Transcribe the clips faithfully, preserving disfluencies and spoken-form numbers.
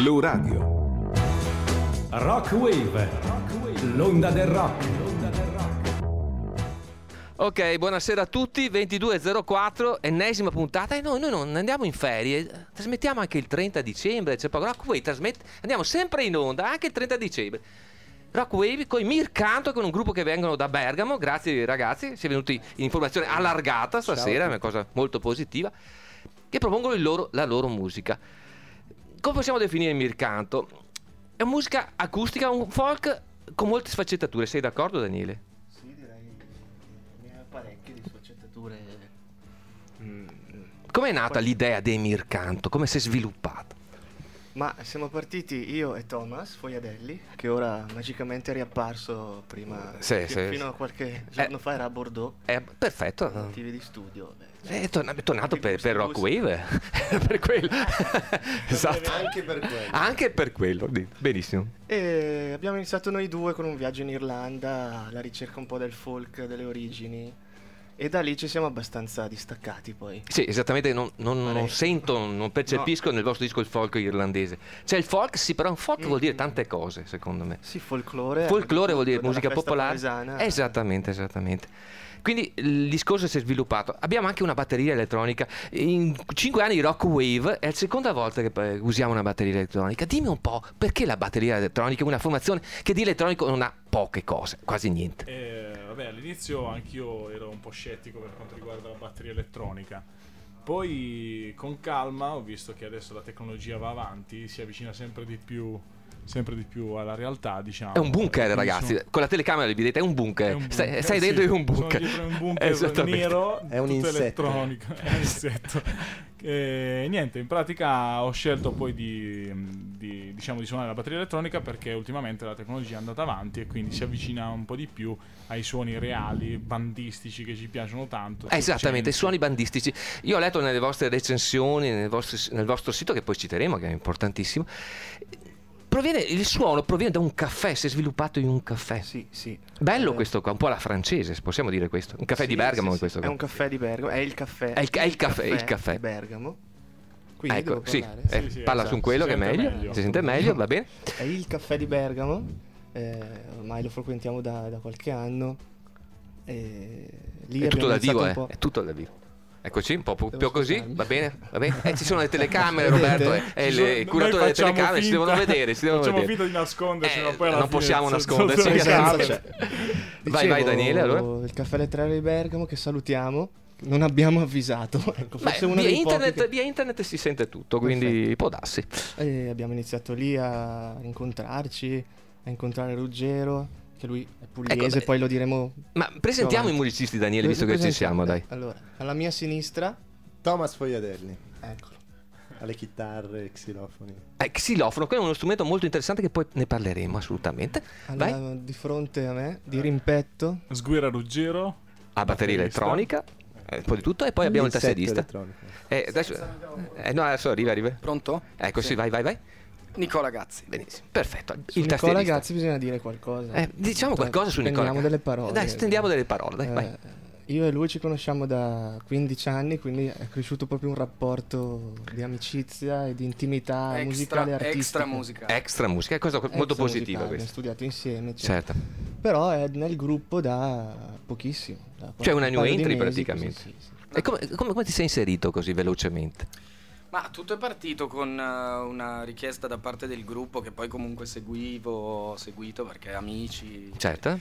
Flow Radio. Rock Wave, l'onda del rock. Ok, buonasera a tutti, ventidue e zero quattro, ennesima puntata e noi, noi non andiamo in ferie, trasmettiamo anche il trenta dicembre, c'è poco Rock Wave, trasmette, andiamo sempre in onda anche il trenta dicembre. Rock Wave con i Mircanto, con un gruppo che vengono da Bergamo, grazie ragazzi, si è venuti in informazione allargata stasera, è una cosa molto positiva, che propongono il loro, la loro musica. Come possiamo definire il Mircanto? È una musica acustica, un folk con molte sfaccettature, sei d'accordo Daniele? Sì, direi ne ha parecchie di sfaccettature. Mm. Com'è nata l'idea dei Mircanto? Come si è sviluppata? Ma siamo partiti io e Thomas Foiadelli, che ora magicamente è riapparso prima, Sì, fi- sì. fino a qualche giorno Eh. fa era a Bordeaux, È perfetto. per motivi di studio. Beh, Eh, È, torna- è tornato Di per, gusto, per Rock gusto. Wave. Per quello. Esatto. Anche per quello. Anche per quello. Benissimo. E abbiamo iniziato noi due con un viaggio in Irlanda, alla ricerca un po' del folk, delle origini. E da lì ci siamo abbastanza distaccati poi. Sì, esattamente, non, non- non Parecchio. sento, non percepisco nel vostro disco il folk irlandese. C'è il folk, sì, però un folk vuol dire Mm. tante cose, secondo me. Sì, folklore. Folklore vuol dire dalla musica festa popolare. paesana. Esattamente, esattamente. Quindi il discorso si è sviluppato. Abbiamo anche una batteria elettronica. In cinque anni di Rock Wave è la seconda volta che eh, usiamo una batteria elettronica. Dimmi un po', perché la batteria elettronica è una formazione che di elettronico non ha poche cose, quasi niente. Eh, vabbè, all'inizio anch'io ero un po' scettico per quanto riguarda la batteria elettronica. Poi con calma ho visto che adesso la tecnologia va avanti, si avvicina sempre di più, sempre di più alla realtà, diciamo. È un bunker, Quindi ragazzi. sono- Con la telecamera li vedete, è un bunker. è un Stai, bunker, stai sì. dentro di un bunker. Sono dietro un bunker Esattamente. nero, È un tutto insetto. elettronico. È un insetto. E niente, in pratica ho scelto poi di, di, diciamo, di suonare la batteria elettronica perché ultimamente la tecnologia è andata avanti e quindi si avvicina un po' di più ai suoni reali, bandistici, che ci piacciono tanto. Eh, Esattamente, circensi. suoni bandistici. Io ho letto nelle vostre recensioni, nel vostro, nel vostro sito, che poi citeremo, che è importantissimo. Proviene, il suono proviene da un caffè, si è sviluppato in un caffè. Sì, sì. Bello Eh, questo qua, un po' alla francese, possiamo dire questo. Un caffè Sì, di Bergamo sì, in sì. questo È caso. un caffè di Bergamo, è il caffè. È il ca- è il caffè, il caffè. di Bergamo. Quindi Ecco, devo sì, parlare? eh, Sì, sì, parla esatto, su quello si che è sente meglio, meglio. si sente meglio, va bene? È il caffè di Bergamo, eh, ormai lo frequentiamo da, da qualche anno. E lì È tutto abbiamo da iniziato vivo, un eh, po'. è tutto da vivo. Eccoci, un po' più, Devo più così, scusarmi. va bene? Va bene? Eh, ci sono le telecamere, Vedete? Roberto, è, è Ci il sono- il noi curatore delle facciamo telecamere, si finta- devono vedere, si devono facciamo vedere. finta di nasconderci, Eh, ma poi alla non fine possiamo so- nasconderci, so- esatto. esatto. Vai, vai, Daniele, allora. Il caffè letterale di Bergamo che salutiamo. Non abbiamo avvisato. Ecco, Beh, forse uno via, dei pochi internet, che- via internet si sente tutto, quindi può darsi. E abbiamo iniziato lì a incontrarci, a incontrare Ruggero, che lui è pugliese, Ecco, beh, poi lo diremo. Ma presentiamo avanti. i musicisti, Daniele, Lo- visto lo che ci presentiamo, siamo, dai. Allora, alla mia sinistra, Thomas Foiadelli, eccolo. alle chitarre, xilofoni. Eh, xilofono, quello è uno strumento molto interessante che poi ne parleremo assolutamente. Vai, Alla- di fronte a me, di rimpetto, Sguira Ruggero, a batteria batterista. elettronica, eh, un po' di tutto, e poi abbiamo il Insetto tastierista. elettronico. Eh, adesso, eh, no, adesso arriva, arriva. Pronto? Ecco, sì, vai, vai, vai. Nicola Gazzi. Benissimo, perfetto. su Il Nicola tastierista. Gazzi bisogna dire qualcosa. Eh, diciamo Cioè, qualcosa su Nicola. stendiamo delle parole. Dai, stendiamo delle parole, dai, Eh, vai. Io e lui ci conosciamo da quindici anni, quindi è cresciuto proprio un rapporto di amicizia e di intimità Extra, musicale e artistica. extra musica. Extra musica, è cosa molto Extra positiva musicale, abbiamo questa. studiato insieme, eccetera. Certo. Però è nel gruppo da pochissimo. da Cioè una un new paio di entry mesi, praticamente. così, sì, sì. E come, come- come ti sei inserito così velocemente? Ma tutto è partito con eh, una richiesta da parte del gruppo che poi comunque seguivo, ho seguito perché amici Certo.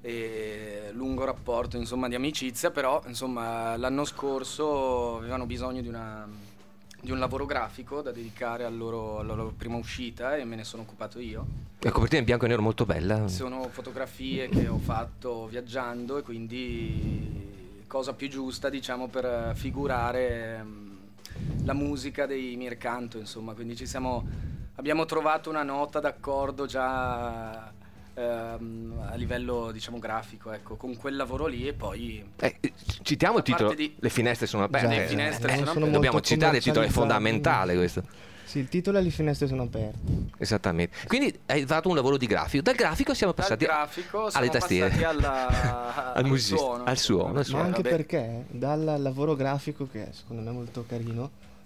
e lungo rapporto insomma di amicizia, però insomma l'anno scorso avevano bisogno di una di un lavoro grafico da dedicare al loro- alla loro prima uscita e me ne sono occupato io. La copertina in bianco e nero molto bella. Sono fotografie che ho fatto viaggiando e quindi cosa più giusta diciamo per figurare mm, la musica dei Mircanto, insomma, quindi ci siamo abbiamo trovato una nota d'accordo già ehm, a livello diciamo grafico, ecco, con quel lavoro lì e poi Eh, citiamo il Da parte titolo. di- Le finestre sono aperte. Le finestre Eh, sono aperte. Dobbiamo molto citare il titolo, è commercializzati. fondamentale questo. Sì, il titolo e le finestre sono aperte. Esattamente. Quindi hai fatto un lavoro di grafico. Dal grafico siamo dal passati grafico alle siamo tastiere. passati alla, Al musicista, suono, al suono, al Ma suono. anche vabbè. perché dal lavoro grafico, che è secondo me molto carino,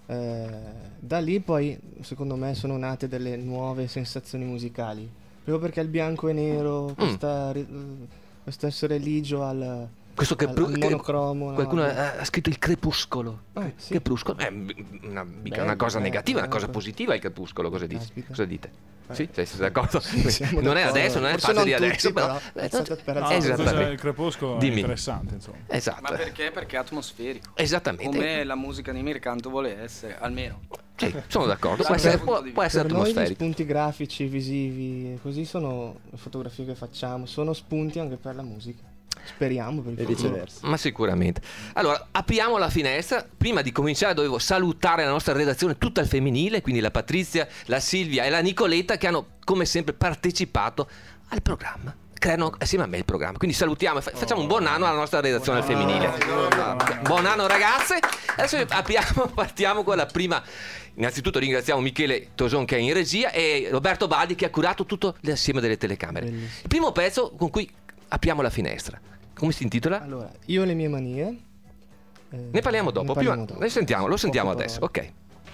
Eh, da lì poi secondo me sono nate delle nuove sensazioni musicali, proprio perché il bianco e nero, questa, ri- questo essere ligio al, Questo che, al, al monocromo, no? qualcuno ha, ha scritto il crepuscolo. Ah, sì. Crepuscolo è una, mica Beh, una cosa beh, negativa, una beh, cosa beh. positiva il crepuscolo. Cosa dite? Caspita. Cosa dite? Eh. Sì, cioè, siete d'accordo? Sì, siamo non è d'accordo. adesso, non è Forse fase non di tutti, adesso, però, però eh, alzate per No, alzate. Esattamente. questo è il crepuscolo è Dimmi. interessante, insomma. esatto. Ma perché? Perché è atmosferico. Esattamente. Come la musica di Mircanto vuole essere, almeno. Sì, sono d'accordo. Può Dal essere, mio punto può, di può essere Per noi gli atmosferico. spunti grafici, visivi, così sono le fotografie che facciamo, sono spunti anche per la musica. Speriamo per il E futuro. viceversa. Ma sicuramente. Allora, apriamo la finestra. Prima di cominciare dovevo salutare la nostra redazione tutta al femminile, quindi la Patrizia, la Silvia e la Nicoletta, che hanno come sempre partecipato al programma. Creano assieme a me il programma. Quindi salutiamo e fa- facciamo un buon anno alla nostra redazione al femminile. Buon anno ragazze. Adesso apriamo, partiamo con la prima. Innanzitutto ringraziamo Michele Toson che è in regia e Roberto Baldi che ha curato tutto l'assieme delle telecamere. Bellissimo. Il primo pezzo con cui apriamo la finestra. Come si intitola? Allora, io e le mie manie. eh, Ne parliamo dopo, ne parliamo prima- dopo. ne sentiamo, lo sentiamo Poche adesso, parole.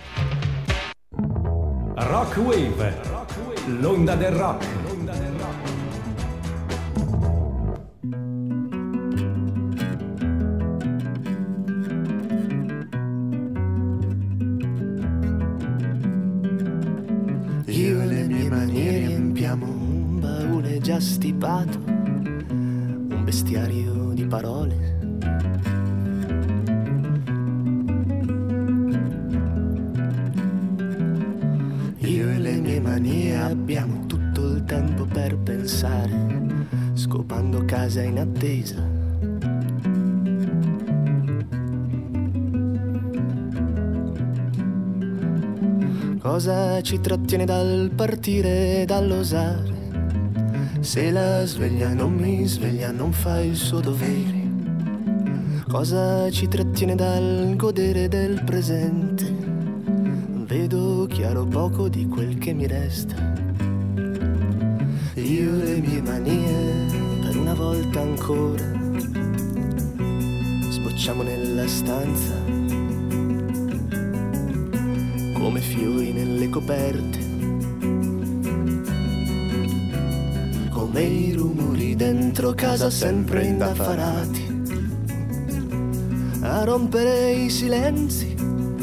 ok. Rock Wave, l'onda del rock. Io e le mie manie riempiamo un baule già stipato, un bestiario di parole. Io e le mie manie abbiamo tutto il tempo per pensare, scopando casa in attesa. Cosa ci trattiene dal partire, dall'osare? Se la sveglia non mi sveglia, non fa il suo dovere. Cosa ci trattiene dal godere del presente? Vedo chiaro poco di quel che mi resta. Io e le mie manie, per una volta ancora, sbocciamo nella stanza come fiori nelle coperte, come i rumori dentro casa sempre indaffarati, a rompere i silenzi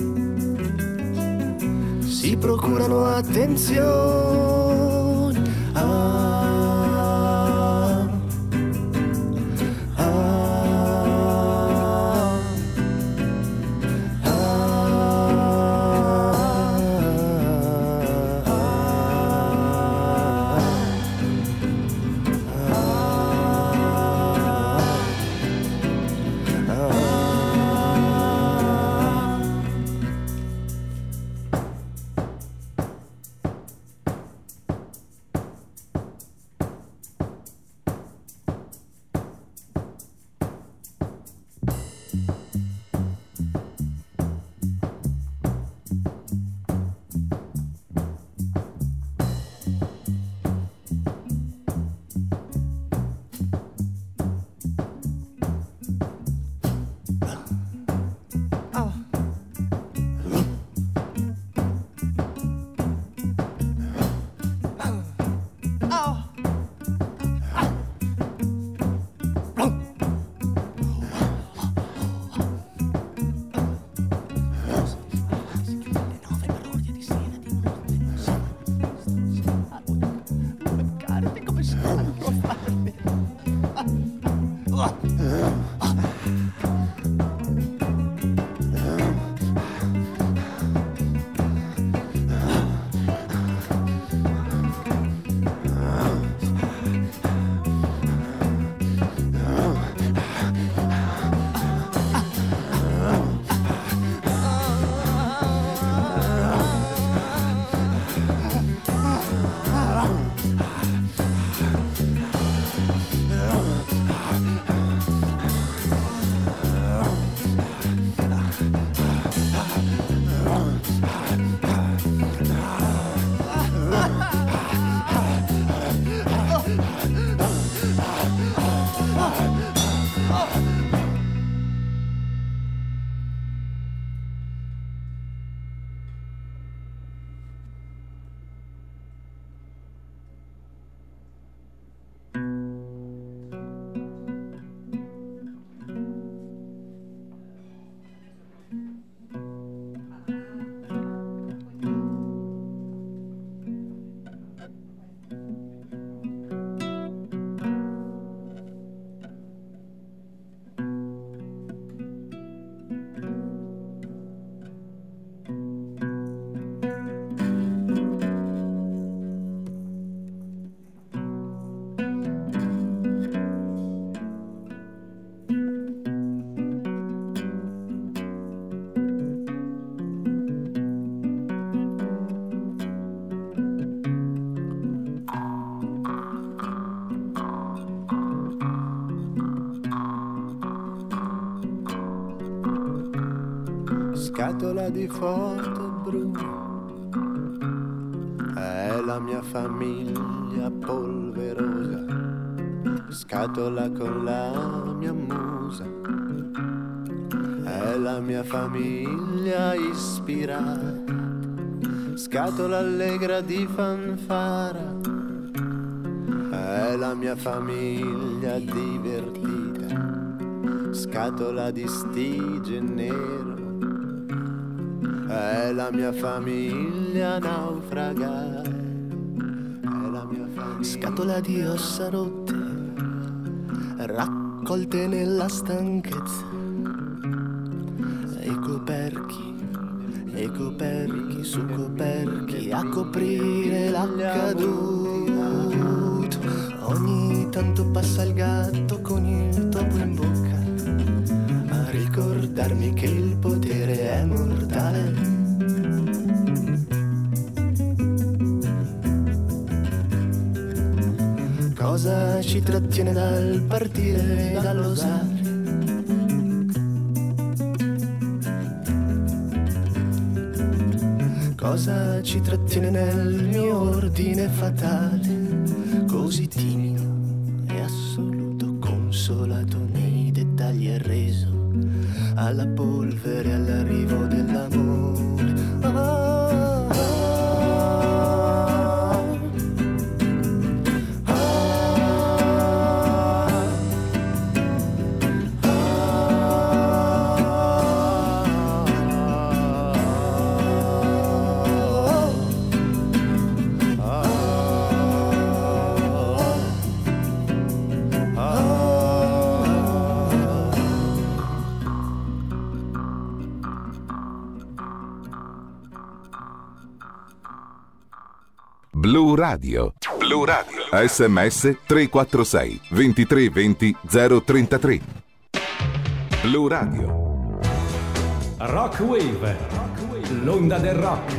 si procurano attenzioni. Ah, ah, scatola di foto brune, è la mia famiglia polverosa, scatola con la mia musa, è la mia famiglia ispirata, scatola allegra di fanfara, è la mia famiglia divertita, scatola di stige nero, è la mia famiglia naufragata, è la mia famiglia. Scatola di ossa rotte, raccolte nella stanchezza, e coperchi, e coperchi su coperchi a coprire l'accaduto. Ogni tanto passa il gatto con il topo in bocca, a ricordarmi che il potere è mortale. Cosa ci trattiene dal partire, dall'osare? Cosa ci trattiene nel mio ordine fatale, così timido e assoluto, consolato nei dettagli e reso alla polvere all'arrivo dell'amore. Oh, Blu Radio. Blu Radio. S M S tre quattro sei ventitré venti zero trentatré. Blu Radio. Rock Wave, l'onda del rock.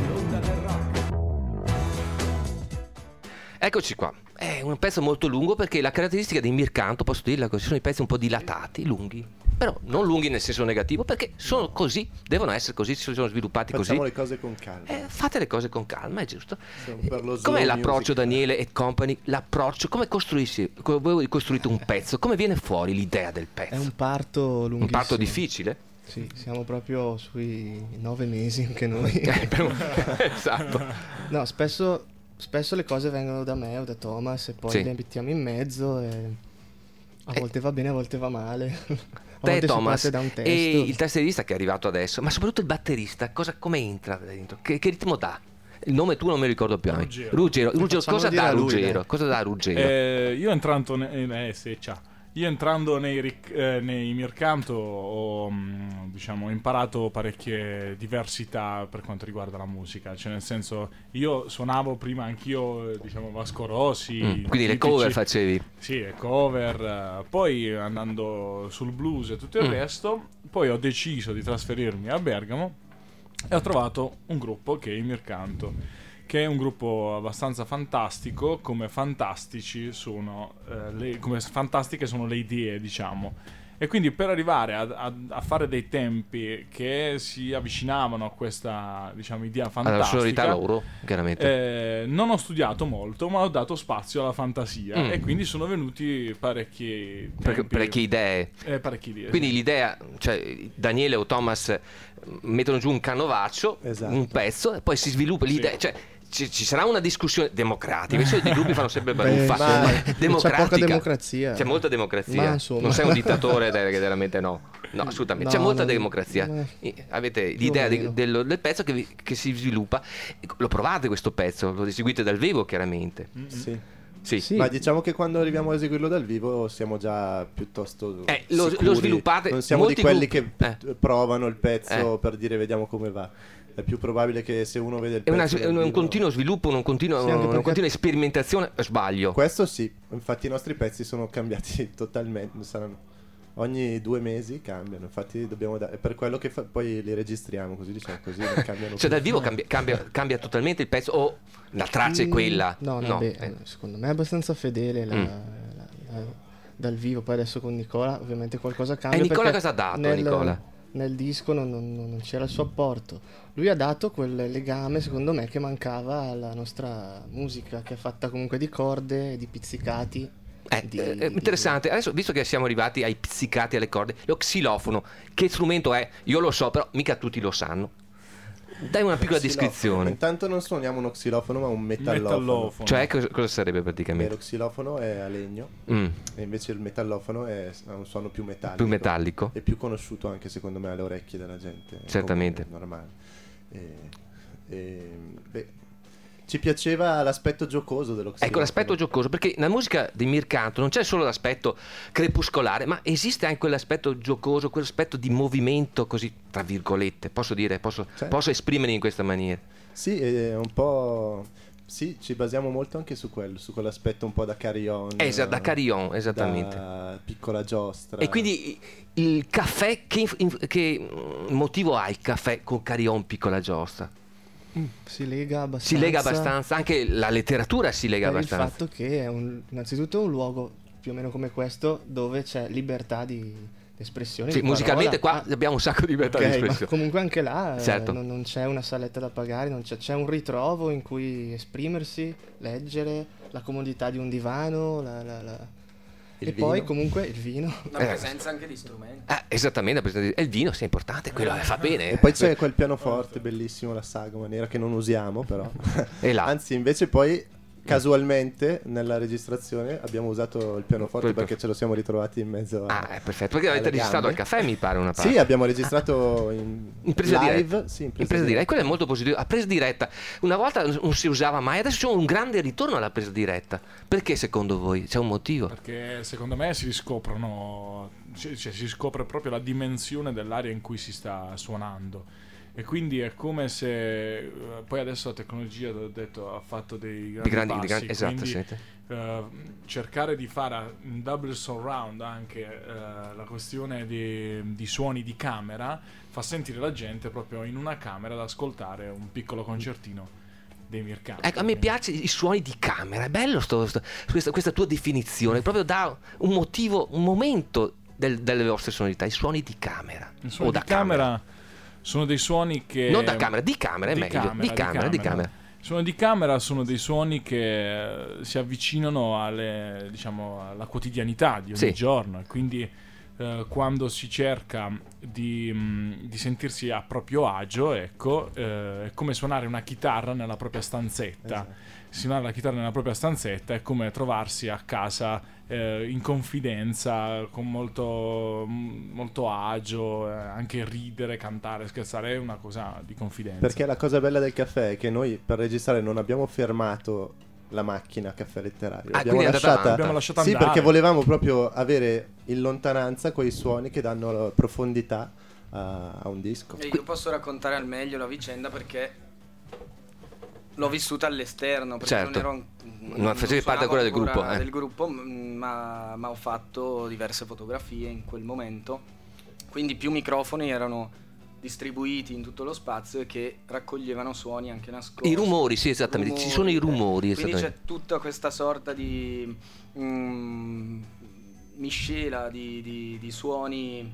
Eccoci qua. È un pezzo molto lungo perché la caratteristica di Mirkanto, posso dirla così, sono i pezzi un po' dilatati, lunghi. Però non lunghi nel senso negativo, perché sono così, devono essere così, si sono sviluppati Facciamo così. le cose con calma. Eh, fate le cose con calma, è giusto. Per lo Com'è slow l'approccio, music. Daniele e company? L'approccio, come costruisci? Come voi costruite un pezzo? Come viene fuori l'idea del pezzo? È un parto lunghissimo. Un parto difficile? Sì, siamo proprio sui nove mesi anche noi. Eh, per un- esatto. No, spesso, spesso le cose vengono da me o da Thomas e poi Sì. le mettiamo in mezzo e a Eh. volte va bene, a volte va male. A Te volte si Thomas parte da un testo. e il tastierista che è arrivato adesso, ma soprattutto il batterista, cosa, come entra dentro? Che, che ritmo dà? Il nome tu non me lo ricordo più. Ruggero. Ruggero, Ruggero, Facciamo cosa dire dà a lui, Ruggero? dai. Cosa dà Ruggero? Eh, io entrando ne- eh, sì, ciao. Io entrando nei, ric- eh, nei Mirkanto ho mh, diciamo, imparato parecchie diversità per quanto riguarda la musica, cioè nel senso io suonavo prima anch'io eh, diciamo Vasco Rossi, Mm, quindi le tipici- cover facevi? Sì, le cover, eh, poi andando sul blues e tutto il Mm. resto, poi ho deciso di trasferirmi a Bergamo e ho trovato un gruppo che è i Mirkanto, che è un gruppo abbastanza fantastico, come fantastici sono eh, le, come fantastiche sono le idee, diciamo. E quindi per arrivare a, a- a fare dei tempi che si avvicinavano a questa, diciamo, idea Alla sonorità fantastica, loro, chiaramente. eh, non ho studiato molto, ma ho dato spazio alla fantasia Mm. e quindi sono venuti parecchi Perché- tempi- parecchie idee. eh, parecchie idee. Quindi sì. l'idea, cioè Daniele o Thomas eh, mettono giù un canovaccio, Esatto. un pezzo, e poi si sviluppa l'idea, cioè ci, ci sarà una discussione democratica. I soliti gruppi fanno sempre Beh, baruffa, ma ma c'è democratica. poca democrazia. C'è molta democrazia. Ma insomma. Non sei un dittatore, dai, veramente no. No, assolutamente. No, C'è molta non- democrazia. ma- I- Avete più o l'idea di- meno. del, del pezzo che, vi- che si sviluppa. Lo provate questo pezzo, lo eseguite dal vivo, chiaramente. Sì. Sì. Sì. Ma diciamo che quando arriviamo a eseguirlo dal vivo siamo già piuttosto Eh, lo- sicuri. lo sviluppate- Non siamo di molti quelli gruppi- che eh. provano il pezzo Eh. per dire vediamo come va. È più probabile che se uno vede il È, una- pezzo è dal un, un vivo- continuo sviluppo, un continuo- Sì, anche una perché- continua sperimentazione. Sbaglio. Questo sì, infatti i nostri pezzi sono cambiati totalmente, saranno ogni due mesi cambiano, infatti dobbiamo dare, è per quello che fa- poi li registriamo, così diciamo così, non cambiano Cioè più. dal vivo cambia, cambia- cambia totalmente il pezzo o la traccia è Mm, quella? No, no, beh, eh. secondo me è abbastanza fedele la- Mm. la- la- dal vivo. Poi adesso con Nicola ovviamente qualcosa cambia. E Nicola perché cosa ha dato, nel- Nicola? nel disco non, non- non c'era il suo apporto. Lui ha dato quel legame, secondo me, che mancava alla nostra musica, che è fatta comunque di corde, di pizzicati. Eh, di- eh, di- interessante. Adesso, visto che siamo arrivati ai pizzicati, alle corde, lo xilofono, che strumento è? Io lo so, però mica tutti lo sanno. Dai una piccola Xilofono. descrizione. Intanto non suoniamo uno xilofono, ma un metallofono. Metallofono. Cioè, cosa, cosa sarebbe Che praticamente? lo xilofono è a legno Mm, e invece il metallofono è, ha un suono più metallico. più metallico. E più conosciuto anche secondo me alle orecchie della gente. Certamente. Comune, normale. E, e, beh, ci piaceva l'aspetto giocoso dello xilofono. Ecco l'aspetto giocoso, perché nella musica di Mircanto non c'è solo l'aspetto crepuscolare, ma esiste anche quell'aspetto giocoso, quell'aspetto di movimento così, tra virgolette, posso dire, posso, Certo. posso esprimermi in questa maniera. Sì, è un po'. Sì, ci basiamo molto anche su quello, su quell'aspetto un po' da carillon. Esatto, da carillon, esattamente. Da piccola giostra. E quindi il caffè, che, inf- che motivo ha il caffè con carillon piccola giostra? Si lega abbastanza. Si lega abbastanza, anche la letteratura si lega per abbastanza. il fatto che è un, innanzitutto un luogo più o meno come questo dove c'è libertà di espressione. Sì, di musicalmente parola. qua abbiamo un sacco di libertà Ok, di ma espressione. comunque anche là eh, Certo. non, non c'è una saletta da pagare, non c'è, c'è un ritrovo in cui esprimersi, leggere, la comodità di un divano, la- la- la- Il e vino. poi comunque il vino. La Eh. presenza anche di strumenti. Ah, esattamente, e il vino sì, è importante, quello fa bene. E poi c'è quel pianoforte bellissimo, la Saga nera, che non usiamo però. E là. Anzi, invece poi casualmente nella registrazione abbiamo usato il pianoforte Quel perché piano- ce lo siamo ritrovati in mezzo a. Ah, è perfetto, perché avete alle registrato al gambe. caffè, mi pare, una parte. Sì, abbiamo registrato in, In presa live. diretta. Sì, in In presa diretta. E quello è molto positivo. A presa diretta. Una volta non si usava mai, adesso c'è un grande ritorno alla presa diretta. Perché secondo voi? C'è un motivo? Perché secondo me si riscoprono, cioè, cioè, si scopre proprio la dimensione dell'area in cui si sta suonando. E quindi è come se eh, poi adesso la tecnologia, t'ho detto, ha fatto dei grandi, Di grandi, di passi, grandi- esatto, quindi, sì. eh, cercare di fare un double surround anche eh, la questione di, di suoni di camera fa sentire la gente proprio in una camera ad ascoltare un piccolo concertino dei Mircanto. Ecco, a me piace i suoni di camera, è bello sto, sto- questa, questa tua definizione, proprio dà un motivo, un momento del- delle vostre sonorità, i suoni di camera. I suoni o da di camera, sono dei suoni che Non da camera, di camera è di meglio, camera, di camera, di camera. I suoni di camera sono dei suoni che eh, si avvicinano alle, diciamo, alla quotidianità di ogni Sì. giorno e quindi eh, quando si cerca di, mh, di sentirsi a proprio agio, ecco, eh, è come suonare una chitarra nella propria stanzetta. Suonare la chitarra nella propria stanzetta è come trovarsi a casa eh, in confidenza, con molto, m- molto agio, eh, anche ridere, cantare, scherzare, è una cosa di confidenza. Perché la cosa bella del caffè è che noi per registrare non abbiamo fermato la macchina Caffè Letterario. Ah, L'abbiamo quindi è andata lasciata, avanti. Abbiamo lasciato sì, andare. perché volevamo proprio avere in lontananza quei suoni che danno la profondità a, a un disco. E io posso raccontare al meglio la vicenda perché l'ho vissuta all'esterno, perché Certo. non ero Non facevi parte suonavo ancora del ancora gruppo, eh. del gruppo, m- ma, ma ho fatto diverse fotografie in quel momento, quindi più microfoni erano distribuiti in tutto lo spazio e che raccoglievano suoni anche nascosti. I rumori, sì, esattamente, ci sono i rumori, eh. Quindi esattamente. c'è tutta questa sorta di mm, miscela di, di- di suoni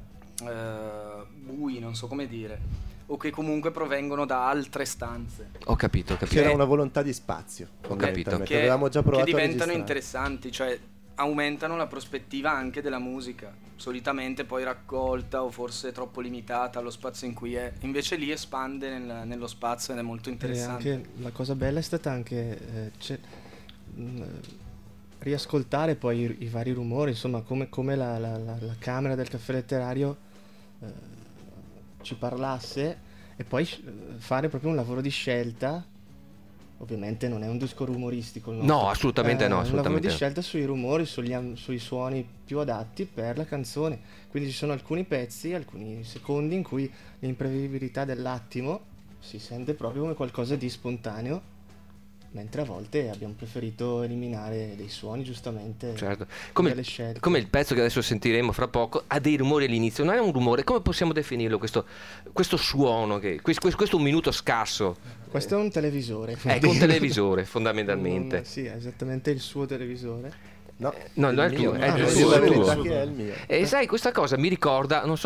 eh, bui, non so come dire, o che comunque provengono da altre stanze. Ho capito, ho capito. C'era una volontà di spazio. Ho capito. fondamentalmente. Che, Avevamo già che provato a diventano registrare. interessanti, cioè aumentano la prospettiva anche della musica, solitamente poi raccolta o forse troppo limitata allo spazio in cui è, invece lì espande nel- nello spazio ed è molto E interessante. anche la cosa bella è stata anche eh, ce- mh, riascoltare poi i, i vari rumori, insomma, come, come la, la- la- la camera del Caffè Letterario eh, ci parlasse e poi sc- fare proprio un lavoro di scelta. Ovviamente non è un disco rumoristico il nostro. No, assolutamente Eh, no, è un lavoro assolutamente di no. scelta sui rumori, sugli am- sui suoni più adatti per la canzone. Quindi ci sono alcuni pezzi, alcuni secondi in cui l'imprevedibilità dell'attimo si sente proprio come qualcosa di spontaneo, mentre a volte abbiamo preferito eliminare dei suoni, giustamente, Certo. Come, delle scelte. come il pezzo che adesso sentiremo fra poco ha dei rumori all'inizio, non è un rumore, come possiamo definirlo questo, questo suono, che, questo, questo un minuto scarso? Questo è un televisore. Ecco, un televisore fondamentalmente. Un- sì, è esattamente il suo televisore. No, No, non è il tuo, mio. è Ah, il devo suo, dire la è il verità tuo. che è il mio. E sai, questa cosa mi ricorda, non so,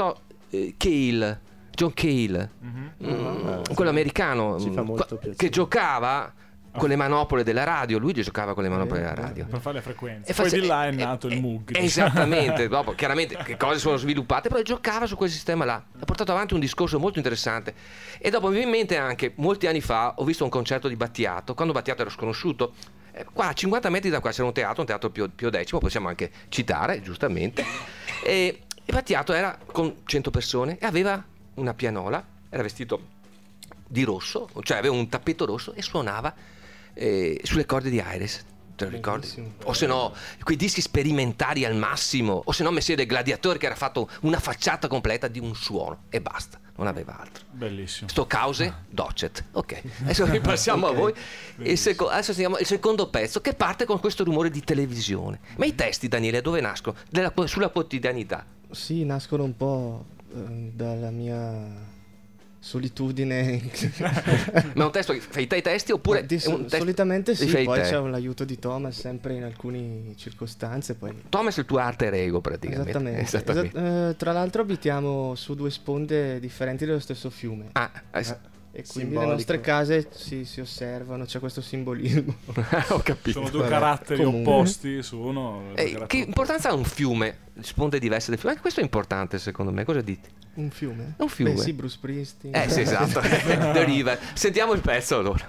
eh, Cale, John Cale, Mhm. mm, Ah, quello sì. americano, Ci fa mm, molto qua- piacere. che giocava con le manopole della radio. Luigi giocava con le manopole della radio. Per fare le frequenze. E Poi face- di là è eh, nato eh, il Moog. eh, Esattamente, dopo chiaramente che cose sono sviluppate, però giocava su quel sistema là. Ha portato avanti un discorso molto interessante. E dopo mi viene in mente anche, molti anni fa, ho visto un concerto di Battiato, quando Battiato era sconosciuto. Eh, qua a cinquanta metri da qua c'era un teatro, un teatro Pio, Pio X, possiamo anche citare, giustamente. E, e Battiato era con cento persone e aveva una pianola, era vestito di rosso, cioè aveva un tappeto rosso e suonava eh, sulle corde di Iris. Te lo ricordi? Bellissimo. O se no, quei dischi sperimentali al massimo, o se no Messier del Gladiatore che era fatto una facciata completa di un suono e basta, non aveva altro. Bellissimo. Sto cause docet. Ok, adesso ripassiamo Ok. a voi. Il seco- adesso sentiamo il secondo pezzo che parte con questo rumore di televisione. Ma i testi, Daniele, dove nascono? Della- sulla quotidianità. Sì, nascono un po' eh, dalla mia solitudine. Ma è un testo che fai te i testi oppure Ma di è so- un testo solitamente li sì, fai poi te? c'è l'aiuto di Thomas sempre in alcune circostanze. Poi Thomas è il tuo alter ego praticamente. Esattamente. Esattamente. Esat- eh, tra l'altro abitiamo su due sponde differenti dello stesso fiume. Ah, eh, s- E quindi Simbolico. le nostre case si, si osservano, c'è questo simbolismo. ho capito. Sono due Vabbè, caratteri comunque. opposti su uno. due Eh, che caratteri- importanza ha un fiume? Sponde diverse del fiume? Anche questo è importante secondo me. Cosa dite? Un fiume? Un fiume. Beh sì, Bruce Springsteen. Eh sì, esatto. The River. Sentiamo il pezzo allora.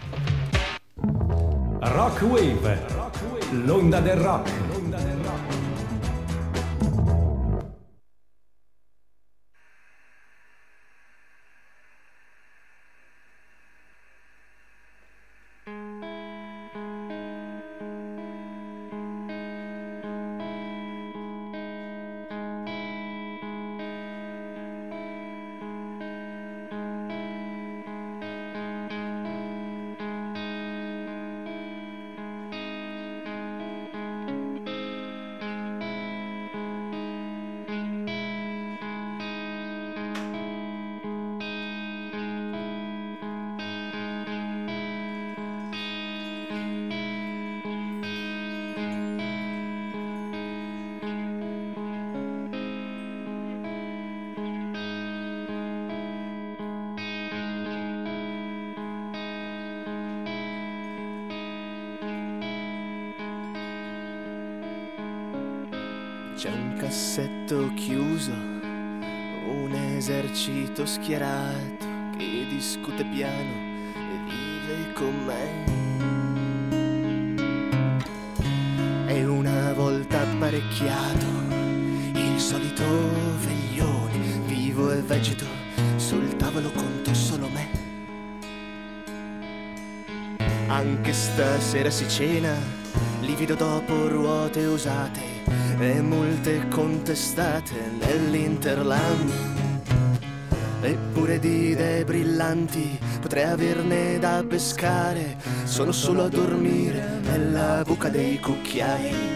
Rock Wave, l'onda del rock. C'è un cassetto chiuso, un esercito schierato che discute piano e vive con me. E una volta apparecchiato il solito veglione, vivo e vegeto, sul tavolo conto solo me. Anche stasera si cena, livido dopo ruote usate e multe contestate nell'Interland. Eppure di idee brillanti potrei averne da pescare, sono solo a dormire nella buca dei cucchiai.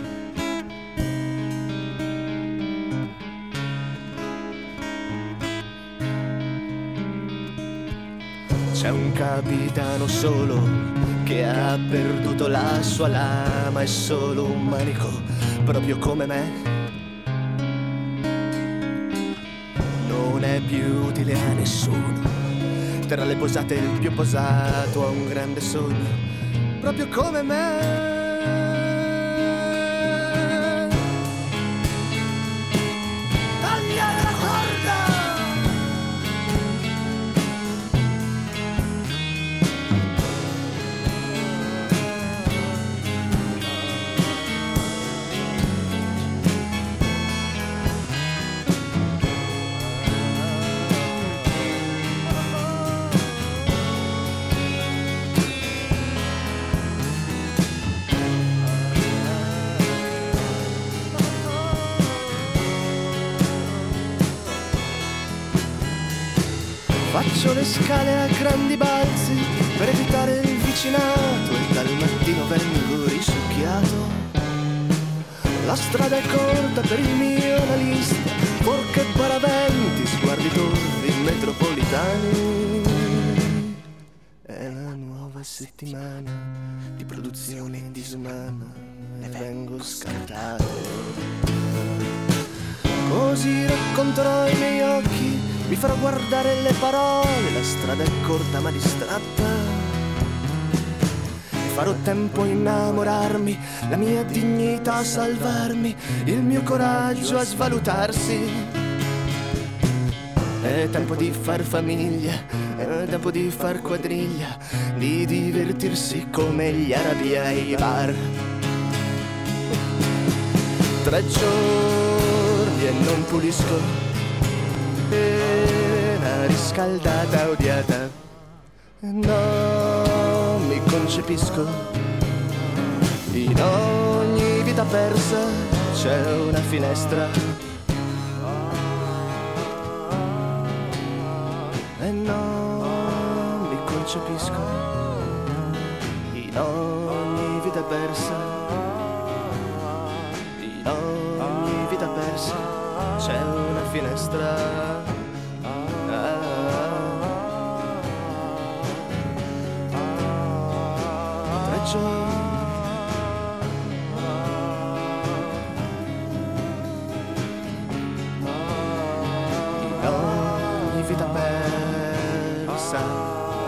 C'è un capitano solo che ha perduto la sua lama, è solo un manico, proprio come me. Non è più utile a nessuno, tra le posate il più posato ha un grande sogno, proprio come me. Taglia la corda! Faccio le scale a grandi balzi per evitare il vicinato e dal mattino vengo risucchiato. La strada è corta per il mio analista, forche e paraventi, sguardi torvi metropolitani. È la nuova settimana di produzione disumana e vengo scartato. Così racconterò i miei occhi, mi farò guardare le parole, la strada è corta ma distratta. Farò tempo a innamorarmi, la mia dignità a salvarmi, il mio coraggio a svalutarsi. È tempo di far famiglia, è tempo di far quadriglia, di divertirsi come gli arabi ai bar. Tre giorni e non pulisco, e una riscaldata odiata. Non mi concepisco, in ogni vita persa c'è una finestra. E non mi concepisco, in ogni vita persa, in ogni vita persa c'è una finestra. In ogni vita persa.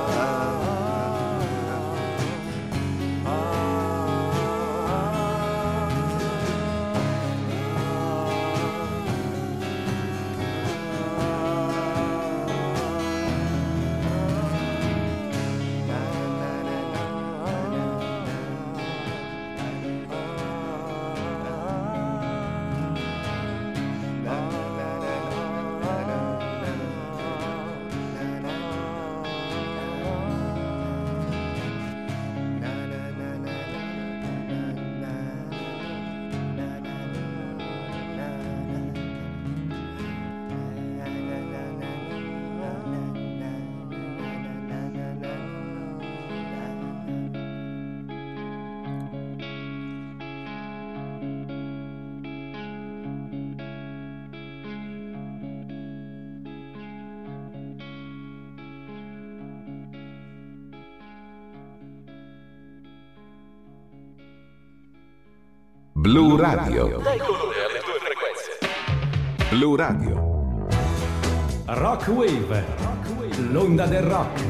Blu Radio. Dai colore alle tue frequenze. Blu Radio. Rock Wave, l'onda del rock.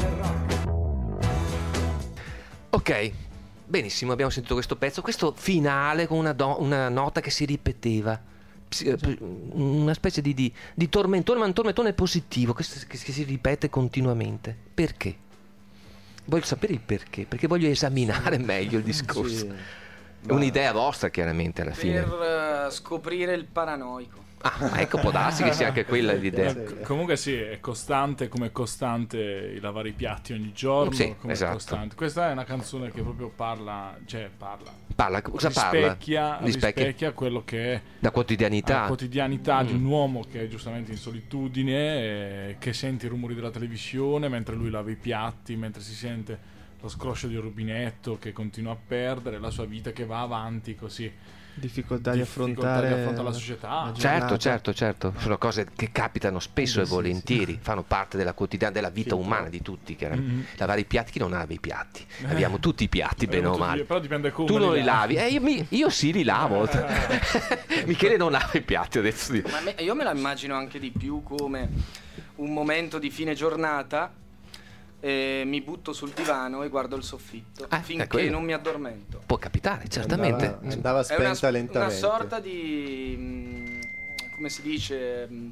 Ok, benissimo, abbiamo sentito questo pezzo, questo finale con una, do- una nota che si ripeteva, una specie di, di, di tormentone, ma un tormentone positivo che, che, che si ripete continuamente. Perché? Voglio sapere il perché, perché voglio esaminare meglio il discorso. Sì. È un'idea vostra, chiaramente, alla fine. Per uh, scoprire il paranoico. Ah, ecco, può darsi che sia anche quella l'idea. C- comunque sì, è costante come è costante il lavare i piatti ogni giorno. Sì, come esatto. È costante. Questa è una canzone che proprio parla, cioè parla. Parla, cosa rispecchia, parla? Rispecchia. rispecchia quello che è la quotidianità, la quotidianità mm. di un uomo che è giustamente in solitudine, eh, che sente i rumori della televisione mentre lui lava i piatti, mentre si sente lo scroscio di un rubinetto che continua a perdere, la sua vita che va avanti così. Difficoltà di Difficoltà affrontare di affrontare la società. la certo, giornata. certo, certo. Sono cose che capitano spesso Eh, e sì, volentieri, sì. fanno parte della quotidiana della vita Sì, umana però. di tutti, chiaramente. Mm-hmm. Lavare i piatti, chi non lava i piatti? Abbiamo tutti i piatti, bene o Abbiamo male. tutti- però dipende come Tu non li li lavi? Eh, io, mi- io sì li lavo. Michele non lava i piatti, ho detto sì. Ma me- io me la immagino anche di più come un momento di fine giornata. E mi butto sul divano e guardo il soffitto Ah, è finché quello. non mi addormento. Può capitare, certamente. Andava, andava È una, spenta lentamente. una sorta di mh, come si dice mh,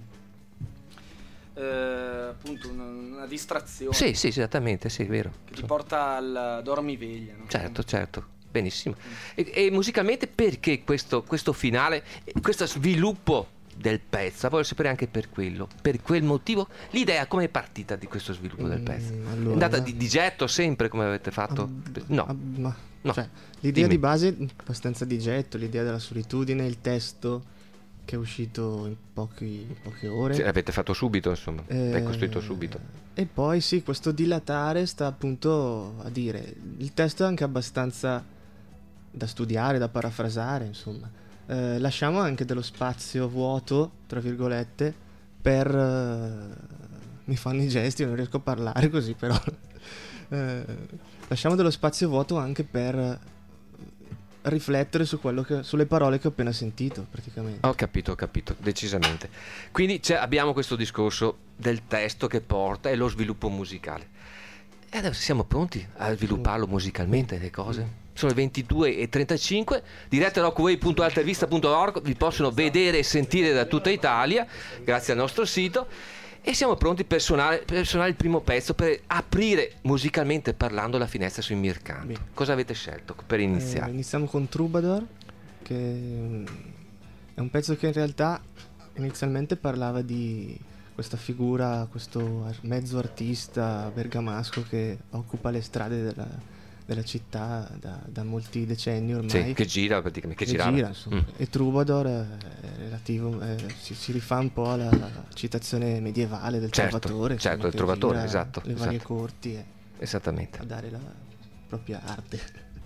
eh, appunto una, una distrazione Sì, sì, esattamente, sì, è vero. che ti porta al dormiveglia, no? Certo, certo, benissimo. E, e musicalmente perché questo, questo finale, questo sviluppo del pezzo? Voglio sapere anche per quello, per quel motivo. L'idea come è partita di questo sviluppo del pezzo? Mm, È allora- andata di, di getto sempre come avete fatto? Ab- No, ab- ma- no. cioè, l'idea Dimmi. di base è abbastanza di getto, l'idea della solitudine, il testo che è uscito in, pochi, in poche ore. Sì, l'avete fatto subito, insomma, l'hai Eh, costruito subito. E poi sì, questo dilatare sta appunto a dire, il testo è anche abbastanza da studiare, da parafrasare, insomma. Eh, lasciamo anche dello spazio vuoto, tra virgolette, per... eh, mi fanno i gesti, non riesco a parlare così, però... eh, lasciamo dello spazio vuoto anche per riflettere su quello che, sulle parole che ho appena sentito, praticamente. Ho capito, ho capito, decisamente. Quindi c'è, abbiamo questo discorso del testo che porta e lo sviluppo musicale. E adesso siamo pronti a svilupparlo musicalmente, le cose? Sono le ventidue e trentacinque, dirette rockwave punto altervista punto org, vi possono vedere e sentire da tutta Italia, grazie al nostro sito, e siamo pronti per suonare, per suonare il primo pezzo, per aprire musicalmente parlando la finestra sui Mircanto. Bene. Cosa avete scelto per iniziare? Eh, iniziamo con Troubadour, che è un pezzo che in realtà inizialmente parlava di questa figura, questo ar- mezzo artista bergamasco che occupa le strade della, della città da, da molti decenni ormai. Sì, che gira praticamente, che, che girava. gira, insomma. Mm. E Troubadour è relativo, eh, si, si rifà un po' alla citazione medievale del Certo, Trovatore. certo, insomma, il che Trovatore, gira esatto, le varie esatto. corti e Esattamente. a dare la propria arte.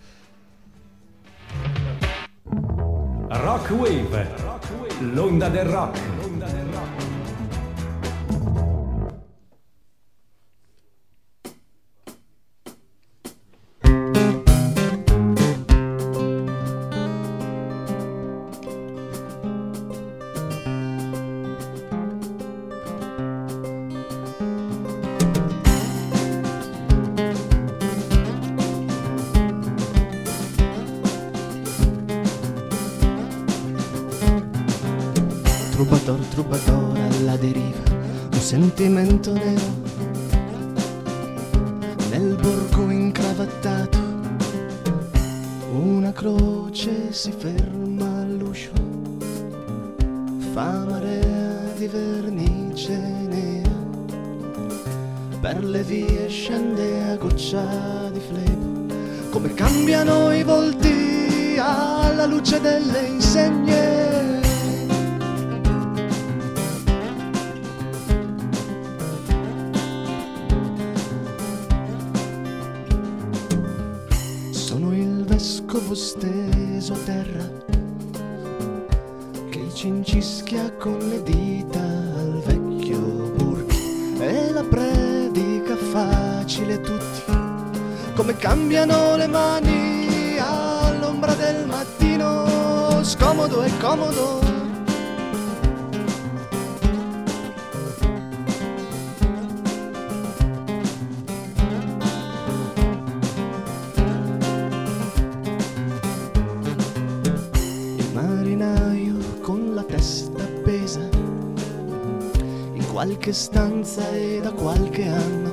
Rock Wave, l'onda del rock. Troubadour, troubadour alla deriva, un sentimento nero nel borgo incravattato, una croce si ferma all'uscio, fa marea di vernice nera, per le vie scende a goccia di flebo, come cambiano i volti alla luce delle insegne. Vescovo steso a terra che cincischia con le dita al vecchio Burchi e la predica facile a tutti, come cambiano le mani all'ombra del mattino, scomodo e comodo. Qualche stanza e da qualche anno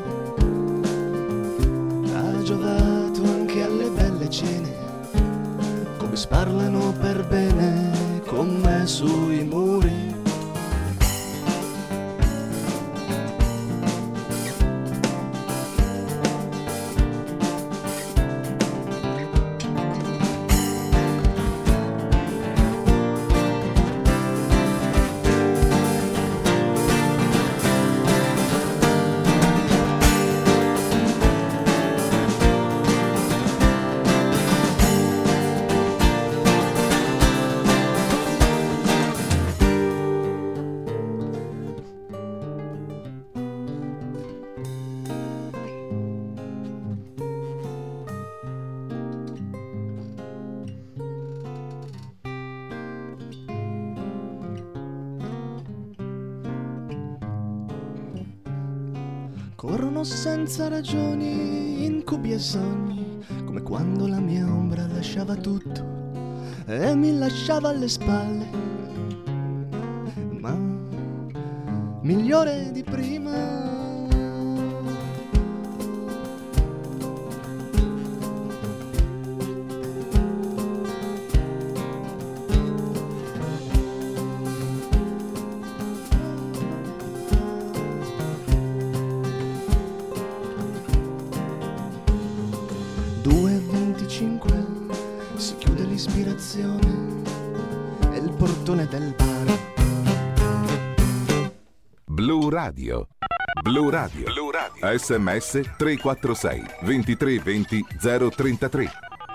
ha giovato anche alle belle cene, come sparlano per bene con me sui muri. Corrono senza ragioni, incubi e sogni, come quando la mia ombra lasciava tutto e mi lasciava alle spalle, ma migliore di prima. Si chiude l'ispirazione e il portone del bar. Blu Radio. Blu Radio. Blu Radio. sms tre quattro sei ventitré venti zero trentatré.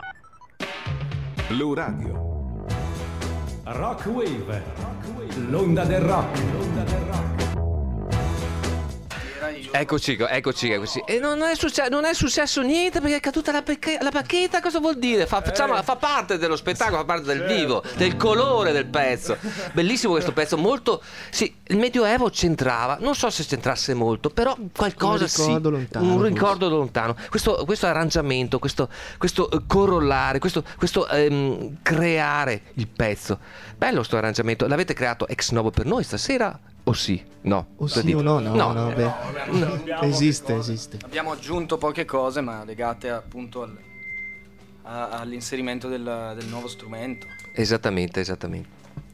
Blu Radio. Rock Wave, l'onda del rock. L'onda del rock. Era io... Eccoci, qua, eccoci, eccoci. E non è, successo, non è successo niente perché è caduta la, pecche- la bacchetta. Cosa vuol dire? Fa, facciamo, fa parte dello spettacolo, fa parte del vivo, del colore del pezzo. Bellissimo questo pezzo, molto. Sì, il Medioevo c'entrava, non so se c'entrasse molto, però qualcosa sì. Un ricordo lontano. Un forse. ricordo lontano. Questo, questo arrangiamento, questo, questo eh, corollare, questo, questo ehm, creare il pezzo. Bello sto arrangiamento. L'avete creato ex novo per noi stasera? O sì? No. O Cosa sì dite? o no, no, No. no, beh. abbiamo- Esiste, esiste. Abbiamo aggiunto poche cose, ma legate appunto al- a- all'inserimento del, del nuovo strumento. Esattamente, esattamente.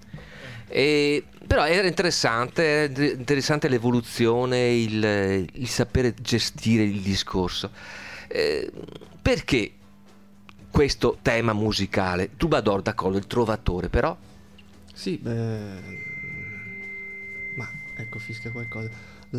E, però era interessante, era interessante l'evoluzione, il, il sapere gestire il discorso. Eh, perché questo tema musicale? Troubadour, d'accordo, il trovatore, però Sì, beh, ma ecco, fischia qualcosa.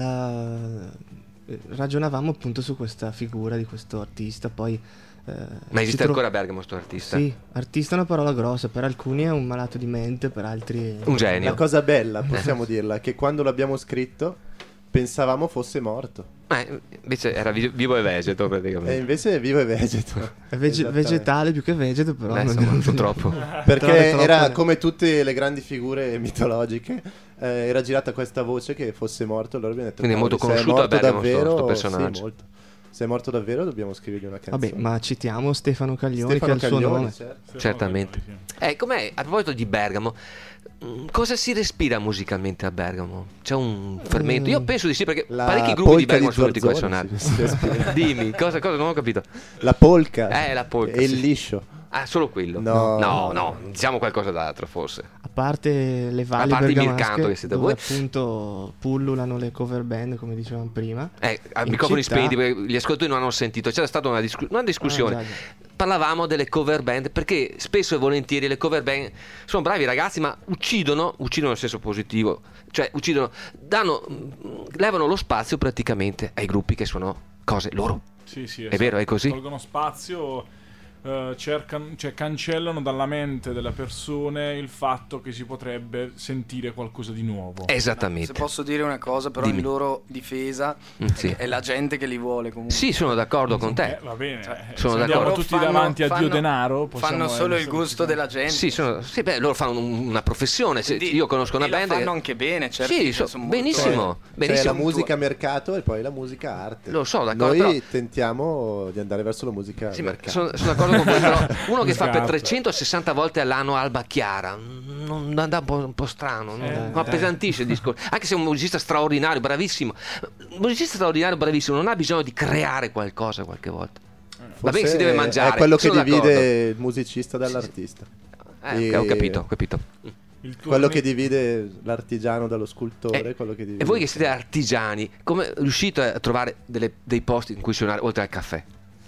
La... eh, Ragionavamo appunto su questa figura di questo artista, poi... eh, ma ci esiste tro- ancora a Bergamo sto artista? Sì, artista è una parola grossa, per alcuni è un malato di mente, per altri... è- Un genio. La cosa bella, possiamo dirla, che quando l'abbiamo scritto pensavamo fosse morto. Eh, invece era vi- vivo e vegeto E praticamente. invece è vivo e vegeto. È vege- Esattamente. vegetale più che vegeto, però... Beh, non- insomma, purtroppo. Perché Trovi troppo era le- come tutte le grandi figure mitologiche, eh, era girata questa voce che fosse morto. Allora abbiamo detto: Quindi è molto "Cavoli, se conosciuto a morto Bergamo sto- davvero, sto personaggio." sì, molto. Se è morto davvero, dobbiamo scrivergli una canzone. Vabbè, ma citiamo Stefano Caglioni, Stefano che ha il suo Caglioni, nome. certo. Certamente. Eh, com'è? A proposito di Bergamo, mh, cosa si respira musicalmente a Bergamo? C'è un fermento? Io penso di sì, perché La parecchi gruppi di polka Bergamo sono venuti qua a Zorzoni suonare. si- si respira. Dimmi, cosa, cosa non ho capito? La polka. Eh, la polka, E il sì. liscio. Ah, solo quello? No. no, no, diciamo qualcosa d'altro forse. A parte le valli A parte il bergamasche, Mircanto che siete dove voi. appunto pullulano le cover band, come dicevamo prima. Eh, a In microfoni città- spenti perché gli ascoltatori non hanno sentito. C'era stata una, discu- una discussione. Ah, già, già. Parlavamo delle cover band perché spesso e volentieri le cover band sono bravi ragazzi, ma uccidono, uccidono nel senso positivo, cioè uccidono, danno, mh, levano lo spazio praticamente ai gruppi che sono cose loro. Sì, sì, È vero, è così? Tolgono spazio, eh, cercano, cioè cancellano dalla mente delle persone il fatto che si potrebbe sentire qualcosa di nuovo. Se Esattamente. posso dire una cosa, però Dimmi. in loro difesa, Mm, sì. è la gente che li vuole comunque. Sì, sono d'accordo con te. Eh, va bene, Cioè, eh, sono se d'accordo. andiamo Loro tutti fanno- davanti a Dio fanno- denaro, possiamo fanno solo il essere gusto tutti- della gente. Sì, sono, sì, beh, loro fanno un- una professione. Se Quindi- io conosco una e la band. fanno che- anche bene, certo. Sì, che so- sono molto- benissimo. C'è benissimo. la musica mercato e poi la musica arte. Lo so, d'accordo, Noi però- tentiamo di andare verso la musica Sì, ma mercato. sono, sono d'accordo con voi, però uno che fa per Scarpe. trecentosessanta volte all'anno Alba Chiara non non dà un po', un po' strano, non, Eh, non eh. appesantisce il discorso. Anche se è un musicista straordinario, bravissimo, un musicista straordinario, bravissimo, non ha bisogno di creare qualcosa qualche volta. Va bene, Forse si deve mangiare. È quello che sono divide d'accordo. il musicista dall'artista. Eh, E- ho capito, ho capito. Il tuo Quello uni- che divide l'artigiano dallo scultore. Eh, quello che divide... E voi che siete artigiani, come riuscite a trovare delle- dei posti in cui suonare oltre al caffè?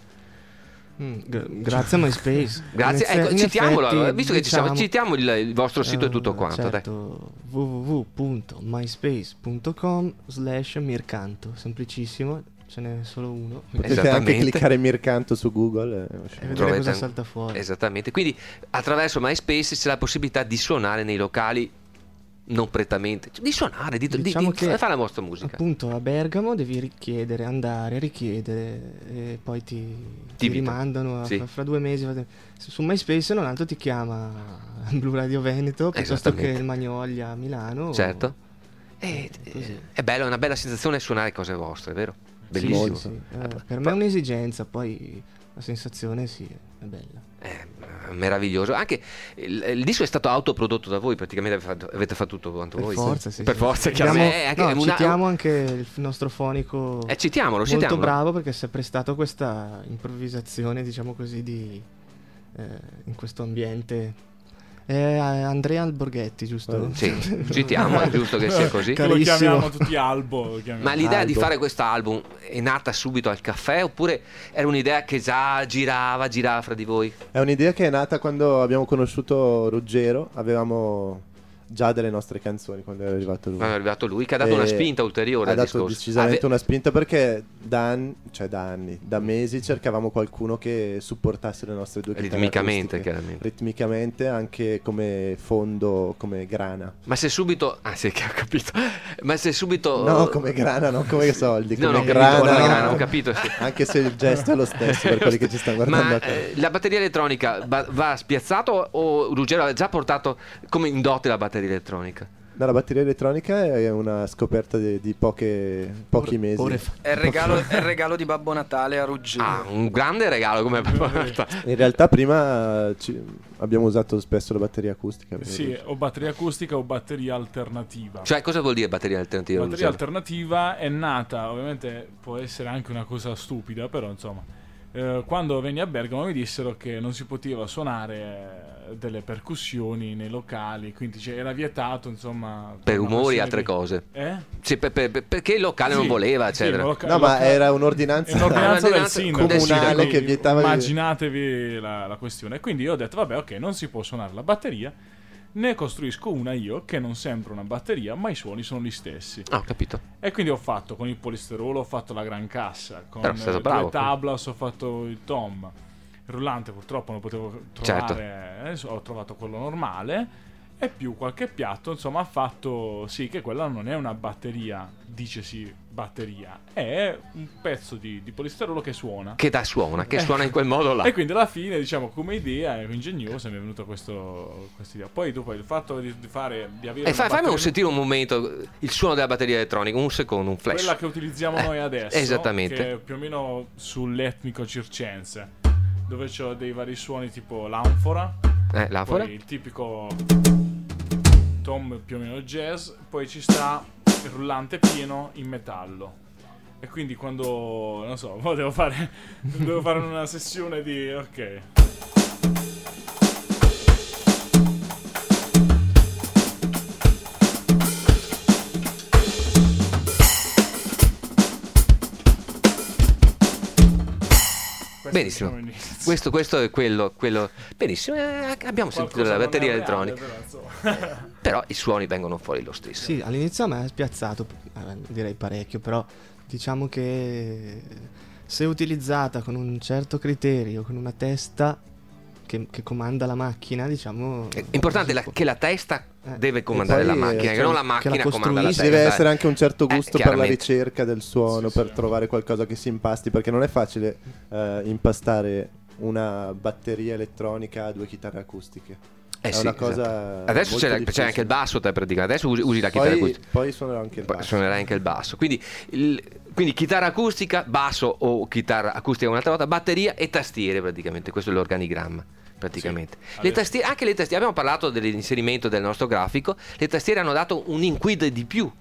Mm, gra- grazie a MySpace. Grazie, In effe- ecco, in citiamolo effetti, allora, visto che ci siamo, diciamo, citiamo il, il vostro sito e tutto eh, quanto. dai. certo, w w w punto myspace punto com slash mircanto, semplicissimo, ce n'è solo uno. Potete anche Esattamente. cliccare Mircanto su Google. E E... vedere Trovate cosa an- salta fuori. Esattamente, quindi attraverso MySpace c'è la possibilità di suonare nei locali non prettamente, cioè, di suonare, di, di- Diciamo di che fare la vostra musica. Appunto a Bergamo devi richiedere, andare, richiedere e poi ti, ti Ti invitano. rimandano a- Sì. fra, fra due mesi. fate- Su MySpace non altro ti chiama Blu Radio Veneto piuttosto che Esattamente. il Magnolia a Milano. Certo. E- Così. è bello, è una bella sensazione suonare cose vostre, vero? Sì, Bellissimo. sì, sì. Eh, per me è un'esigenza, poi la sensazione sì, è bella. È meraviglioso. Anche il, il disco è stato autoprodotto da voi, praticamente avete fatto, avete fatto tutto quanto Per voi. forza, sì, per sì. forza, Abbiamo- chiaramente. Eh, anche no, una- citiamo anche il f- nostro fonico Eh, citiamolo, molto citiamolo. bravo perché si è prestato a questa improvvisazione, diciamo così, di, eh, in questo ambiente. È Andrea Alborghetti, giusto? Sì, citiamo, è giusto che sia così. Che lo Carissimo. chiamiamo tutti Albo. lo chiamiamo. Ma l'idea di Albo. fare questo album è nata subito al caffè oppure era un'idea che già girava, girava fra di voi? È un'idea che è nata quando abbiamo conosciuto Ruggero. Avevamo già delle nostre canzoni quando è arrivato lui. Quando è arrivato lui, che ha dato E una spinta ulteriore ha al dato discorso. decisamente Ave- una spinta, perché da anni, cioè da anni, da mesi cercavamo qualcuno che supportasse le nostre due chitarre Ritmicamente, acustiche. chiaramente. Ritmicamente, anche come fondo, come grana. Ma se subito... Ah sì, che ho capito. Ma se subito... No, come grana, non come soldi, No, come no, grana. come grana, ho capito, sì. Anche se il gesto è lo stesso per quelli che ci stanno guardando Ma a casa. eh, la batteria elettronica va, va spiazzato o Ruggero ha già portato come in dote la batteria elettronica? No, la batteria elettronica è una scoperta di, di poche, pochi mesi. Ore fa. È il regalo, è il regalo di Babbo Natale a Ruggero. Ah, un grande regalo come In realtà prima ci- abbiamo usato spesso la batteria acustica. Sì, o batteria acustica o batteria alternativa. Cioè, cosa vuol dire batteria alternativa? La batteria Ruggero? alternativa è nata, ovviamente può essere anche una cosa stupida, però insomma, eh, quando venni a Bergamo mi dissero che non si poteva suonare eh, delle percussioni nei locali, quindi cioè, era vietato, insomma, Per una rumori e questione altre di- cose. Eh? Sì, per- per- per- perché il locale non Sì, voleva, sì, eccetera. loca- No, ma loca- era un'ordinanza, è un'ordinanza del Un'ordinanza sindaco comunale quindi che vietava di- immaginatevi la, la questione. E quindi io ho detto vabbè, ok, non si può suonare la batteria, ne costruisco una io che non sembra una batteria, ma i suoni sono gli stessi. Ah, ho capito. E quindi ho fatto con il polisterolo, ho fatto la gran cassa, con Però sei stato eh, bravo. due tablas ho fatto il tom. Il rullante purtroppo non potevo trovare, eh, ho trovato quello normale. E più qualche piatto, insomma, ha fatto sì che quella non è una batteria, dicesi batteria, è un pezzo di, di polisterolo che suona. Che da suona, che Eh. suona in quel modo là. E quindi alla fine, diciamo, come idea ingegnosa mi è venuta questo idea. Poi dopo il fatto di, di fare di avere E fa, una fammi un batteria- sentire un momento il suono della batteria elettronica, un secondo, un flash. quella che utilizziamo Eh, noi adesso, esattamente. che è più o meno sull'etnico circense, dove c'ho dei vari suoni tipo l'anfora, Eh, l'anfora? poi il tipico tom più o meno jazz, poi ci sta il rullante pieno in metallo. E quindi quando, non so, devo fare devo fare una sessione di ok. Questo Benissimo. diciamo l'inizio. Questo, questo è quello, quello. Benissimo, eh, abbiamo sentito Qualcosa la non batteria è elettronica. reale, però, insomma. Però i suoni vengono fuori lo stesso. Sì, all'inizio a me ha spiazzato, eh, direi parecchio, però diciamo che se utilizzata con un certo criterio, con una testa che, che comanda la macchina, diciamo... È importante la- che la testa Eh, deve comandare e la poi, macchina, eh, che non la che la macchina comanda la costruisci. testa. Ci deve essere anche un certo Eh, gusto per la chiaramente. ricerca del suono, Sì, per sì. trovare qualcosa che si impasti, perché non è facile eh, impastare una batteria elettronica a due chitarre acustiche. Eh è sì, una cosa esatto. Adesso molto c'è, c'è difficile. anche il basso, te praticamente. Adesso usi, usi la chitarra Poi, acustica. poi suonerò anche il Poi basso. suonerai anche il basso. Quindi, il- quindi chitarra acustica, basso o chitarra acustica un'altra volta, batteria e tastiere praticamente. Questo è l'organigramma. Praticamente. Sì. Le Adesso- tastiere, anche le tastiere, abbiamo parlato dell'inserimento del nostro grafico. Le tastiere hanno dato un inquid di più,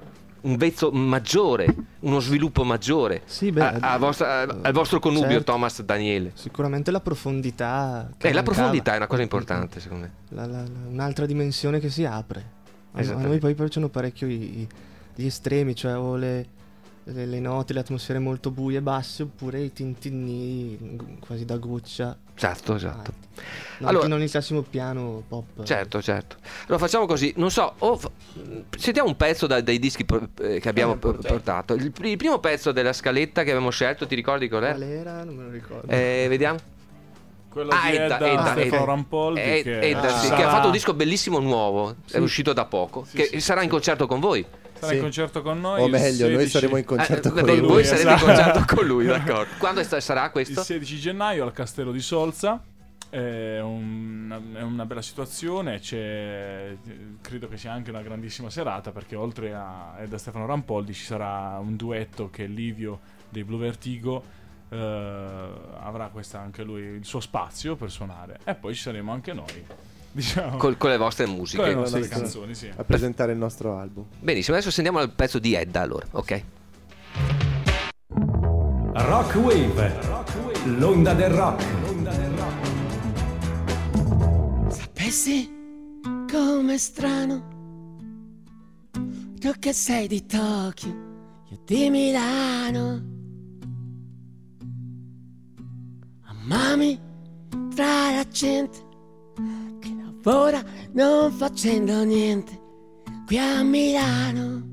un vezzo maggiore, uno sviluppo maggiore Sì, beh, a- a vostra- a- al vostro connubio, certo. Thomas Daniele. Sicuramente la profondità... che Eh, la mancava. profondità è una cosa importante, secondo me. La- la- la- un'altra dimensione che si apre. A, a Esattamente. noi poi piacciono parecchio i- i- gli estremi, cioè o le, le- le note, le atmosfere molto buie basse, oppure i tintinni gu- quasi da goccia. Esatto, esatto. No, Allora- anche non il classico piano pop. Certo, certo. Allora facciamo così, non so, o f- sentiamo un pezzo da- dai dischi po- eh, che abbiamo Eh, po- portato. portato. Il, il primo pezzo della scaletta che abbiamo scelto, ti ricordi qual è? Qual era? Non me lo ricordo. Eh, vediamo. Quello Ah, di Edda, Edda, Edda, Stefano Edda. Rampoldi Ed- che, Edda, sì, sarà- che ha fatto un disco bellissimo nuovo, Sì. è uscito da poco, Sì, che sì, sarà sì, in sì. concerto con voi. sarà Sì. in concerto con noi O il meglio, noi sedici saremo in concerto Eh, con voi- lui. voi sarete in esatto. concerto con lui, d'accordo. Quando è sta- sarà il questo? sedici gennaio al Castello di Solza. È una, è una bella situazione, c'è, credo che sia anche una grandissima serata, perché oltre a Edda Stefano Rampoldi ci sarà un duetto che è Livio dei Blue Vertigo, eh, avrà questa anche lui il suo spazio per suonare, e poi ci saremo anche noi, diciamo, Col- con le vostre con le musiche. nostre Sì, sì. canzoni, sì. A presentare il nostro album. Benissimo, adesso sentiamo il pezzo di Edda allora, ok? Rock Wave, l'onda del rock. Sapessi com'è strano, tu che sei di Tokyo, io di Milano. Amami tra la gente che la ora non facendo niente qui a Milano.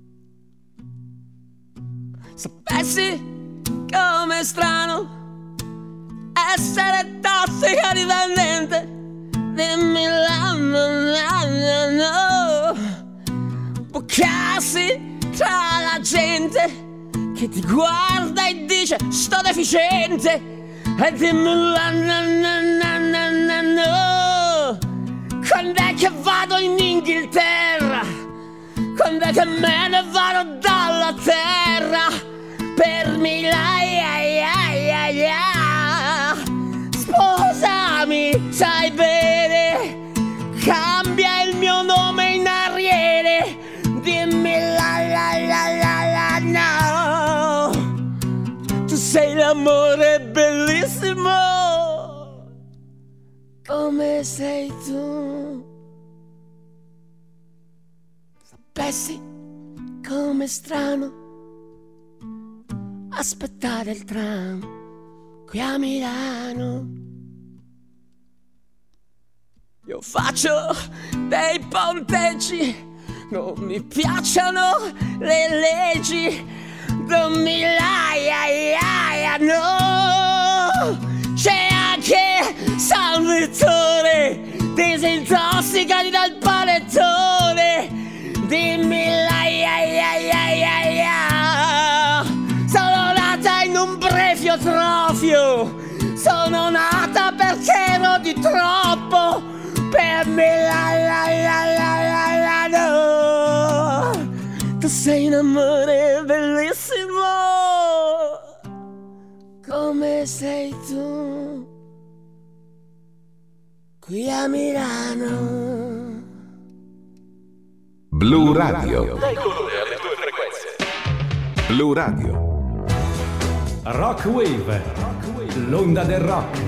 Sapessi com'è strano essere tossica dipendente di Milano, no, no. Bucarsi tra la gente che ti guarda e dice sto deficiente e dimmi la na na na na na no. Quando è che vado in Inghilterra? Quando è che me ne vado dalla terra? Per Milano, yeah, yeah, yeah. Sposami, sai bene, cambia il mio nome in Ariele, dimmi la la la la la no. Tu sei l'amore bellissimo come sei tu. Sapessi com'è strano aspettare il tram qui a Milano. Io faccio dei ponteggi, non mi piacciono le leggi, non mi laia, no. C'è anche San Vittore, disintossicati dal panettone, dimmi laia. Sono nata in un brefio trofio, sono nata perché ero di troppo, per me la la la la la no. Tu sei un amore bellissimo come sei tu qui a Milano. Blu Radio. Dai colore alle tue frequenze. Blu Radio. Rock Wave, l'onda del rock.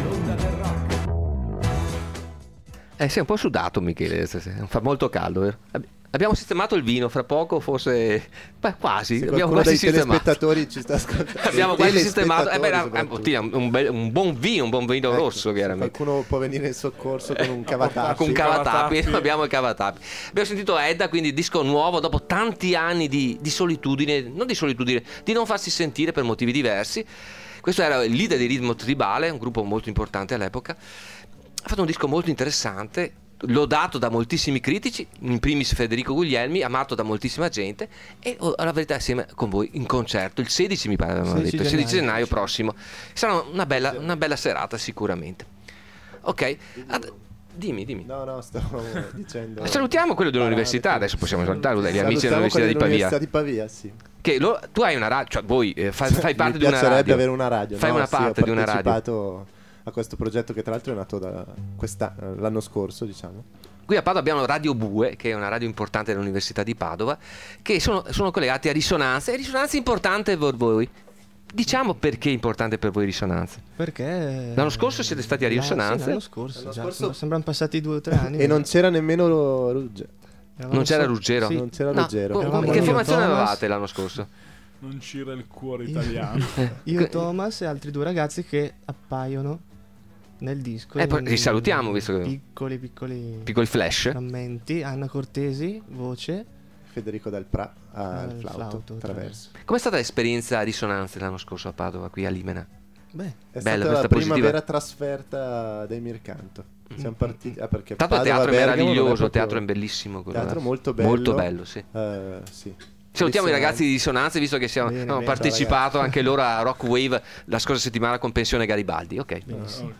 Eh, sei un po' sudato, Michele, fa molto caldo, vero? Abbiamo sistemato il vino, fra poco forse... Beh, quasi, Se abbiamo qualcuno quasi dei sistemato. telespettatori ci sta ascoltando. Abbiamo quasi sistemato, eh beh, Telespettatori, era- un, un bel- un buon vino, un buon vino Ecco, rosso, se chiaramente. qualcuno può venire in soccorso con un cavatappi. Con cavatappi, cavatappi. abbiamo il cavatappi. Abbiamo sentito Edda, quindi disco nuovo dopo tanti anni di, di solitudine, non di solitudine, di non farsi sentire per motivi diversi. Questo era il leader di Ritmo Tribale, un gruppo molto importante all'epoca. Ha fatto un disco molto interessante, lodato da moltissimi critici, in primis Federico Guglielmi, amato da moltissima gente, e oh, alla verità assieme con voi in concerto il sedici, mi pare avevamo sedici detto, il sedici gennaio. gennaio prossimo. Sarà una bella, una bella serata sicuramente. Ok, Ad- dimmi, dimmi. No, no, stavo dicendo. Salutiamo quello dell'università, adesso possiamo salutare gli amici Salutiamo dell'università di quelli Pavia. dell'Università di Pavia, sì. Che lo- tu hai una radio, cioè voi eh, fai, fai parte Mi di una piacerebbe radio. avere una radio. Fai no? una Sì, ho parte di una radio. partecipato a questo progetto che tra l'altro è nato da questa, l'anno scorso, diciamo. Qui a Padova abbiamo Radio Bue, che è una radio importante dell'Università di Padova, che sono, sono collegati a Risonanza, e Risonanza è importante per voi. Diciamo perché è importante per voi Risonanza. Perché L'anno scorso siete stati a l'anno- Risonanza? sì, l'anno scorso, L'anno già, scorso- sembra- sembrano passati due o tre anni. E non c'era nemmeno lo- Rugge. Eravamo Non c'era so- Ruggero? sì. Non c'era No, Ruggero. co- Eravamo che io, formazione Thomas. avevate l'anno scorso? Non c'era il cuore italiano. Io, Thomas e altri due ragazzi che appaiono nel disco. Eh, poi in- li salutiamo, visto che- Piccoli, piccoli, Piccoli flash. frammenti. Anna Cortesi, voce. Federico Del Pra al Al flauto, flauto, traverso. Com'è stata l'esperienza a Risonanza l'anno scorso a Padova, qui a Limena? Beh, È Bella stata questa la prima positiva. vera trasferta dei Mircanto. Siamo partiti ah, perché Tanto il Padova, teatro è Bergamo non meraviglioso, il proprio- teatro è bellissimo. quello Teatro là. molto bello. Molto bello, sì. Eh, sì. Salutiamo i Bellissimo. ragazzi di Risonanza, visto che siamo, Bene, hanno bene, partecipato ciao, anche loro a Rock Wave la scorsa settimana con Pensione Garibaldi. Ok. benissimo.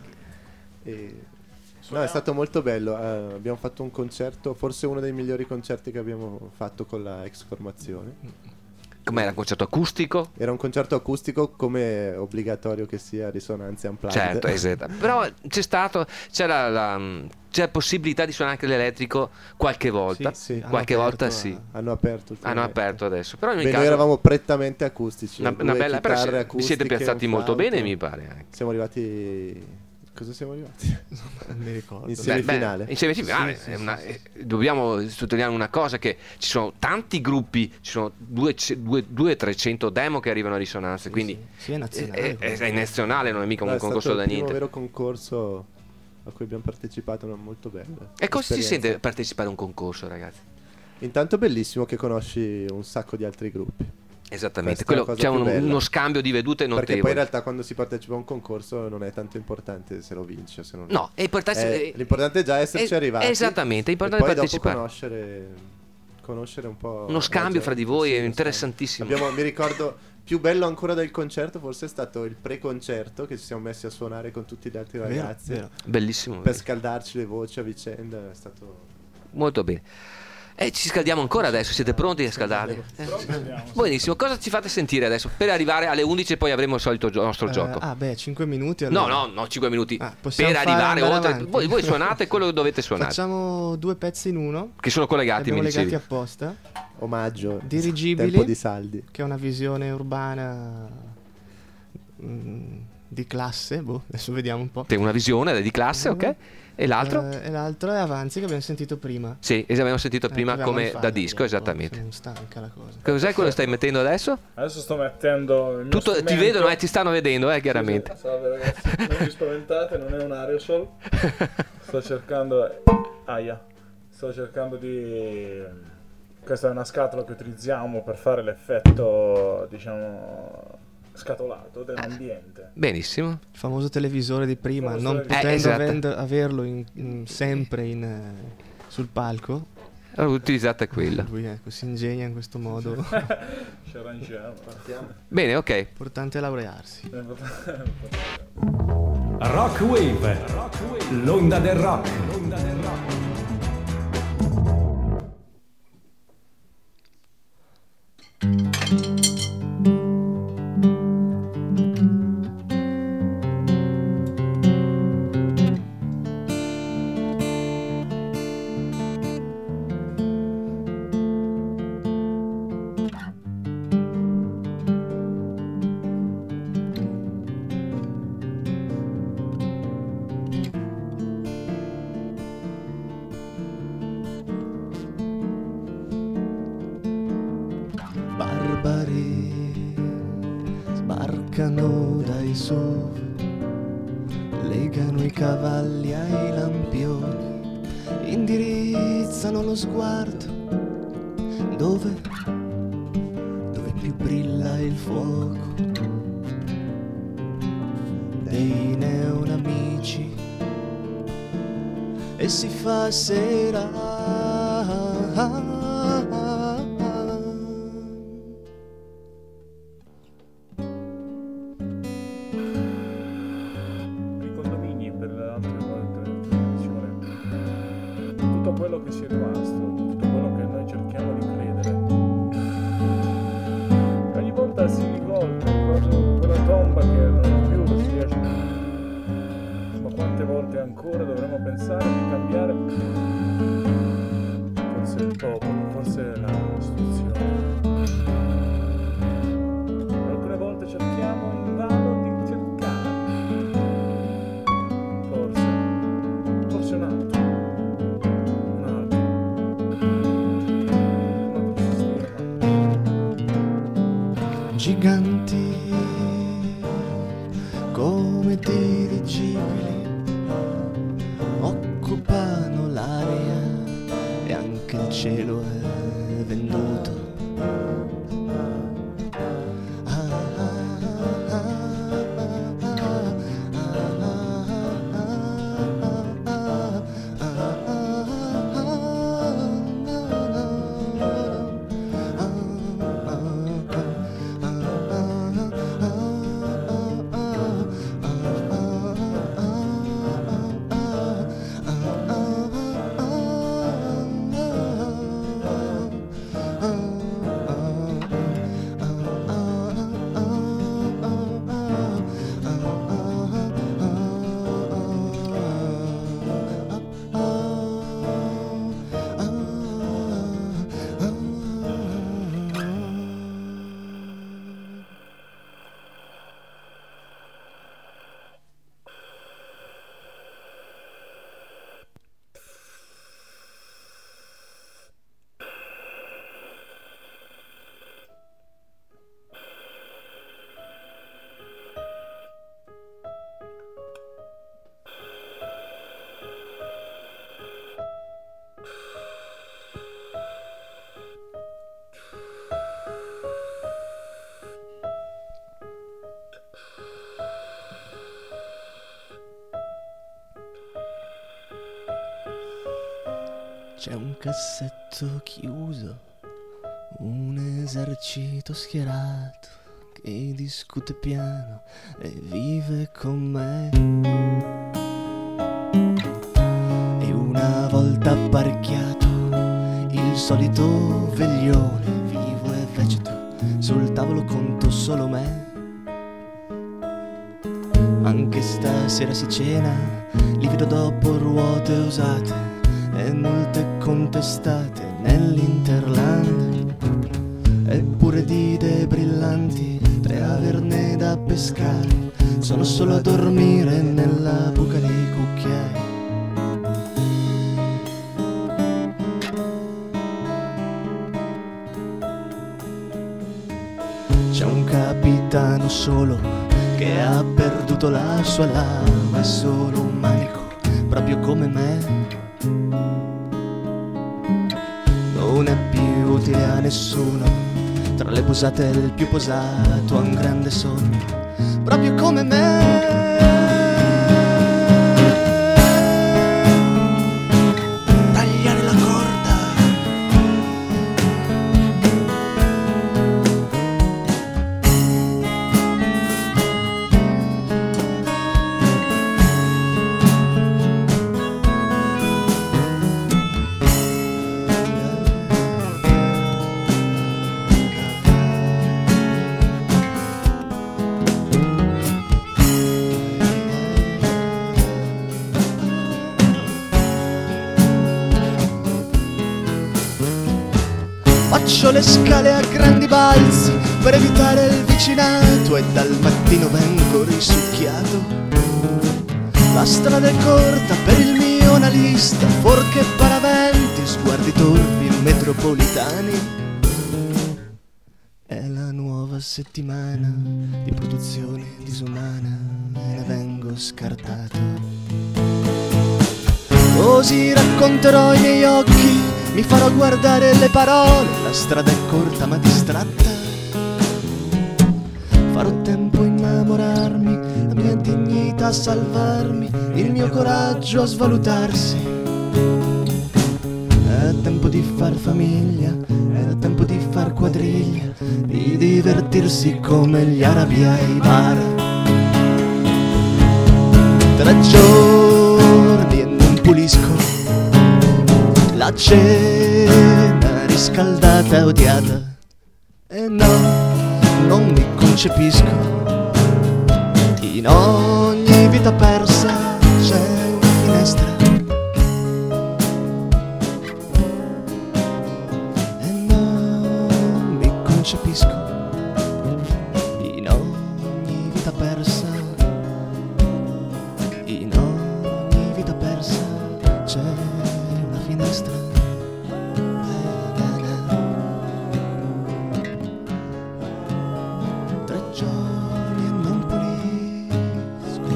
E- No, è stato molto bello. eh, abbiamo fatto un concerto, forse uno dei migliori concerti che abbiamo fatto con la ex formazione. Com'era un concerto acustico? Era un concerto acustico, come obbligatorio che sia, risonanze unplugged. Certo, esatto. Però c'è stato, c'era la, c'è possibilità di suonare anche l'elettrico qualche volta. Sì, sì. Qualche Hanno volta aperto sì. a- Hanno aperto Hanno ultimamente. aperto adesso. Però in ogni Beh, noi caso, eravamo prettamente acustici. una, due una bella, però chitarre si- vi acustiche, siete piazzati un molto flauto. bene, mi pare. Anche. Siamo arrivati. Cosa siamo arrivati? Non mi ricordo. In Beh, semifinale. beh, in semifinale, Sì, sì, è sì, una- sì. eh, dobbiamo sottolineare una cosa, che ci sono tanti gruppi, ci sono due trecento demo che arrivano a Risonanza, quindi Sì, sì, è nazionale. è, è- è nazionale, non è mica No, un è stato concorso il da primo niente. vero concorso a cui abbiamo partecipato, una molto bella. E cosa si esperienza. sente partecipare a un concorso, ragazzi? Intanto bellissimo che conosci un sacco di altri gruppi. Esattamente, Questa è la quello, cosa c'è più un- bella. uno scambio di vedute Perché notevole. poi in realtà quando si partecipa a un concorso non è tanto importante se lo vince o se non No, è importante- Eh, l'importante è già esserci es- arrivati. esattamente, è e importante poi dopo partecipare. conoscere conoscere un po' Uno scambio la fra gente. di voi Sì, è lo interessantissimo. scambio. Abbiamo, mi ricordo più bello ancora del concerto forse è stato il pre-concerto, che ci siamo messi a suonare con tutti gli altri Vero, ragazzi, vero. Bellissimo. per scaldarci le voci a vicenda. È stato Molto bene. E ci scaldiamo ancora adesso, siete pronti a scaldarvi? Eh. Benissimo, cosa ci fate sentire adesso? Per arrivare alle undici poi avremo il solito gio- nostro Eh, gioco. ah, beh, cinque minuti. No, allora. no, no, cinque minuti. Ah, possiamo per fare arrivare andare oltre. avanti. Voi, voi suonate quello che dovete suonare. Facciamo due pezzi in uno. Che sono collegati, Li abbiamo mi legati dicevi. apposta. Omaggio, Dirigibili. tempo di saldi. Che è una visione urbana mm, di classe. Boh, adesso vediamo un po'. Te una visione di classe, ok? E l'altro? Eh, e l'altro è Avanzi, che abbiamo sentito prima. Sì, abbiamo sentito Eh, prima proviamo come a rifarlo, da disco, vediamo, esattamente. se non stanca la cosa. Cos'è quello che stai mettendo adesso? Adesso sto mettendo il mio Tutto, ti strumento. vedono, eh, ti stanno vedendo, eh, chiaramente. Sì, sì. Salve ragazzi, non vi spaventate, non è un aerosol. Sto cercando aia. Sto cercando di questa è una scatola che utilizziamo per fare l'effetto, diciamo, scatolato dell'ambiente. Benissimo. Il famoso televisore di prima, Famoso non televisore. potendo Eh, esatto. avend- averlo in- in- sempre in, eh, sul palco. Allora, utilizzate quello. Lui ecco, si ingegna in questo modo. Ci arrangiamo. Partiamo. Bene, ok. L'importante è laurearsi. Rock Wave, l'onda del rock. Barbari sbarcano dai S U V, legano i cavalli ai lampioni, indirizzano lo sguardo dove, dove più brilla il fuoco dei neonamici, e si fa sera. I condomini per le altre volte della televisione, tutto quello che ci è rimasto, tutto quello che noi cerchiamo di credere. Ogni volta si ricorda quella tomba che non più si riesce. Ma quante volte ancora dovremmo pensare di cambiare? Forse il popolo, forse la Costituzione. Alcune volte cerchiamo invano di cercare. Forse, forse un altro, un altro, un altro sistema. Giganti come dirigibili occupano l'aria e anche il cielo è venduto. C'è un cassetto chiuso, un esercito schierato che discute piano e vive con me. E una volta apparecchiato il solito veglione, vivo e vegeto, sul tavolo conto solo me. Anche stasera si cena, livido dopo ruote usate e multe contestate nell'Interland. Eppure di idee brillanti, tre averne da pescare, sono solo a dormire nella buca dei cucchiai. C'è un capitano solo che ha perduto la sua lama, è solo un manico, proprio come me. Non è più utile a nessuno, tra le posate il più posato ha un grande sogno, proprio come me. Tagliare la corda, faccio le scale a grandi balzi per evitare il vicinato e dal mattino vengo risucchiato. La strada è corta per il mio analista, forche paraventi, sguardi torvi metropolitani. È la nuova settimana di produzione disumana e ne vengo scartato. Così racconterò i miei occhi, mi farò guardare le parole, la strada è corta ma distratta. Farò tempo a innamorarmi, la mia dignità a salvarmi, il mio coraggio a svalutarsi. È tempo di far famiglia, è tempo di far quadriglia, di divertirsi come gli arabi ai bar. Tre giorni e non pulisco la cena riscaldata e odiata. E no, non mi concepisco. In ogni vita persa c'è una finestra. E non mi concepisco. In ogni vita persa, in ogni vita persa c'è una finestra. Tre giorni e non pulisco.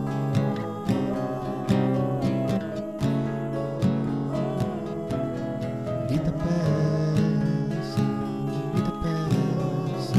Vita persa, vita persa.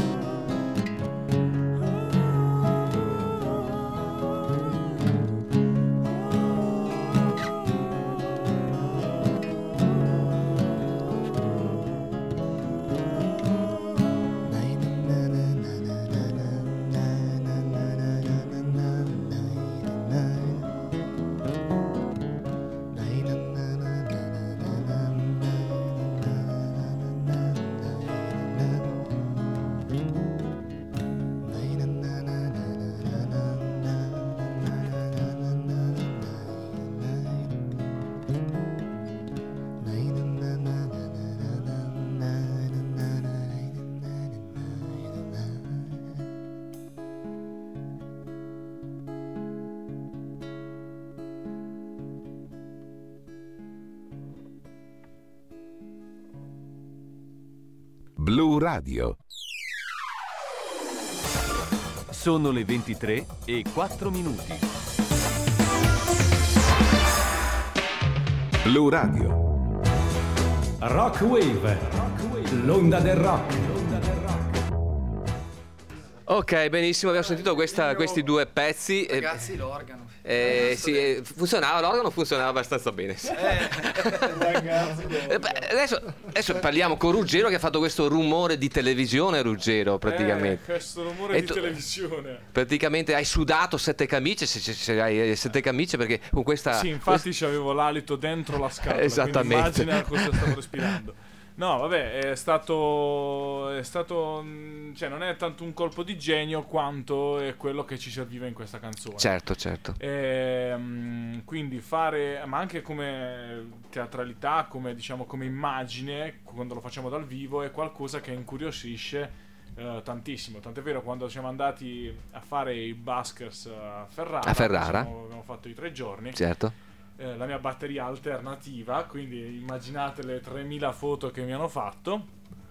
Blu Radio. Sono le ventitré e quattro minuti. Blu Radio. Rock Wave, l'onda del rock. Ok, benissimo, abbiamo sentito questa, questi due pezzi. eh, Ragazzi, l'organo. eh, sì, eh, funzionava, l'organo funzionava abbastanza bene. sì. Eh, beh, adesso, adesso parliamo con Ruggero che ha fatto questo rumore di televisione, Ruggero, praticamente. Eh, questo rumore E di tu- televisione. Praticamente hai sudato sette camicie, se, se- se hai eh, sette camicie perché con questa... Sì, infatti c'avevo l'alito dentro la scatola. Esattamente. Quindi immagina cosa stavo respirando. No, vabbè, è stato, è stato, mh, cioè non è tanto un colpo di genio quanto è quello che ci serviva in questa canzone. Certo, certo. E, mh, quindi fare, ma anche come teatralità, come diciamo come immagine, quando lo facciamo dal vivo, è qualcosa che incuriosisce eh, tantissimo. Tant'è vero, quando siamo andati a fare i buskers a Ferrara, A Ferrara? diciamo, abbiamo fatto i tre giorni. Certo. Eh, la mia batteria alternativa, quindi immaginate le tremila foto che mi hanno fatto.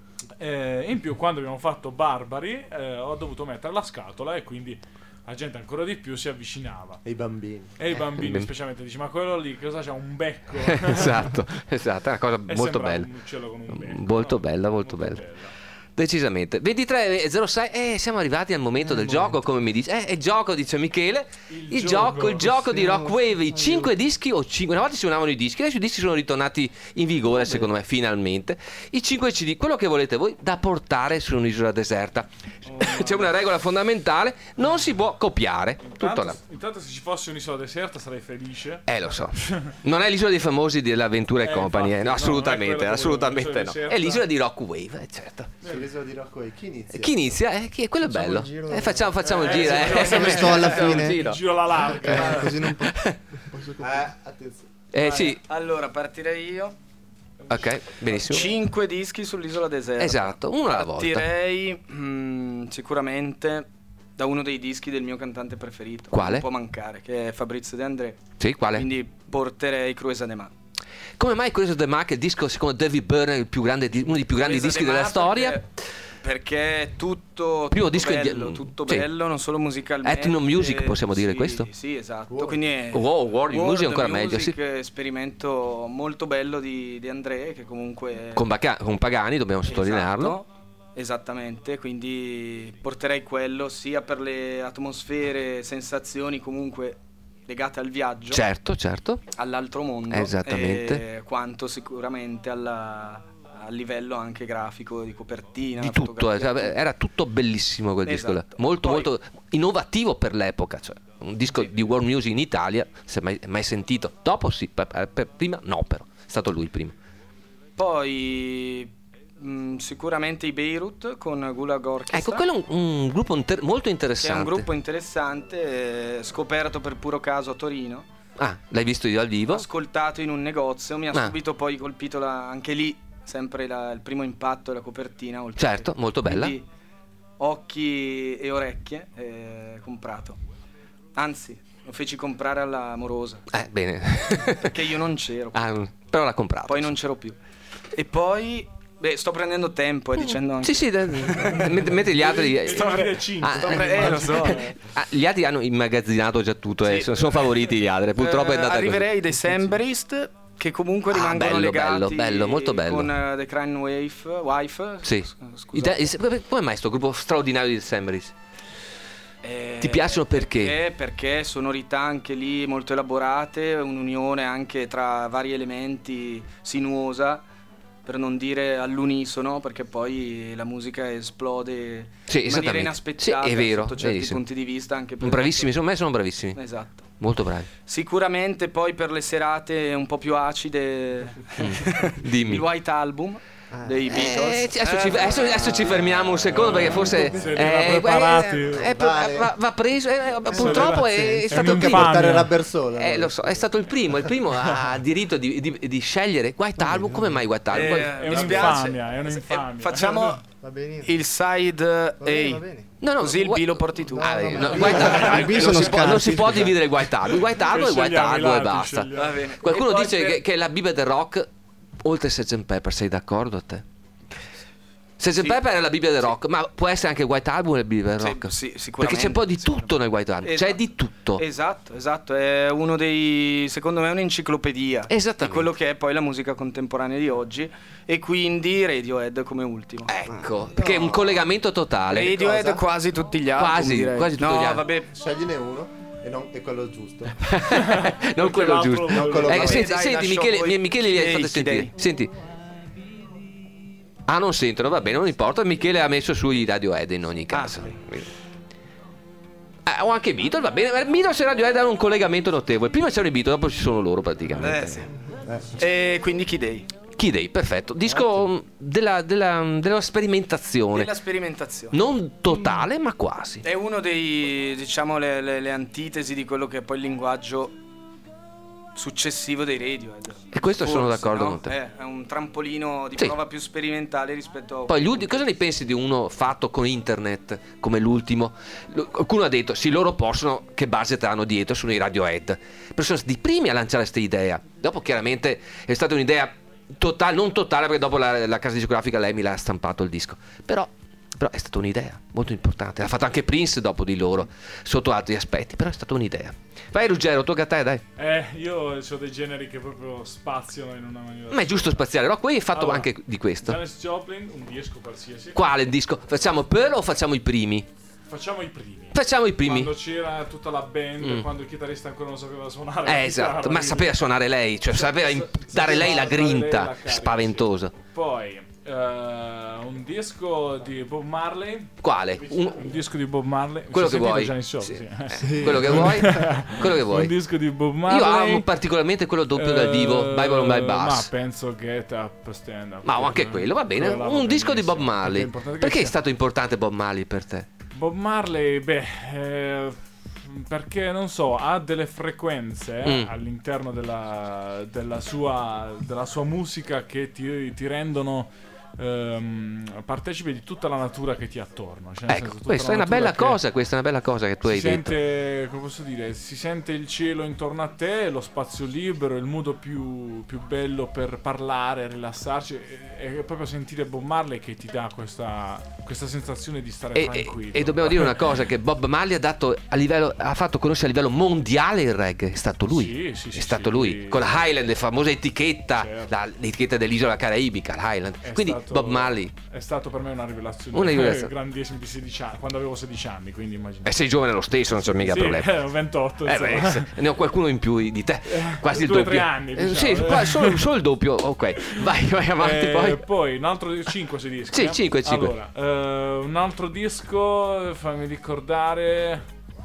Eh, in più, quando abbiamo fatto Barbari, eh, ho dovuto mettere la scatola e quindi la gente ancora di più si avvicinava. E i bambini. E i bambini, beh. specialmente, dici: ma quello lì cosa c'ha? Un becco? esatto, esatto, è una cosa E molto sembra bella. un uccello con un becco, Molto no? bella, molto bella. Decisamente. ventitré e zero sei, eh, siamo arrivati al momento del gioco, come mi dice. Eh, è gioco, dice Michele. Il, Il gioco, gioco. il gioco di Siamo- Rockwave, i cinque dischi o cinque. Una volta si suonavano i dischi, adesso i dischi sono ritornati in vigore, secondo me, finalmente. I cinque C D, quello che volete voi, da portare su un'isola deserta. C'è una regola fondamentale, non si può copiare. Tutto Intanto, là. intanto se ci fosse un'isola deserta sarei felice. Eh, lo so. Non è l'isola dei famosi dell'Avventura e Eh, Company, eh, infatti, no, no, assolutamente, non è quello che assolutamente volevo, no. l'isola È l'isola deserta. di Rockwave, eh, certo. Sull'isola di Rockwave, chi inizia? Chi inizia? Eh, chi è quello è Facciamo bello. il giro. Eh, facciamo facciamo il Eh, giro. sì, eh. facciamo il sto alla Facciamo il fine. giro. Giro alla larga. Eh, così non po- posso Eh, attenzione. Eh sì, Allora, partirei io. ok, benissimo. Cinque dischi sull'isola deserta. Esatto, uno alla volta. Partirei mm, sicuramente da uno dei dischi del mio cantante preferito. Quale? Non può mancare, che è Fabrizio De André. Sì, quale? Quindi porterei Cruesa de Ma. Come mai questo The Mac, il disco secondo David Byrne è il più grande di- uno dei più grandi Cruesa dischi de Ma della storia? Perché, perché è tutto, Primo tutto disco di- bello, tutto sì. bello, non solo musicalmente. Ethno Music, possiamo dire sì, questo? Sì, esatto. World. Quindi è Oh, World Music è ancora meglio, sì. Esperimento molto bello di, di André, che comunque Con, Baca- con Pagani, dobbiamo sottolinearlo. Esatto, esattamente, quindi porterei quello sia per le atmosfere, sensazioni comunque legate al viaggio, Certo, certo. all'altro mondo, Esattamente. e quanto sicuramente alla- a livello anche grafico, di copertina, Di tutto, eh, fotografia, cioè, era tutto bellissimo quel disco là. Esatto. Molto, Poi- molto innovativo per l'epoca. Cioè, un disco di world music in Italia, se mai, mai sentito. Dopo sì, per- per- prima no, però. È stato lui il primo. Poi mh, sicuramente i Beirut con Gulag Orchestra. Ecco, quello è un, un gruppo inter- molto che è interessante. un gruppo interessante, eh, scoperto per puro caso a Torino, Ah, l'hai visto io dal vivo? ascoltato in un negozio, mi ha Ah. subito poi colpito la- anche lì, sempre la- il primo impatto della copertina. oltre Certo, che- molto bella. quindi, occhi e orecchie, eh, comprato. Anzi, lo feci comprare alla morosa, Eh, bene. perché io non c'ero. Ah, però l'ha comprato. Poi non c'ero più. E poi, beh, sto prendendo tempo e dicendo anche... Sì, sì, da- mentre mentre gli altri... Sto a cinque. Ah, sto pre- eh, lo so. ah, gli altri hanno immagazzinato già tutto, eh, Sì. sono, sono favoriti gli altri. Purtroppo è Eh, andata così. arriverei ai Decemberist, che comunque Ah, rimangono bello, legati bello, bello, molto bello. con eh, The Crime Wave, Wife. Sì. s- I Scusa. te- il- come mai sto gruppo straordinario di Decemberis? Eh, Ti piacciono perché? Perché, perché sonorità anche lì molto elaborate, un'unione anche tra vari elementi sinuosa, per non dire all'unisono, perché poi la musica esplode Sì, in maniera esattamente. inaspettata Sì, è vero, sotto certi verissimo. punti di vista, anche per Bravissimi, secondo me sono bravissimi. Esatto. Molto bravi. Sicuramente poi per le serate un po' più acide Dimmi. il White Album dei Eh, Beatles. ci- adesso, ci, adesso- adesso ci fermiamo un secondo perché forse Siete eh, preparati? eh, eh, Vai. va, va preso. eh, purtroppo è, è È stato il primo. un'infamia. Portare rubber sola. Eh, lo so, è stato il primo. Il primo ha diritto di, di- di scegliere White Album. Come mai White Album? Eh, È mi spiace. un'infamia, è un'infamia. Eh, facciamo Va bene. il side Va bene, va A, bene. No, no, così il Whi- B lo porti tu. Ah, No, eh, no, no, no, White no, Album, i B non, sono si può, non si scarsi. può dividere White Album. White Album è White Scegliamo, Album e Ilario, basta. scegliamo. Va bene. Qualcuno E poi dice per- che, che è la Bibbia del rock oltre sergeant Pepper. Sei d'accordo a te? sergeant Sì. Pepper è la Bibbia del Sì. rock, ma può essere anche White Album la Bibbia del Sì, rock. sì, sicuramente, Perché c'è un po' di tutto nel White Album, c'è Esatto. di tutto. Esatto, esatto, è uno dei, secondo me è un'enciclopedia di Esattamente. quello che è poi la musica contemporanea di oggi, e quindi Radiohead come ultimo. Ecco, perché è un collegamento totale. Radiohead cosa? quasi tutti gli altri. Quasi, direi. quasi tutti no, gli altri. vabbè. Scegliene uno e, non, e quello giusto. Non quello l'altro- giusto. non quello Eh, che- senti, Dai, senti, lascio Michele, voi. Michele li hai Chi fatto dei, chi sentire. dei? Senti. Ah, non sentono, va bene, non importa. Michele ha messo sui Radiohead in ogni caso. Ah, o anche Beatles, va bene. Beatles e Radiohead hanno un collegamento notevole. Prima c'erano i Beatles, dopo ci sono loro praticamente. Eh, sì. E quindi Kid Day. Kid Day, perfetto. Disco della, della, della sperimentazione. Della sperimentazione. Non totale, ma quasi. È uno dei, diciamo, le, le- le antitesi di quello che è poi il linguaggio successivo dei Radiohead. E questo sono d'accordo no? con te. È, è un trampolino di Sì. prova più sperimentale rispetto a... Poi l'ultimo, cosa ne pensi di uno fatto con internet come l'ultimo? Lo- Qualcuno ha detto sì, loro possono, che budget hanno dietro, sono i Radiohead, però sono stati i primi a lanciare questa idea. Dopo chiaramente è stata un'idea totale, non totale, perché dopo la, la casa discografica lei mi l'ha stampato il disco, però, però è stata un'idea molto importante. L'ha fatto anche Prince dopo di loro, sotto altri aspetti, però è stata un'idea. Vai Ruggero, tocca a te, dai. Eh, io ho dei generi che proprio spaziano in una maniera. Ma è giusto spaziare, Rock, hai fatto Allora, anche di questo. Janis Joplin, un disco qualsiasi. Quale disco? Facciamo Pearl o facciamo i primi? Facciamo i primi. Facciamo i primi. Quando c'era tutta la band, Mm. quando il chitarrista ancora non sapeva suonare. Eh, la esatto, chitarra, ma quindi- sapeva suonare lei, cioè sapeva im- dare lei la Sapeva dare lei grinta, la carica, spaventosa. sì. Poi eh, un disco di Bob Marley. Quale? Un- Un disco di Bob Marley. Quello Si è che sentito vuoi. Janis Joplin, Sì. sì. Eh, quello che vuoi, quello che vuoi. Un disco di Bob Marley. Io amo particolarmente quello doppio dal vivo, Eh, Bible on My Ma Bus. penso Get Up, Stand Up. Ma anche quello, va bene. Quello là va Un disco di Bob benissimo, Marley. perché è importante che Perché è sia- stato importante Bob Marley per te? Bob Marley, beh, eh, perché non so, ha delle frequenze eh, Mm. all'interno della, della, sua, della sua musica che ti, ti rendono ehm, partecipe di tutta la natura che ti è attorno. Cioè, nel senso, Ecco, tutta questa la è una natura bella che cosa, questa è una bella cosa che tu hai si detto. sente, come posso dire, si sente il cielo intorno a te, lo spazio libero, il modo più, più bello per parlare, rilassarci. È, è proprio sentire Bob Marley che ti dà questa, questa sensazione di stare E, e- tranquillo. e dobbiamo dire una cosa, che Bob Marley ha dato a livello, ha fatto conoscere a livello mondiale il reggae, è stato lui. Sì, sì, sì, è stato sì, lui, lui- con la Highland, la famosa etichetta, Certo. la- l'etichetta dell'isola caraibica, la Highland. È Quindi stato- Bob Marley. è stato per me una rivelazione, Una rivelazione. grandissima di sedici anni, quando avevo sedici anni, quindi immagino. E sei giovane lo stesso, non c'è mica Sì, problema. eh, ho ventotto, Eh, insomma. beh, se- ne ho qualcuno in più di te, quasi il due o doppio. tre anni, Eh, diciamo. sì, qua- solo, solo il doppio. Ok, vai, vai avanti. Eh, poi. un altro cinque si dischi. Sì, eh? cinque, cinque. Allora, eh, un altro disco, fammi ricordare.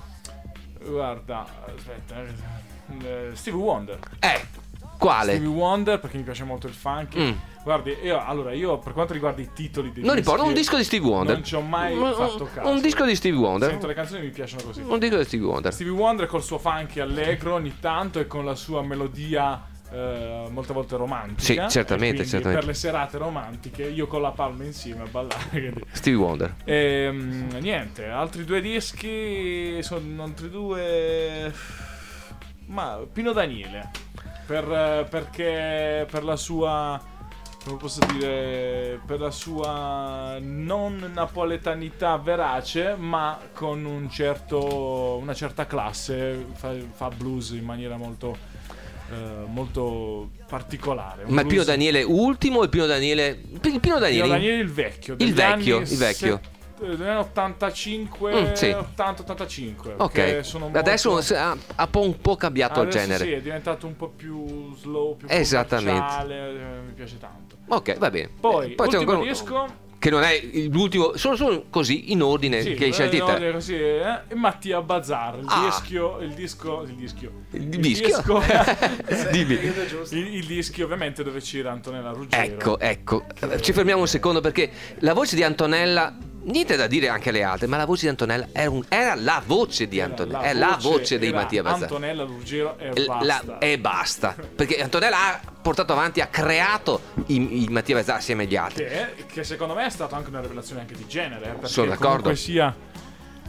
Guarda, aspetta. eh, Stevie Wonder. Eh, quale? Stevie Wonder, perché mi piace molto il funky. Mm. Guardi, io allora io per quanto riguarda i titoli dei Non dischi, importa, un disco di Stevie Wonder. non ci ho mai Un- fatto caso. Un disco di Stevie Wonder. Sento le canzoni e mi piacciono così. Un disco di Stevie Wonder. Stevie Wonder col suo funky allegro ogni tanto e con la sua melodia eh, molte volte romantica. Sì, certamente, E quindi certamente. per le serate romantiche io con la palma insieme a ballare. quindi- Stevie Wonder. Ehm, niente, altri due dischi sono altri due. Ma Pino Daniele per, perché per la sua, come posso dire, per la sua non napoletanità verace, ma con un certo, una certa classe, fa, fa blues in maniera molto, eh, molto particolare. Un Ma il Pino blues- Daniele ultimo o il Pino Daniele. Il Pino Pino Daniele. Daniele il vecchio, Il degli vecchio, anni il vecchio. set- degli anni ottantacinque, Mm, sì. ottanta ottantacinque. Ok. che sono molto- Adesso se- ha, ha po- un po' cambiato il Adesso genere. Sì, è diventato un po' più slow, più Esattamente. commerciale, eh, mi piace tanto. Ok, va bene. Poi, Eh, c'è ultimo ancora un- disco, Che non è l'ultimo. Sono, sono così in ordine sì, che hai scelto eh, te. no, così, eh, e Mattia Bazar, il Ah. dischio, il disco, il dischio, Il dischio? Dimmi. il, il dischio ovviamente dove c'era Antonella Ruggero. Ecco, ecco. Ci fermiamo un secondo perché la voce di Antonella. Niente da dire anche alle altre, ma la voce di Antonella era, un- era la voce di Era Antonella. la È la voce dei era Mattia Bazar. Antonella Ruggero e L- basta. la- e basta. Perché Antonella ha portato avanti, ha creato i, i Mattia Bazar assieme agli altri. Che, che secondo me è stata anche una rivelazione anche di genere, eh, perché Sono d'accordo. comunque sia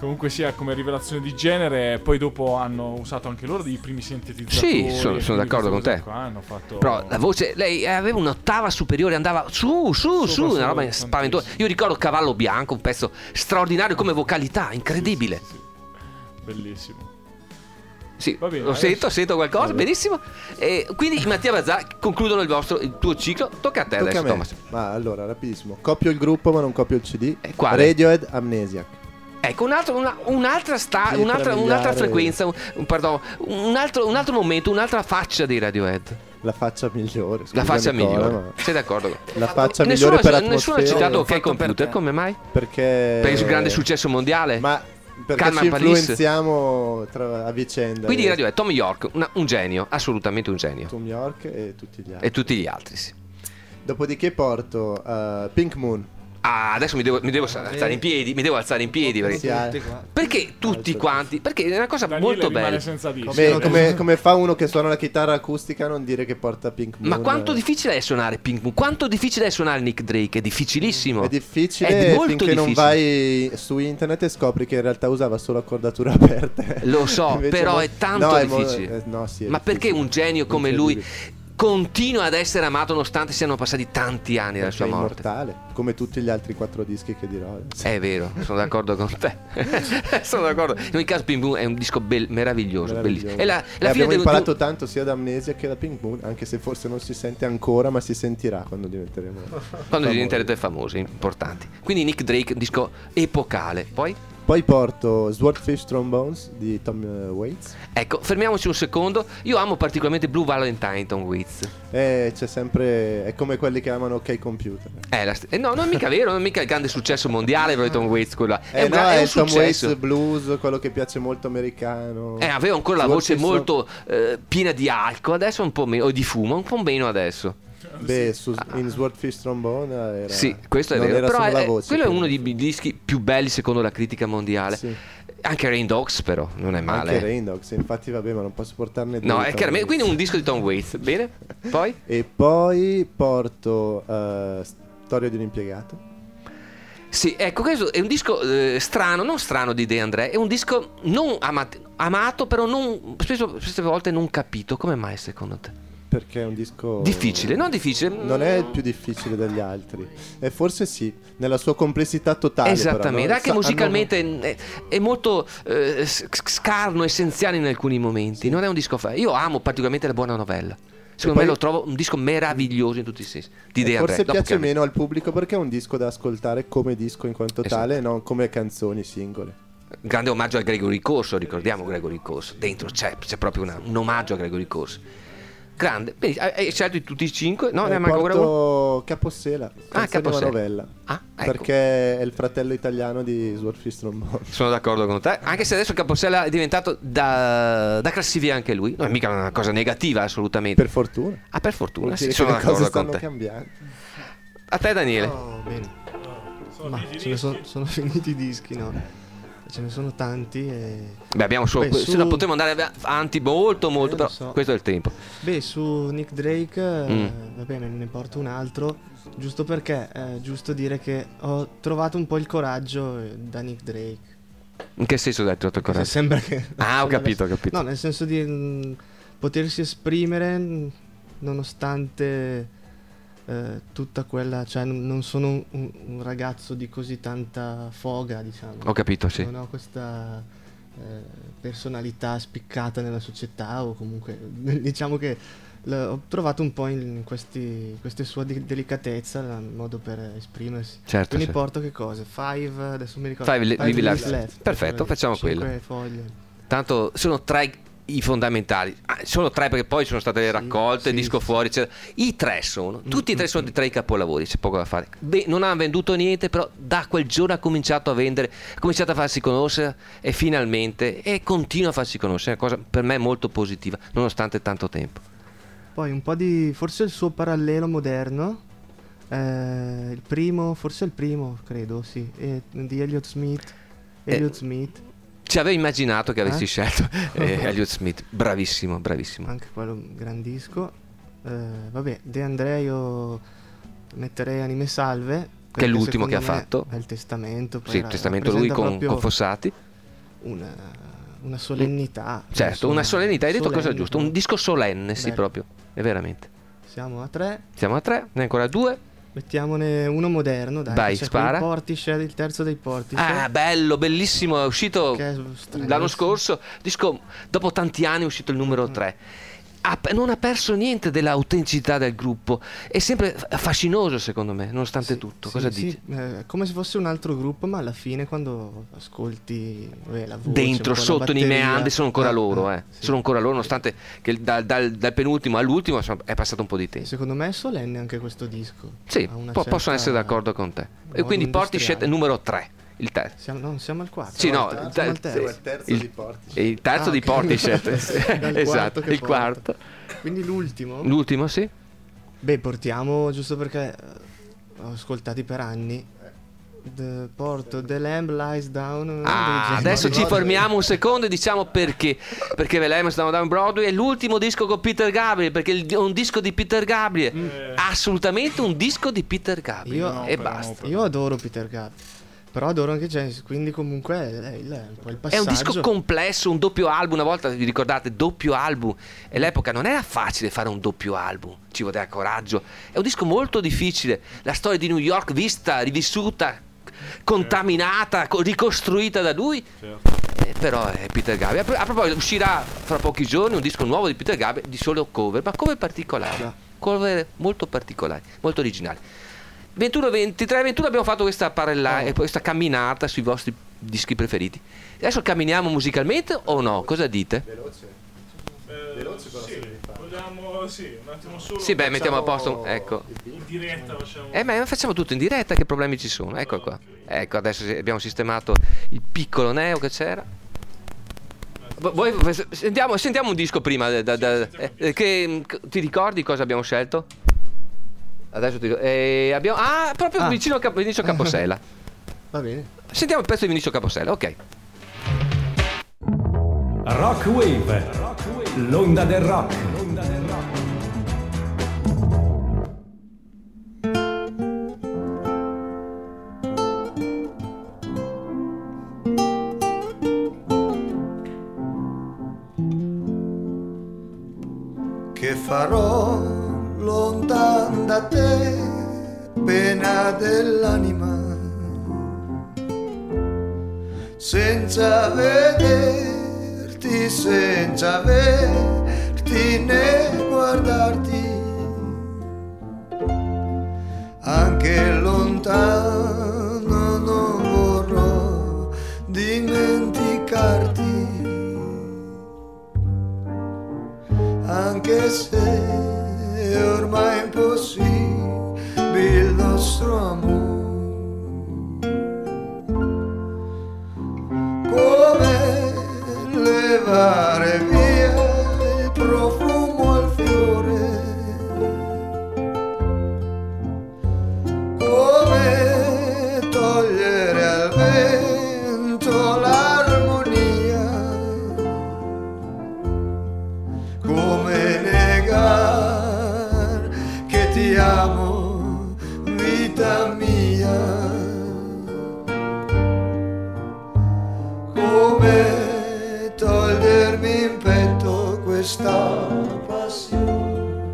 comunque sia come rivelazione di genere. Poi dopo hanno usato anche loro dei primi sintetizzatori. Sì, sono, sono d'accordo con te. Qua, hanno fatto... Però la voce, lei aveva un'ottava superiore, andava su, su, su, su una roba spaventosa. Io ricordo Cavallo Bianco, un pezzo straordinario come vocalità, incredibile. Sì, sì, sì. Bellissimo. Sì, Va bene, lo adesso... sento, sento qualcosa, Allora. benissimo. E quindi i Mattia Bazar concludono il vostro il tuo ciclo. Tocca a te Tocca adesso, a me. Thomas. Ma allora, rapidissimo. Copio il gruppo ma non copio il C D. Eh, quale? Radiohead, Amnesiac. Ecco, un altro, una, un'altra, sta, Pietra un'altra, un'altra miliare. frequenza, un, un- pardon, un altro, un altro momento, un'altra faccia di Radiohead. La faccia migliore. La scusami, faccia Nicola, migliore. ma Sei d'accordo? La faccia Nessuno, migliore per nessuno ha atmosfera. citato L'ho OK fatto per Computer, te. come mai? Perché Per il suo grande successo mondiale? Ma perché Calma ci Palis. influenziamo tra, a vicenda. Quindi eh, Radiohead, Tom York, una- un genio, assolutamente un genio. Tom York e tutti gli altri. E tutti gli altri, sì. Dopodiché porto uh, Pink Moon. Ah, adesso mi devo, mi devo alzare in piedi, mi devo alzare in piedi. Perché, Sì, ah. Tutti qua. perché tutti Alzo. quanti? Perché è una cosa Daniele molto rimane bella. senza dischi. Come, Come- come, come fa uno che suona la chitarra acustica a non dire che porta Pink Moon? Ma quanto difficile è suonare Pink Moon? Quanto difficile è suonare Nick Drake? È difficilissimo. È difficile È molto finché non difficile. vai su internet e scopri che in realtà usava solo accordature aperte. Lo so, Invece però mo- è tanto no, è mo- difficile. eh, no, sì, è Ma perché difficile. un genio come lui Incredibile. continua ad essere amato nonostante siano passati tanti anni dalla Perché sua è morte? immortale, come tutti gli altri quattro dischi che dirò. È vero, sono d'accordo con te. Sono d'accordo. In ogni caso, Pink Moon è un disco bel- meraviglioso, Meraviglioso. bellissimo. E la, la E fine abbiamo del imparato tanto sia da Amnesia che da Pink Moon, anche se forse non si sente ancora, ma si sentirà quando diventeremo quando famosi. diventerete famosi, importanti. Quindi Nick Drake, disco epocale. Poi, Poi porto Swordfish Trombones di Tom eh, Waits. ecco, fermiamoci un secondo. Io amo particolarmente Blue Valentine, Tom Waits. E c'è sempre. È come quelli che amano OK Computer. È la st- eh, no, non è mica vero, non è mica il grande successo mondiale però di Tom Waits quello là. È Eh un, no, gra- è è un il Tom successo. Waits blues, quello che piace molto americano. Eh, aveva ancora la voce Swordfish molto eh, piena di alcol, adesso un po' meno, o di fumo, un po' meno adesso. Beh, su, in Swordfish Trombone era. Sì, questo è non vero. era Però solo è- la voce. quello è che- uno dei dischi più belli secondo la critica mondiale. Sì. Anche Rain Dogs però non è male. Anche Rain Dogs, infatti vabbè, ma non posso portarne due. No, di è Tom chiaramente. Waits. Quindi un disco di Tom Waits. Bene? Poi? E poi porto eh, Storia di un impiegato. Sì, ecco, questo è un disco eh, strano, non strano di De André, è un disco non amat- amato, però non, spesso, spesse volte non capito. Come mai secondo te? Perché è un disco Difficile, non difficile. Non è il più difficile degli altri. E forse sì, nella sua complessità totale. Esattamente, però, no? anche Sa- musicalmente è, è molto eh, s- scarno, essenziale in alcuni momenti. Non è un disco fa. Io amo particolarmente La buona novella. Secondo poi- me lo trovo un disco meraviglioso in tutti i sensi. Di hanno- De e André. forse dopo piace che- meno al pubblico perché è un disco da ascoltare come disco in quanto Esatto. tale, non come canzoni singole. Grande omaggio a Gregory Corso, ricordiamo Gregory Corso. Dentro c'è, c'è proprio una- un omaggio a Gregory Corso. Grande. Bene, hai hai scelto di tutti i cinque? No, ne Eh, manca ancora uno. porto Capossela, Ah, Canzone Capossela. novella. Ah, ecco. Perché è il fratello italiano di Swordfish Trombone. Sono d'accordo con te. Anche se adesso Capossela è diventato da, da classifica anche lui. Non è mica una cosa negativa, assolutamente. Per fortuna. Ah, per fortuna. Vuol Sì, dire sono che le cose d'accordo con stanno te. cambiando. A te, Daniele. Oh, bene. Sono Ma finiti i ce ne sono, dischi? sono finiti i dischi, no? Ce ne sono tanti e... Beh, abbiamo solo. Beh, se su- no, potremmo andare avanti molto, molto. Eh, lo Però so. questo è il tempo. Beh, su Nick Drake, eh, Mm. va bene, ne porto un altro, giusto perché è giusto dire che ho trovato un po' il coraggio eh, da Nick Drake. In che senso hai trovato il Se coraggio? sembra che... Ah, ho capito, ho capito. No, nel senso di mm, potersi esprimere mm, nonostante eh, tutta quella... Cioè, non non sono un, un- un ragazzo di così tanta foga, diciamo. Ho capito, sì. Non ho questa eh, personalità spiccata nella società o comunque diciamo che l- ho trovato un po' in questi, queste sue di- delicatezza il modo per esprimersi. Certo, Quindi sì. porto che cosa? Five, adesso mi ricordo. Five li- Live Leaves Left. Perfetto, facciamo Cinque quello. foglie. Tanto sono tre i fondamentali. Ah, sono tre perché poi sono state le raccolte, sì, disco sì. fuori. Eccetera. I tre sono. Tutti e tre sono tre i capolavori. C'è poco da fare. Beh, non ha venduto niente, però da quel giorno ha cominciato a vendere, ha cominciato a farsi conoscere e finalmente e continua a farsi conoscere. Una cosa per me molto positiva, nonostante tanto tempo. Poi un po' di... forse il suo parallelo moderno. eh, il primo, forse il primo, credo, sì. eh, di Elliott Smith. Elliott Smith. Ci avevo immaginato che avessi Eh? scelto eh, Elliott Smith. Bravissimo, bravissimo. Anche quello un gran disco. Eh, vabbè, De André io metterei Anime Salve. Che è perché l'ultimo che ha secondo me fatto. È il testamento. poi Sì, il ra- testamento lui rappresenta con, proprio con Fossati. una, una solennità. Certo, insomma, una solennità, hai detto solenne, cosa giusta, un disco solenne, sì, Bello. proprio, è veramente. Siamo a tre, Siamo a tre, ne ancora due. mettiamone uno moderno, dai. Vai, c'è spara. quel Portishead, il terzo dei Portishead. Ah, bello, bellissimo, è uscito Che è stranissimo. l'anno scorso, disco, dopo tanti anni è uscito il numero tre. Ha- non ha perso niente dell'autenticità del gruppo, è sempre fascinoso secondo me, nonostante tutto. Sì, Cosa sì, dici? eh, come se fosse un altro gruppo, ma alla fine quando ascolti eh, la voce, Dentro, un po' la sotto, nei batteria, meandri sono ancora ah, loro, ah, eh. sì. Sono ancora loro, nonostante che dal, dal- dal penultimo all'ultimo insomma, è passato un po' di tempo. Secondo me è solenne anche questo disco. Sì, Ha una po- certa possono essere d'accordo con te. E modo quindi Portishead è industriale. numero tre, il terzo. Siamo, no, siamo al quarto. Sì, no, siamo al il terzo. Siamo al terzo il- di Portishead. il terzo Ah, di ok. Portishead, Dal esatto, quarto che il porta. quarto. Quindi l'ultimo. L'ultimo, sì. Beh, portiamo giusto perché eh, ho ascoltati per anni. The porto The Lamb Lies Down. una Ah, del genere. adesso ci Broadway. fermiamo un secondo e diciamo perché. Perché The Lamb Lies Down Broadway è l'ultimo disco con Peter Gabriel, perché il- è un disco di Peter Gabriel. Eh. Assolutamente un disco di Peter Gabriel. Io- e no, basta. però- Io adoro Peter Gabriel. Però adoro anche Genesis. Quindi comunque è, il, è un po' il È passaggio. un disco complesso, un doppio album. Una volta vi ricordate, doppio album. E all'epoca non era facile fare un doppio album, ci voleva coraggio. È un disco molto difficile. La storia di New York vista, rivissuta, contaminata, co- ricostruita da lui. Certo. Eh, però è Peter Gabriel. A pro- A proposito, uscirà fra pochi giorni un disco nuovo di Peter Gabriel di solo cover, ma cover particolari. Già. Cover molto particolari, molto originali. ventuno, ventitré, ventuno abbiamo fatto questa parella, Oh. questa camminata sui vostri dischi preferiti. Adesso camminiamo musicalmente o no? Cosa dite? Veloce. Eh, Veloce cosa sì, devi fare? vogliamo, sì, un attimo solo. Sì, beh, mettiamo a Facciamo posto. Ecco. il beat? In diretta facciamo. Eh, ma facciamo tutto in diretta, che problemi ci sono? Ecco qua. Ecco, adesso abbiamo sistemato il piccolo neo che c'era. Voi, sentiamo, sentiamo un disco prima. Da, da- eh, che, ti ricordi cosa abbiamo scelto? Adesso ti eh, abbiamo. Ah, proprio Ah. vicino a Cap- Vinicio Capossela. Va bene. Sentiamo il pezzo di Vinicio Capossela, ok. Rock Wave, l'onda del rock. Che farò lontan da te, pena dell'anima, senza vederti, senza averti né guardarti, anche lontano non vorrò dimenticarti, anche se ormai è impossibile il nostro amore. Come levare via il profumo al fiore, come togliere al vento l'armonia, come negar che ti amo, vita mia, come togliermi in petto questa passione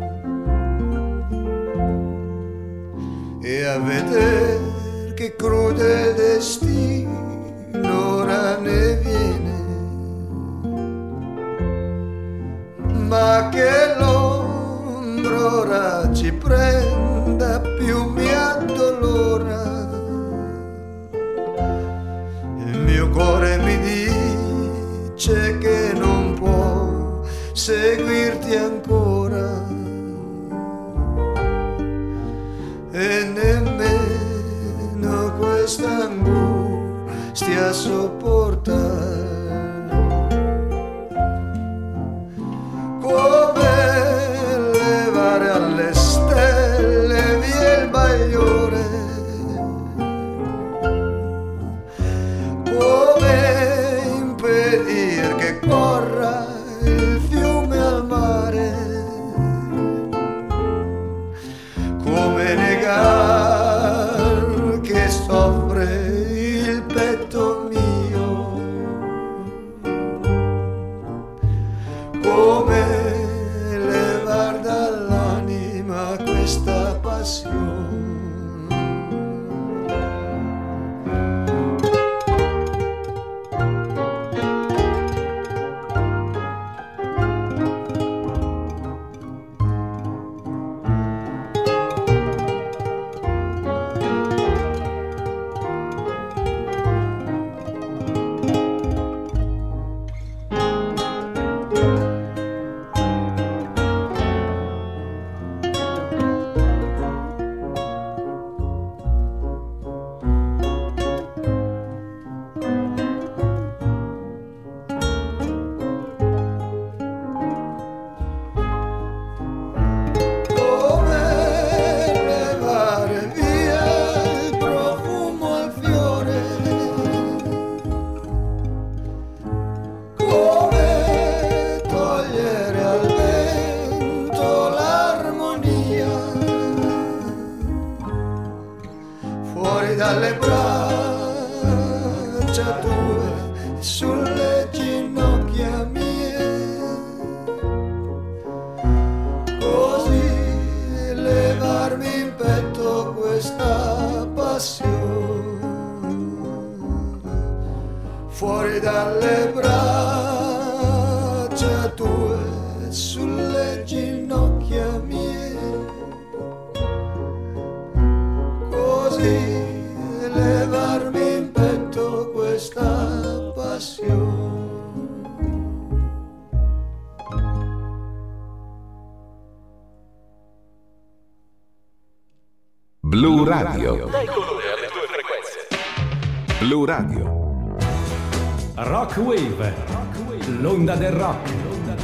e a vedere che crude destino ora ne viene, ma che l'ombra ora ci prenda più mi addolora. Il mio cuore mi dice che non può seguirti ancora e nemmeno questa angustia sopportare. Come levare alle stelle via il bagliore, come impedir che corra il fiume al mare, come negar che soffre il petto mio, dalle braccia tue e sulle ginocchia mie, così levarmi in petto questa passione, fuori dalle braccia tue e sulle ginocchia mie, così levarmi in petto questa passione. Blu Radio. Dai colore alle tue frequenze. Blu Radio. Rock Wave, l'onda del rock.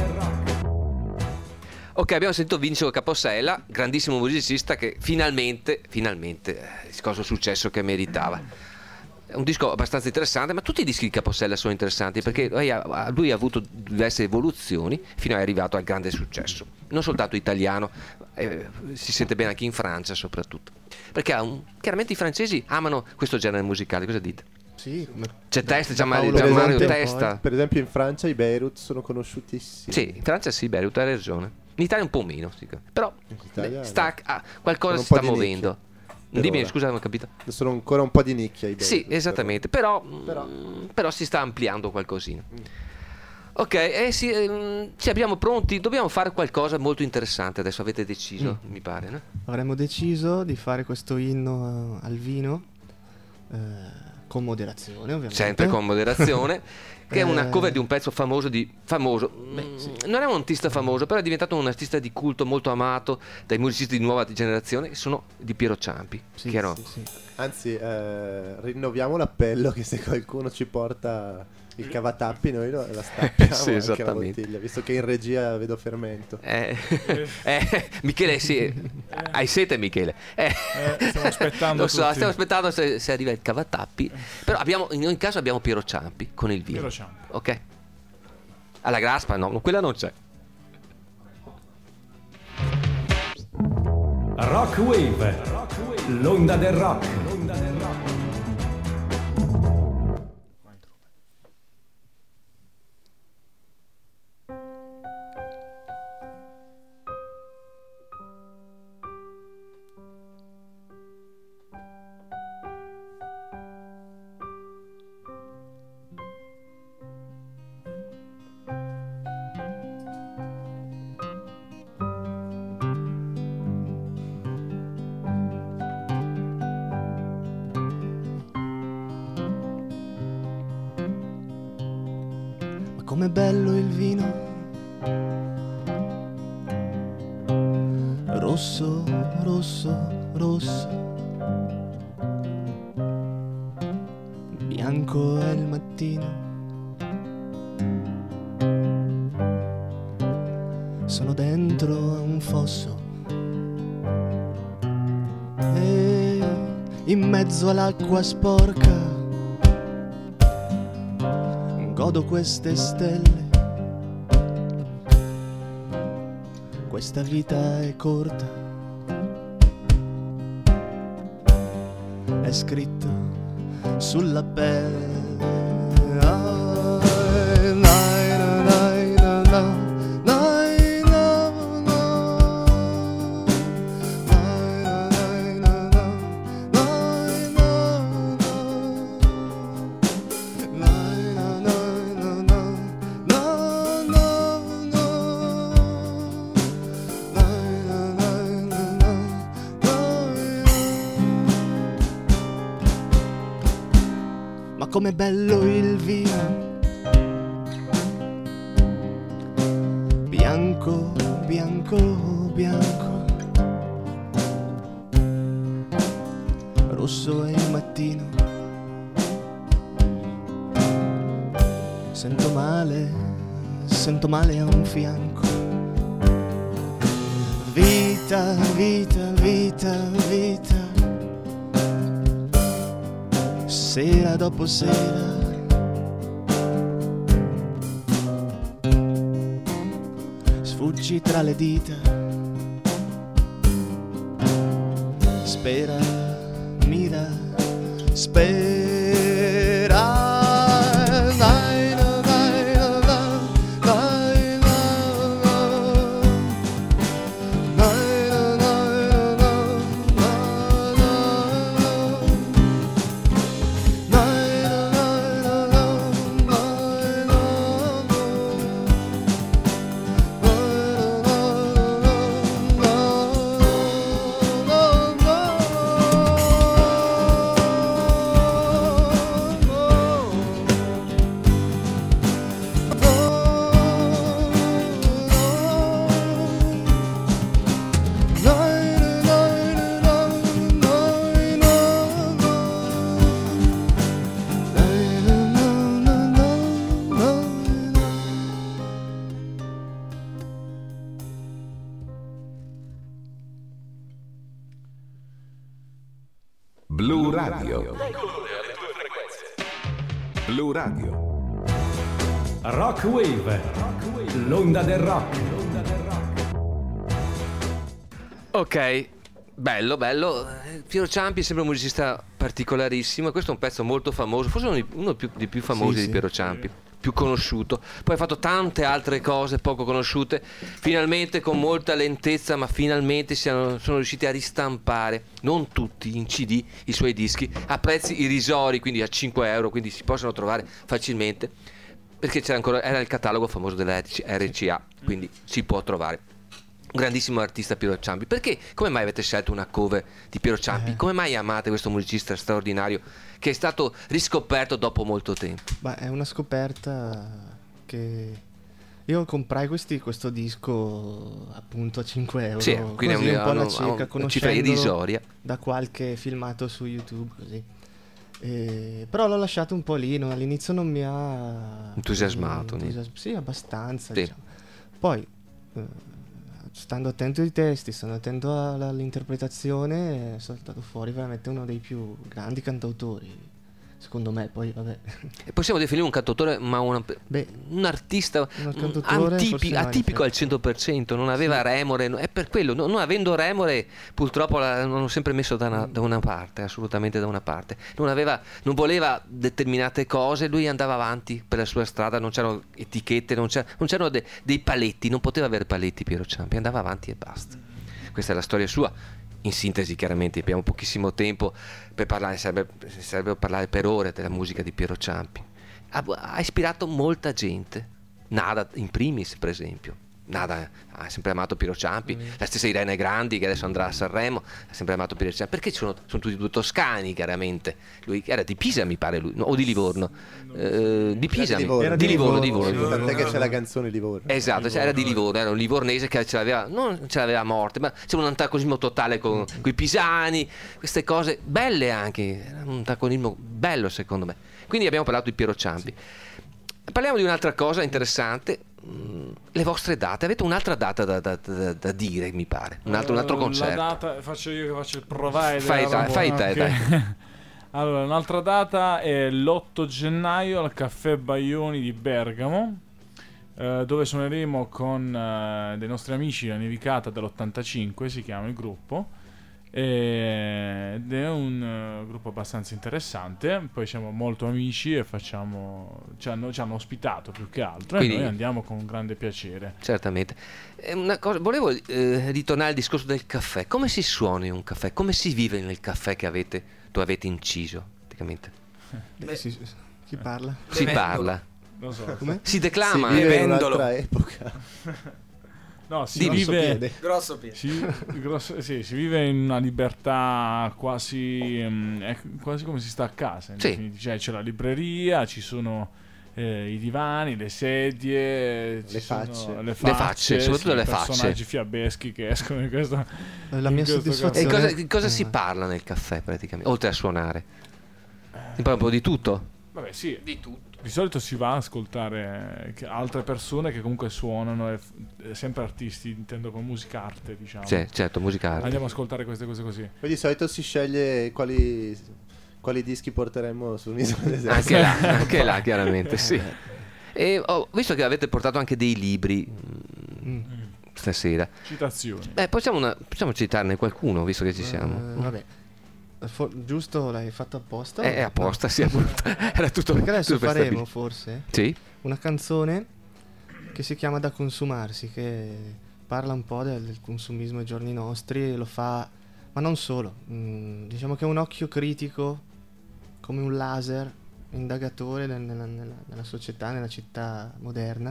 Ok, abbiamo sentito Vincenzo Capossela, grandissimo musicista che finalmente, finalmente, eh, il cosa successo che meritava. È un disco abbastanza interessante, ma tutti i dischi di Capossela sono interessanti perché lui ha, lui ha avuto diverse evoluzioni fino ad arrivato al grande successo. Non soltanto italiano, eh, si sente bene anche in Francia soprattutto. Perché ha un, chiaramente i francesi amano questo genere musicale, cosa dite? Sì, c'è Testa, c'è Paolo, Mario, per Mario esempio, Testa. Per esempio in Francia i Beirut sono conosciutissimi. Sì, in Francia sì, Beirut, hai ragione. In Italia un po' meno, sì. Però Italia, sta, ah, qualcosa sono si un sta po' di muovendo. per Dimmi, ora. scusa, non ho capito. Sono ancora un po' di nicchia i Beirut. Sì, esattamente, però, Però. mm, però si sta ampliando qualcosina. Ok, eh, sì, ehm, ci abbiamo pronti, dobbiamo fare qualcosa molto interessante adesso, avete deciso, mi pare, no? Avremmo deciso di fare questo inno eh, al vino eh, con moderazione, ovviamente. Sempre con moderazione, che è una Eh. cover di un pezzo famoso di famoso. Beh, sì. Mm, Non è un artista famoso, però è diventato un artista di culto molto amato dai musicisti di nuova generazione, che sono di Piero Ciampi. Sì, che erano- sì, sì. Anzi, eh, rinnoviamo l'appello che se qualcuno ci porta il cavatappi noi lo, la stappiamo Sì, anche la esattamente. bottiglia, visto che in regia vedo fermento. Eh, eh, Michele, sì, hai sete, Michele? Eh, Eh, stiamo aspettando Lo so, tutti. stiamo aspettando se, se arriva il cavatappi. Però abbiamo, in ogni caso abbiamo Piero Ciampi con il vino. Piero Ciampi. Ok. Alla graspa, no, quella non c'è. Rock Wave, l'onda del rock. Ma com'è bello il vino, rosso, rosso, rosso, bianco è il mattino, sono dentro a un fosso e in mezzo all'acqua sporca godo queste stelle, questa vita è corta, è scritto sulla pelle. Ah, nai, na, nai, na, na, nai, na, na. Nai, na, nai, na, na, nai, na, na. Nai, na, nai, na, na, na, na, na. Nai, na, nai, na, na, nai, na. Ma com'è bello il vino, bianco, bianco, bianco, rosso è il mattino, sento male, sento male a un fianco, vita, vita, vita, vita, sera dopo sera, sfuggi tra le dita, spera, mira, spera. Dai, dai, dai, dai, dai, Blu Radio. Blu Radio. Rock Wave, l'onda del rock. Ok, bello, bello. Piero Ciampi è sempre un musicista particolarissimo e questo è un pezzo molto famoso, forse uno, uno più, dei più famosi Sì, di sì. Piero Ciampi, più conosciuto. Poi ha fatto tante altre cose poco conosciute, finalmente con molta lentezza, ma finalmente siano, sono riusciti a ristampare, non tutti, in C D, i suoi dischi, a prezzi irrisori, quindi a cinque euro, quindi si possono trovare facilmente, perché c'era ancora, era il catalogo famoso della R C A, quindi si può trovare. Un grandissimo artista Piero Ciampi. Perché, come mai avete scelto una cover di Piero Ciampi? Eh. Come mai amate questo musicista straordinario che è stato riscoperto dopo molto tempo? Ma è una scoperta che io comprai questi, questo disco appunto a cinque euro, Sì, quindi così è un po' alla una- cieca, una cifra conoscendolo irrisoria. da qualche filmato su YouTube così. E- però l'ho lasciato un po' lì, no? All'inizio non mi ha Entusiasmato, entusias- sì, abbastanza, Sì. diciamo. Poi eh, stando attento ai testi, stando attento alla- all'interpretazione, è saltato fuori veramente uno dei più grandi cantautori, secondo me. Poi vabbè, E possiamo definire un cantautore, ma una- beh, un artista Un mm, cantautore, antipi- forse no, in atipico effetti. al cento per cento, non aveva remore, no- è per quello, non, non avendo remore purtroppo l'hanno sempre messo da una, da una parte, assolutamente da una parte. Non aveva, non voleva determinate cose, lui andava avanti per la sua strada, non c'erano etichette, non, c'era- non c'erano de- dei paletti, non poteva avere paletti Piero Ciampi, andava avanti e basta. Questa è la storia sua. In sintesi, chiaramente abbiamo pochissimo tempo per parlare, serve, serve parlare per ore della musica di Piero Ciampi. Ha, ha ispirato molta gente, Nada in primis, per esempio. Nada ha sempre amato Piero Ciampi, la stessa Irene Grandi che adesso andrà a Sanremo ha sempre amato Piero Ciampi, perché sono, sono tutti due toscani, chiaramente. Lui era di Pisa, mi pare, lui, no, o di Livorno. Eh, di Pisa, di mi- Livorno. Era di di Livorno, di Livorno, Livorno. Tant'è che c'è la canzone Livorno. Esatto, cioè era di Livorno, era un livornese che ce l'aveva, non ce l'aveva a morte, ma c'era un antagonismo totale con i pisani, queste cose belle anche, era un antagonismo bello secondo me. Quindi abbiamo parlato di Piero Ciampi. Parliamo di un'altra cosa interessante, mm, le vostre date. Avete un'altra data da, da- da- da dire, mi pare, un altro, un altro Eh, concerto. La data, faccio io che faccio il provider. Fai te, allora, fai te, ok. dai. Allora, un'altra data è l'otto gennaio al Caffè Baioni di Bergamo, eh, dove suoneremo con eh, dei nostri amici, la Nevicata dell'ottantacinque, si chiama il gruppo. E- Ed è un eh, gruppo abbastanza interessante. Poi siamo molto amici e facciamo ci hanno, ci hanno ospitato più che altro. Quindi- E noi andiamo con grande piacere. Certamente. Eh, Una cosa, volevo eh, ritornare al discorso del caffè. Come si suona in un caffè? Come si vive nel caffè che avete, tu avete inciso, praticamente? beh, si- chi parla? Si Bevendolo. parla, Non so. Come? si declama. Si vive in Bevendolo. un'altra epoca. No, si Dimmi. vive Grosso piede. Si, grosso- sì, si vive in una libertà quasi, mm, è quasi come si sta a casa. in Sì. definitiva. Cioè, c'è la libreria, ci sono eh, i divani, le sedie, ci Le sono facce. le facce, facce, soprattutto sì, le i facce. personaggi fiabeschi che escono in questo. La in mia questo E soddisfazione- cosa, di cosa si Eh. parla nel caffè praticamente? Oltre a suonare, si parla un po' di tutto. caso. Vabbè, sì. Di tutto. Di solito si va a ascoltare che- altre persone che comunque suonano, e f- eh, sempre artisti, intendo con musica arte, diciamo. Sì, certo, musica arte. Andiamo ad ascoltare queste cose così. Poi di solito si sceglie quali, quali dischi porteremo su un'isola deserta. Anche là, anche là, chiaramente, sì. E ho visto che avete portato anche dei libri mm, Mm. stasera. Citazioni. Beh, possiamo, una- possiamo citarne qualcuno, visto che ci siamo. Eh, vabbè. For- giusto, l'hai fatto apposta? È apposta, sì, appunto. Era tutto. Perché adesso tutto faremo prestabilito. forse Sì. una canzone che si chiama Da consumarsi, che parla un po' del, del consumismo ai giorni nostri, e lo fa, ma non solo. Mm, diciamo che è un occhio critico, come un laser indagatore nel- nella, nella- nella società, nella città moderna.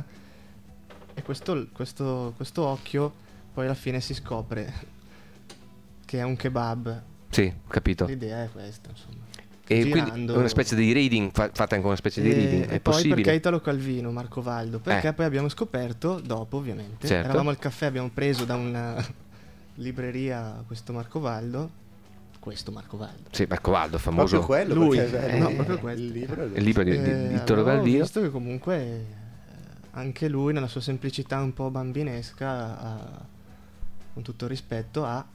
E questo, questo, questo occhio poi alla fine si scopre che è un kebab. Sì, ho capito. L'idea è questa, insomma. E Girando. quindi è una specie di reading, fa- fatta anche una specie di E- reading, e è poi possibile? perché Italo Calvino, Marco Valdo? Perché Eh. poi abbiamo scoperto, dopo ovviamente, Certo. eravamo al caffè, abbiamo preso da una libreria questo Marco Valdo, questo Marco Valdo. Sì, Marco Valdo, famoso. Proprio quello, Lui, perché è- no, è- proprio è quello. il libro è lui. Il libro di, di, di Eh, Italo avevo Calvino. visto che comunque eh, anche lui nella sua semplicità un po' bambinesca, ha- con tutto il rispetto, ha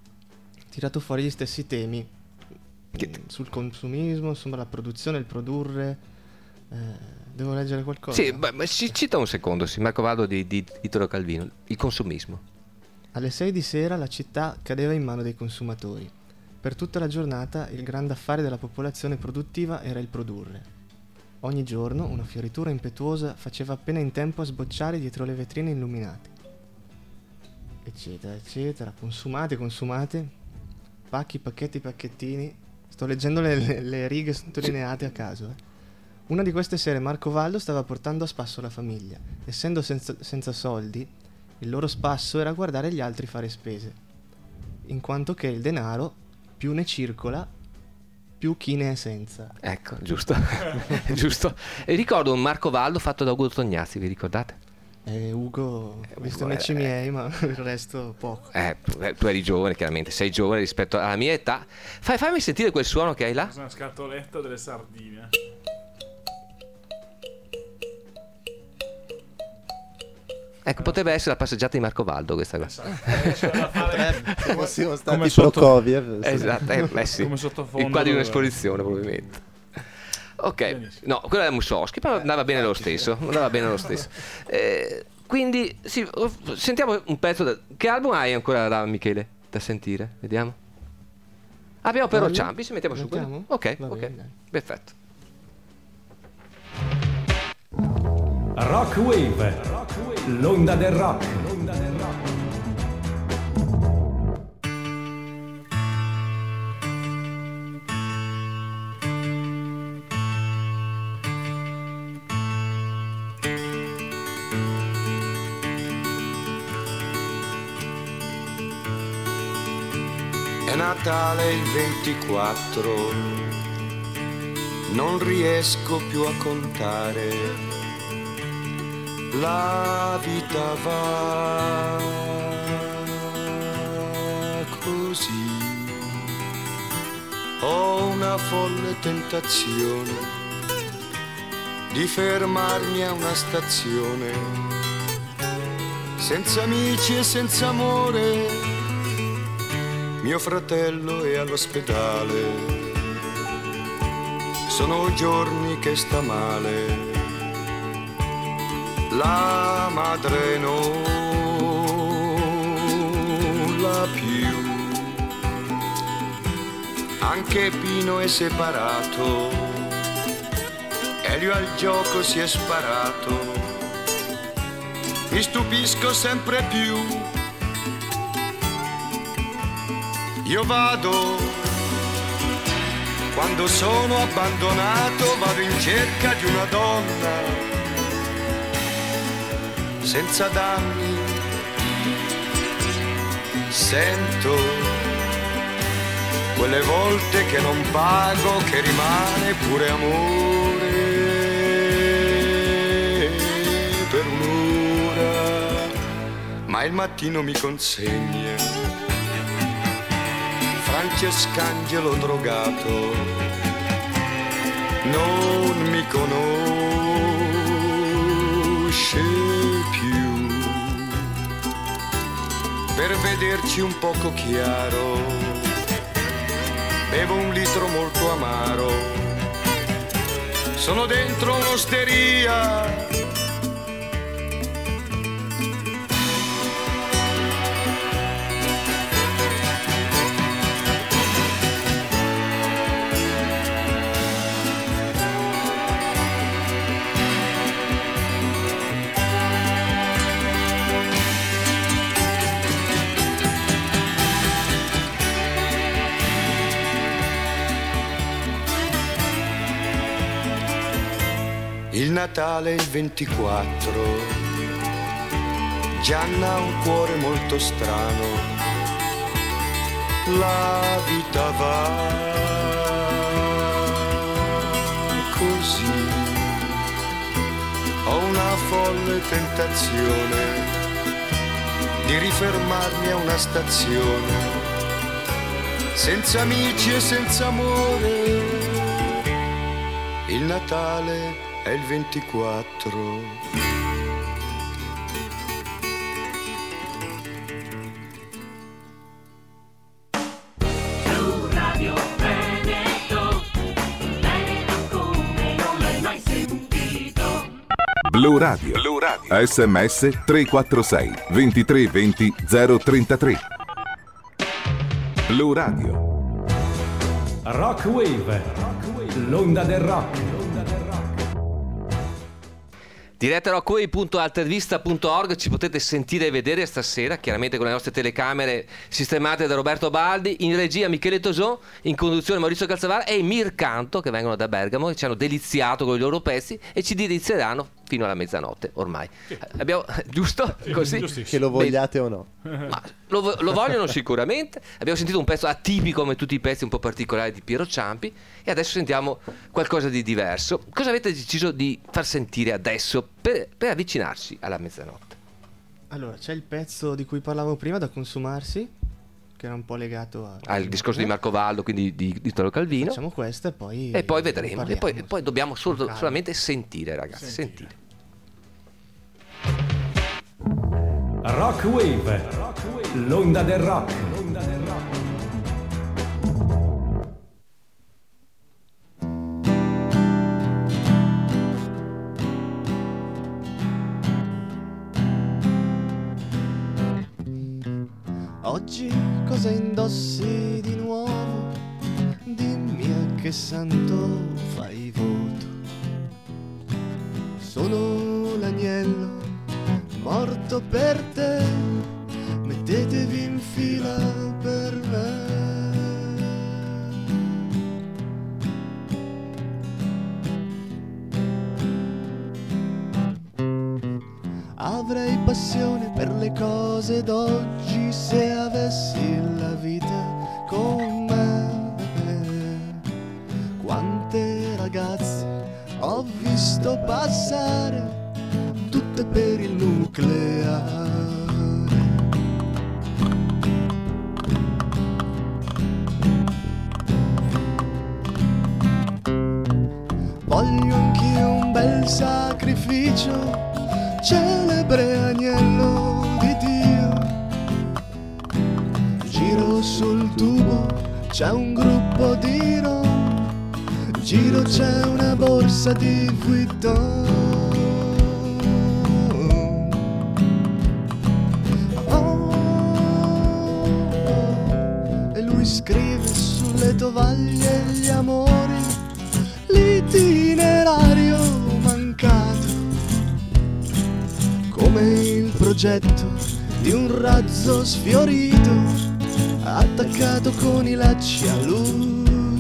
tirato fuori gli stessi temi Che- mh, sul consumismo, insomma la produzione, il produrre. eh, devo leggere qualcosa? Sì, beh, ma ci cita un secondo, sì, Marco Valdo di, di Italo Calvino, il consumismo. Alle sei di sera la città cadeva in mano dei consumatori. Per tutta la giornata il grande affare della popolazione produttiva era il produrre. Ogni giorno una fioritura impetuosa faceva appena in tempo a sbocciare dietro le vetrine illuminate. Eccetera, eccetera. Consumate, consumate. Pacchi, pacchetti, pacchettini. Sto leggendo le, le- le righe sottolineate a caso. eh. Una di queste sere Marco Valdo stava portando a spasso la famiglia. Essendo senza, senza soldi, il loro spasso era guardare gli altri fare spese. In quanto che il denaro più ne circola, più chi ne è senza. Ecco, giusto. giusto. E ricordo un Marco Valdo fatto da Ugo Tognazzi, vi ricordate? E Ugo, ho Eh, visto Ugo amici era- miei, ma il resto poco. Eh, eh, tu eri giovane, chiaramente, sei giovane rispetto alla mia età. Fai, fammi sentire quel suono che hai là. Una scatoletta delle sardine. Ecco, poteva essere la passeggiata di Marco Valdo questa cosa. Come siamo stati Come pro sotto- Covid. Esatto, eh, beh, sì. Come sottofondo Il quadro di dove- un'esposizione, probabilmente. Ok, Benissimo. no, quello era Mussorgsky, però andava bene lo stesso. Andava bene lo stesso. Eh, quindi, sì, oh, sentiamo un pezzo. Da... Che album hai ancora da Michele da sentire? Vediamo. Abbiamo però Voglio? Ciampi, ci mettiamo su quello. Mettiamo? Ok, Va ok, bene, dai. perfetto. Rock Wave, l'onda del rock. È Natale il ventiquattro, non riesco più a contare, la vita va così. Ho una folle tentazione di fermarmi a una stazione, senza amici e senza amore. Mio fratello è all'ospedale, sono giorni che sta male, la madre non l'ha più, anche Pino è separato, Elio al gioco si è sparato, mi stupisco sempre più. Io vado, quando sono abbandonato, vado in cerca di una donna, senza danni, sento quelle volte che non pago, che rimane pure amore per un'ora, ma il mattino mi consegna Francescangelo drogato, non mi conosce più. Per vederci un poco chiaro, bevo un litro molto amaro, sono dentro un'osteria. Il Natale il ventiquattro, Gianna ha un cuore molto strano, la vita va così. Ho una folle tentazione di rifermarmi a una stazione, senza amici e senza amore. Il Natale è il ventiquattro. Blu Radio. Blu Radio. S M S tre quattro sei ventitré venti zero trentatré. Blu Radio. Rock Wave, l'onda del rock. Diretta rockwave punto altervista punto org, ci potete sentire e vedere stasera, chiaramente con le nostre telecamere sistemate da Roberto Baldi, in regia Michele Toson, in conduzione Maurizio Calzavara e Mircanto, che vengono da Bergamo e ci hanno deliziato con i loro pezzi e ci delizieranno fino alla mezzanotte ormai. Sì. Abbiamo, giusto? Sì, così? Che lo vogliate o no? Ma lo, lo vogliono sicuramente. Abbiamo sentito un pezzo atipico come tutti i pezzi un po' particolari di Piero Ciampi e adesso sentiamo qualcosa di diverso. Cosa avete deciso di far sentire adesso per, per avvicinarci alla mezzanotte? Allora, c'è il pezzo di cui parlavo prima, Da consumarsi, che era un po' legato a... al discorso di Marco Valdo, quindi di, di Italo Calvino. Facciamo questo e poi... E poi vedremo. E poi, e poi dobbiamo solo, calma. solamente sentire, ragazzi. Sentire. sentire. Rock Wave, l'onda del rock. Oggi cosa indossi di nuovo? Dimmi a che santo fai voto. Sono l'agnello morto per te, mettetevi in fila per me. Avrei passione per le cose d'oggi se avessi la vita con me. Quante ragazze ho visto passare, tutte per il nucleare. Voglio anch'io un bel sacrificio, celebre agnello di Dio. Giro sul tubo, c'è un gruppo di rom, giro c'è una borsa di Vuitton. Oh, e lui scrive sulle tovaglie gli amori, l'itinerario mancato, come il progetto di un razzo sfiorito, attaccato con i lacci a lui.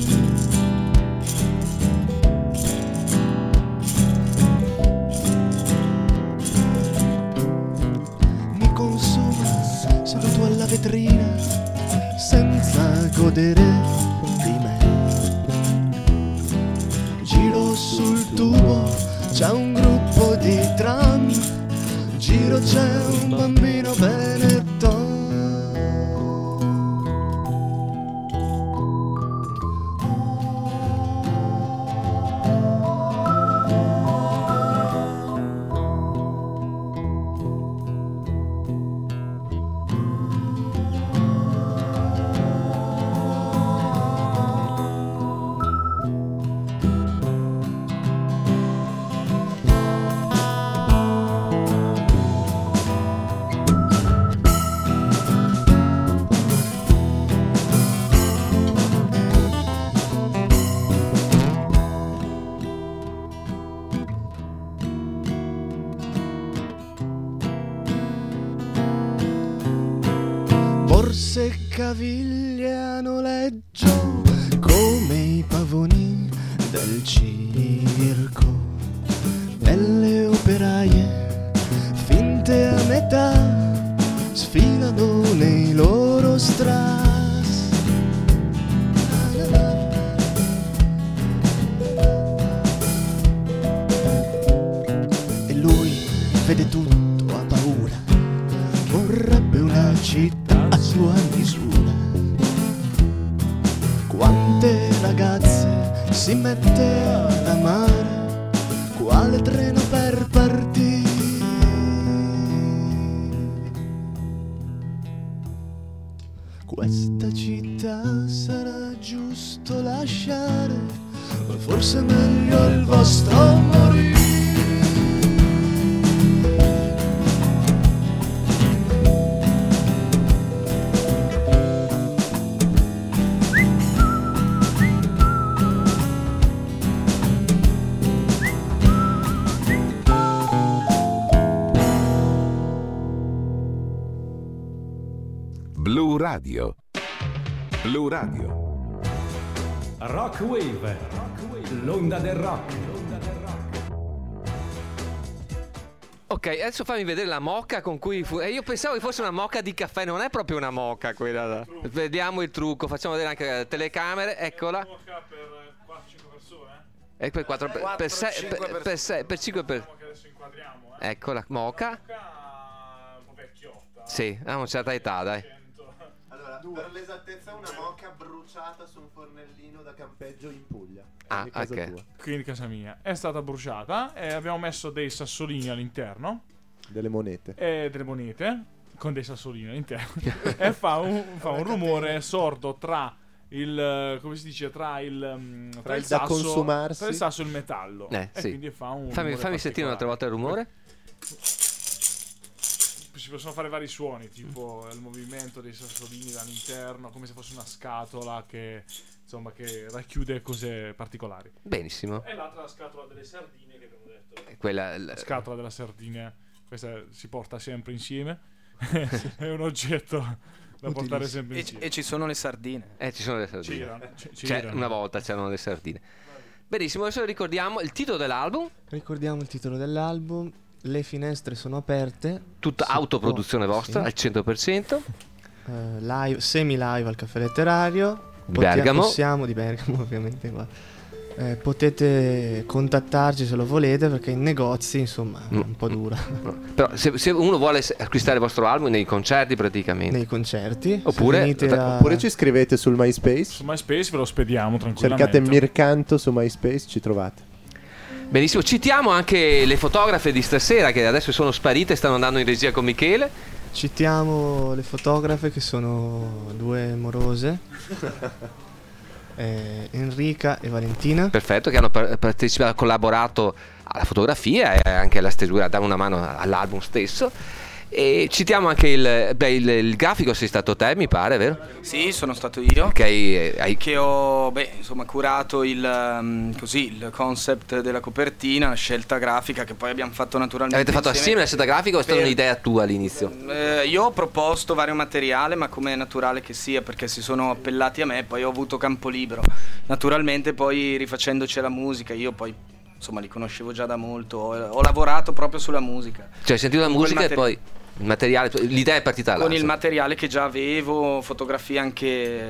Mi consuma seduto alla vetrina, senza godere di me. Giro sul tubo, c'è un gruppo di tram, giro c'è un bambino Benetton. Borse e caviglie a noleggio come i pavoni del circo. vede tutto, ha paura, vorrebbe una città a sua misura. Quante ragazze si mette ad amare, quale treno per partire. Questa città sarà giusto lasciare, o forse è meglio il vostro morire. Blu Radio. Blu Radio. Rock Wave, l'onda del rock. Ok, adesso fammi vedere la moka con cui fu... eh, io pensavo che fosse una moka di caffè, non è proprio una moka quella là. Vediamo il trucco, facciamo vedere anche le telecamere, eccola. Moka per quattro cinque persone? E per quattro per, per sei per, per sei per cinque per. Diciamo che adesso inquadriamo, eh. Ecco la moka. Moka un po' vecchiotta. Sì, ha una certa età, dai. Allora, per l'esattezza una moka bruciata su un fornellino da campeggio in Puglia. Ah, in casa ok. tua. Quindi casa mia è stata bruciata e abbiamo messo dei sassolini all'interno Delle monete. e delle monete con dei sassolini all'interno e fa un, fa un rumore sordo tra il, come si dice, tra il, um, tra Tra il il da sasso, consumarsi. tra il sasso e il metallo. Eh, e sì. quindi fa un Fammi, rumore fammi sentire un'altra volta il rumore. Si possono fare vari suoni, tipo il movimento dei sassolini dall'interno, come se fosse una scatola che, insomma, che racchiude cose particolari. Benissimo. E l'altra la scatola delle sardine che abbiamo detto. Quella La scatola della sardina, questa si porta sempre insieme. È un oggetto da portare sempre E, insieme. e ci sono le sardine. Eh, ci sono le sardine. C'erano, c- Cioè, c'erano. una volta c'erano le sardine. Benissimo, adesso ricordiamo il titolo dell'album. Ricordiamo il titolo dell'album. Le finestre sono aperte. Tutta Si autoproduzione può- vostra sì. al cento per cento. Eh, live, semi live al Caffè Letterario. Di Bergamo. Possiamo di Bergamo, ovviamente qua. Eh, potete contattarci se lo volete, perché in negozi, insomma, è un po' dura. Però se, se uno vuole s- acquistare il vostro album nei concerti praticamente. Nei concerti. Oppure- se venite a- Oppure ci scrivete sul MySpace. Su MySpace ve lo spediamo tranquillamente. Cercate Mircanto su MySpace, ci trovate. Benissimo, citiamo anche le fotografe di stasera che adesso sono sparite e stanno andando in regia con Michele. Citiamo le fotografe, che sono due morose. eh, Enrica e Valentina. Perfetto, che hanno par- partecipato, collaborato alla fotografia e anche alla stesura, a dare una mano all'album stesso. E citiamo anche il, beh, il, il grafico sei stato te, mi pare, vero? Sì, sono stato io. Che hai, hai- Che ho beh, insomma, curato il, um, così, il concept della copertina, la scelta grafica che poi abbiamo fatto naturalmente. avete fatto assieme la scelta grafica o è stata per- un'idea tua all'inizio? Eh, io ho proposto vario materiale, ma come è naturale che sia, perché si sono appellati a me, poi ho avuto campo libero. Naturalmente poi rifacendoci alla musica, io poi insomma li conoscevo già da molto, ho, ho lavorato proprio sulla musica. Cioè hai sentito la Con quel musica e materi- poi il materiale, l'idea è partita là. Con il insomma. materiale che già avevo, fotografie anche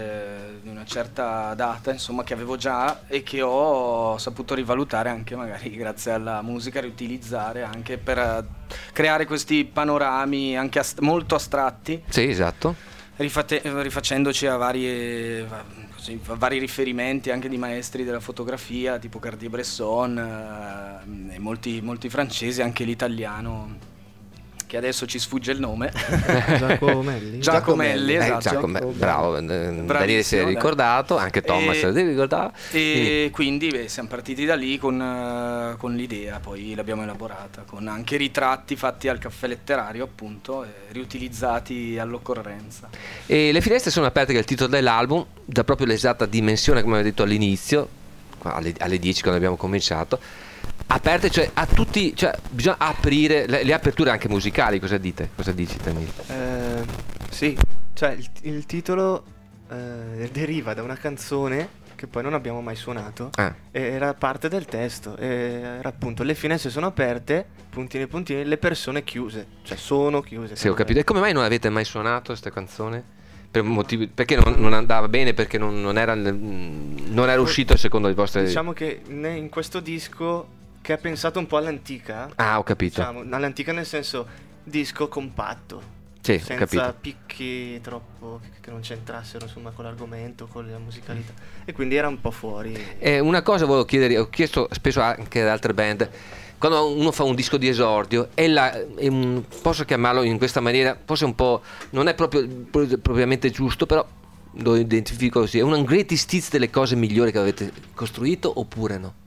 eh, di una certa data, insomma, che avevo già e che ho saputo rivalutare anche magari grazie alla musica, riutilizzare anche per eh, creare questi panorami anche ast- molto astratti, Sì, esatto. rifate- rifacendoci a varie, va- così, a vari riferimenti anche di maestri della fotografia tipo Cartier-Bresson eh, e molti, molti francesi, anche l'italiano che adesso ci sfugge il nome. Giacomelli. Giacomelli, Eh, esatto. Giacomo, bravo, eh, Daniele si è dai. ricordato, anche Thomas E- se lo ricordava. E quindi beh, siamo partiti da lì con, eh, con l'idea, poi l'abbiamo elaborata, con anche ritratti fatti al Caffè Letterario, appunto, e riutilizzati all'occorrenza. E le finestre sono aperte, che è il titolo dell'album, da proprio l'esatta dimensione, come avevo detto all'inizio, alle, alle dieci quando abbiamo cominciato. Aperte, cioè a tutti, cioè bisogna aprire le, le aperture anche musicali, cosa dite? Cosa dici, Daniele? Eh, sì, cioè il, il titolo eh, deriva da una canzone che poi non abbiamo mai suonato. Ah. E era parte del testo. E era appunto: le finestre sono aperte, puntini puntini, le persone chiuse. Cioè sono chiuse. Sì, ho capito. E come mai non avete mai suonato questa canzone? Per motivi, perché non, non andava bene? Perché non, non era, non era uscito secondo le vostre... Diciamo che ne- in questo disco, che è pensato un po' all'antica. Ah, ho capito. Diciamo, all'antica nel senso disco compatto. Sì, ho senza capito. picchi troppo che, che non c'entrassero insomma con l'argomento, con la musicalità. E quindi era un po' fuori. Eh, una cosa volevo chiedere, ho chiesto spesso anche ad altre band. Quando uno fa un disco di esordio, è la, è un, posso chiamarlo in questa maniera, forse un po', non è proprio propriamente giusto, però lo identifico così, è un greatest hits delle cose migliori che avete costruito oppure no?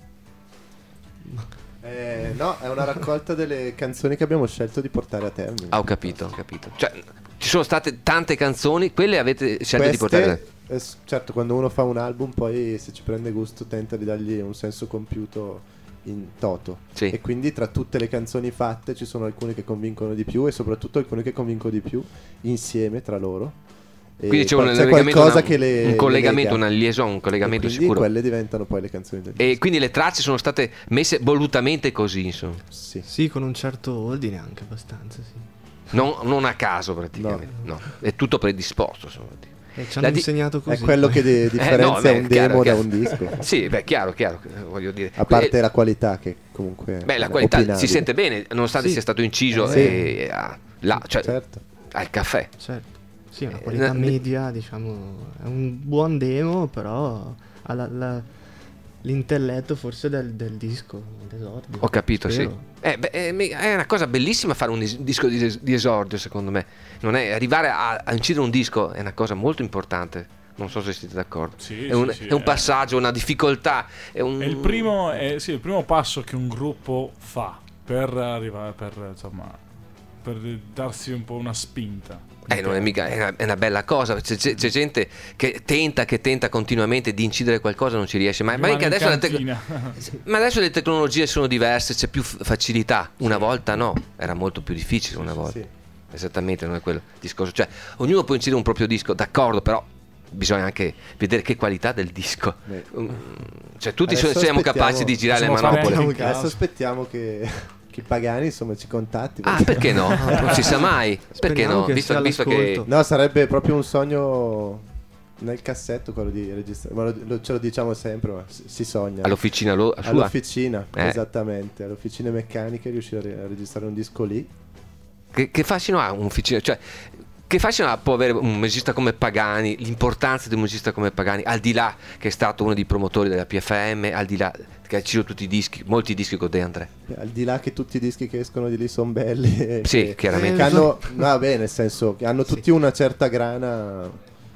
Eh, no, è una raccolta delle canzoni che abbiamo scelto di portare a termine. Ah, ho capito, ho capito. Cioè, ci sono state tante canzoni, quelle avete scelto Queste, di portare. eh, certo, quando uno fa un album, poi se ci prende gusto tenta di dargli un senso compiuto in toto. Sì. E quindi tra tutte le canzoni fatte ci sono alcune che convincono di più e soprattutto alcune che convincono di più insieme tra loro. E Quindi c'è, un, c'è qualcosa una, che le, un collegamento, le lega. una liaison, un collegamento e quindi sicuro. quelle diventano poi le canzoni del E disco. quindi le tracce sono state messe volutamente così, insomma. Sì. Sì, con un certo ordine anche abbastanza, sì. Non, non a caso praticamente, no. no. È tutto predisposto, insomma. E ci hanno La di- insegnato così. È quello che di- differenzia Eh, no, beh, un chiaro, demo chiaro. da un disco. Sì, beh, chiaro, chiaro, voglio dire. A parte Eh, la qualità che comunque Beh, la è qualità opinabile. si sente bene, nonostante Sì. sia stato inciso Eh, sì. e, a- là, cioè, Certo. al caffè. Certo. Sì, una Eh, qualità ne- media, diciamo, è un buon demo, però ha la- la- l'intelletto forse del, del disco, d'esordio. Ho capito, spero. sì. Eh, beh, eh, mi- è una cosa bellissima fare un es- disco di, es- di esordio, secondo me. Non è, arrivare a, a incidere un disco è una cosa molto importante. Non so se siete d'accordo. Sì, è, un, sì, sì, è un eh. passaggio, una difficoltà. È, un... È il primo, è, sì, il primo passo che un gruppo fa per arrivare, per, insomma, per darsi un po' una spinta. Eh, non è mica, è una, è una bella cosa. C'è, c'è- c'è gente che tenta, che tenta continuamente di incidere qualcosa, non ci riesce. Ma, ma Rimane anche in adesso, le tec- cantina. ma adesso le tecnologie sono diverse, c'è più f- facilità. Una volta no, era molto più difficile una volta. Sì. Esattamente, non è quello il discorso. Cioè, ognuno può incidere un proprio disco, d'accordo, però bisogna anche vedere che qualità del disco. Beh. Mm, Cioè, tutti Adesso siamo aspettiamo- capaci di girare le possiamo fare manopole. anche- Adesso aspettiamo che, che Pagani insomma ci contatti. Ah, perché no? Non si sa mai. Perché Speriamo no? che Visto, sia visto che all'ascolto. No, sarebbe proprio un sogno nel cassetto quello di registrare. Ma lo, lo- ce lo diciamo sempre, ma si, si sogna. all'officina lo- sua. All'officina, Eh. esattamente. Alle officine meccaniche riuscire a, re- a registrare un disco lì. Che, che fascino ha un'officina? Cioè, che fascino ha- può avere un musicista come Pagani, l'importanza di un musicista come Pagani, al di là che è stato uno dei promotori della P F M, al di là che ha inciso tutti i dischi, molti dischi con De André. Al di là che tutti i dischi che escono di lì sono belli. e Sì, che, chiaramente. che hanno, no, beh, nel senso che hanno tutti una certa grana,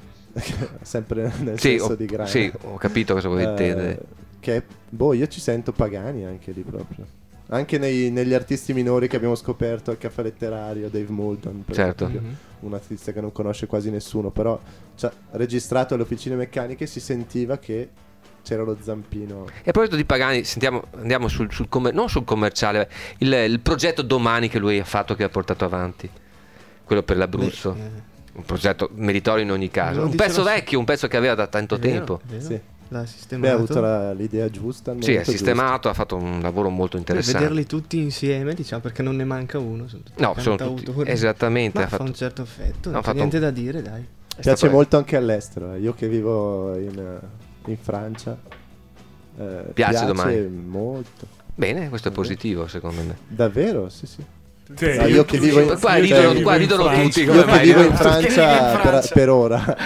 sempre nel Sì, senso ho, di grana. sì, ho capito cosa vuoi Eh, intendere. Che, boh, io ci sento Pagani anche lì proprio. Anche nei- negli artisti minori che abbiamo scoperto al Caffè Letterario, Dave Muldan, per Certo. esempio, un artista che non conosce quasi nessuno, però cioè, registrato alle officine meccaniche si sentiva che c'era lo zampino. E a proposito di Pagani, sentiamo, andiamo sul, sul commer- non sul commerciale, il, il progetto Domani che lui ha fatto, che ha portato avanti, quello per l'Abruzzo. Beh, eh, Un progetto meritorio in ogni caso. Non Un pezzo diceva- vecchio, un pezzo che aveva da tanto è vero, tempo. è vero. Sì. L'ha Beh, sistemato. ha avuto la- l'idea giusta. al Sì, è momento sistemato, ha fatto un lavoro molto Beh, interessante. vederli tutti insieme, diciamo, perché non ne manca uno. Sono tutti No, sono tutti- cantautori. esattamente, Ma ha fa fatto- un certo effetto, ha non c'è fatto- niente da dire, dai. È Piace stato- molto anche all'estero. eh. Io che vivo in, eh, in Francia. eh, Piace Domani. molto. Bene, questo è positivo secondo me. Davvero? Sì, sì. Sì, Ah, io che vivo in- Qua io ridono, che qua vivo in ridono Francia. tutti. Io come che mai? vivo in No? Francia per, per ora.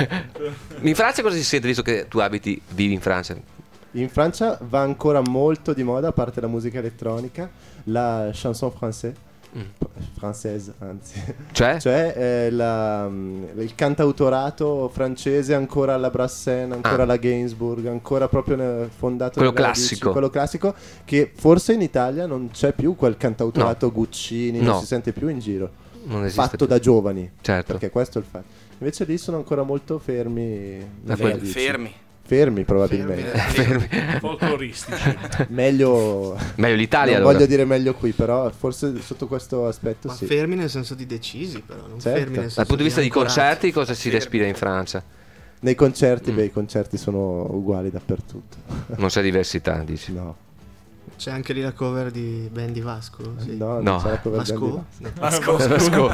In Francia cosa si sente visto che tu abiti, vivi in Francia? In Francia va ancora molto di moda, a parte la musica elettronica, la chanson française, Mm. française anzi, Cioè? cioè eh, la- mm, il cantautorato francese ancora alla Brassens, ancora Ah. alla Gainsbourg, ancora proprio nel- fondato Quello nelle classico. radici, quello classico, che forse in Italia non c'è più quel cantautorato Guccini, No. non si sente più in giro, Non esiste fatto più. da giovani, Certo. perché questo è il fatto. Invece lì sono ancora molto fermi, nelle quelli- radici. Fermi. Fermi probabilmente. Fermi. folcloristici. Meglio Meglio l'Italia non allora. voglio dire meglio qui, però forse sotto questo aspetto Ma sì. fermi nel senso di decisi, però, non Certo. fermi nel senso Dal punto di vista di ancorati. concerti cosa si respira in Francia? Nei concerti, Mm. beh, i concerti sono uguali dappertutto. Non c'è diversità, dici? No, C'è anche lì la cover di Ben di Vasco. Sì. no, No. non c'è la cover band Vasco? di- No. Vasco.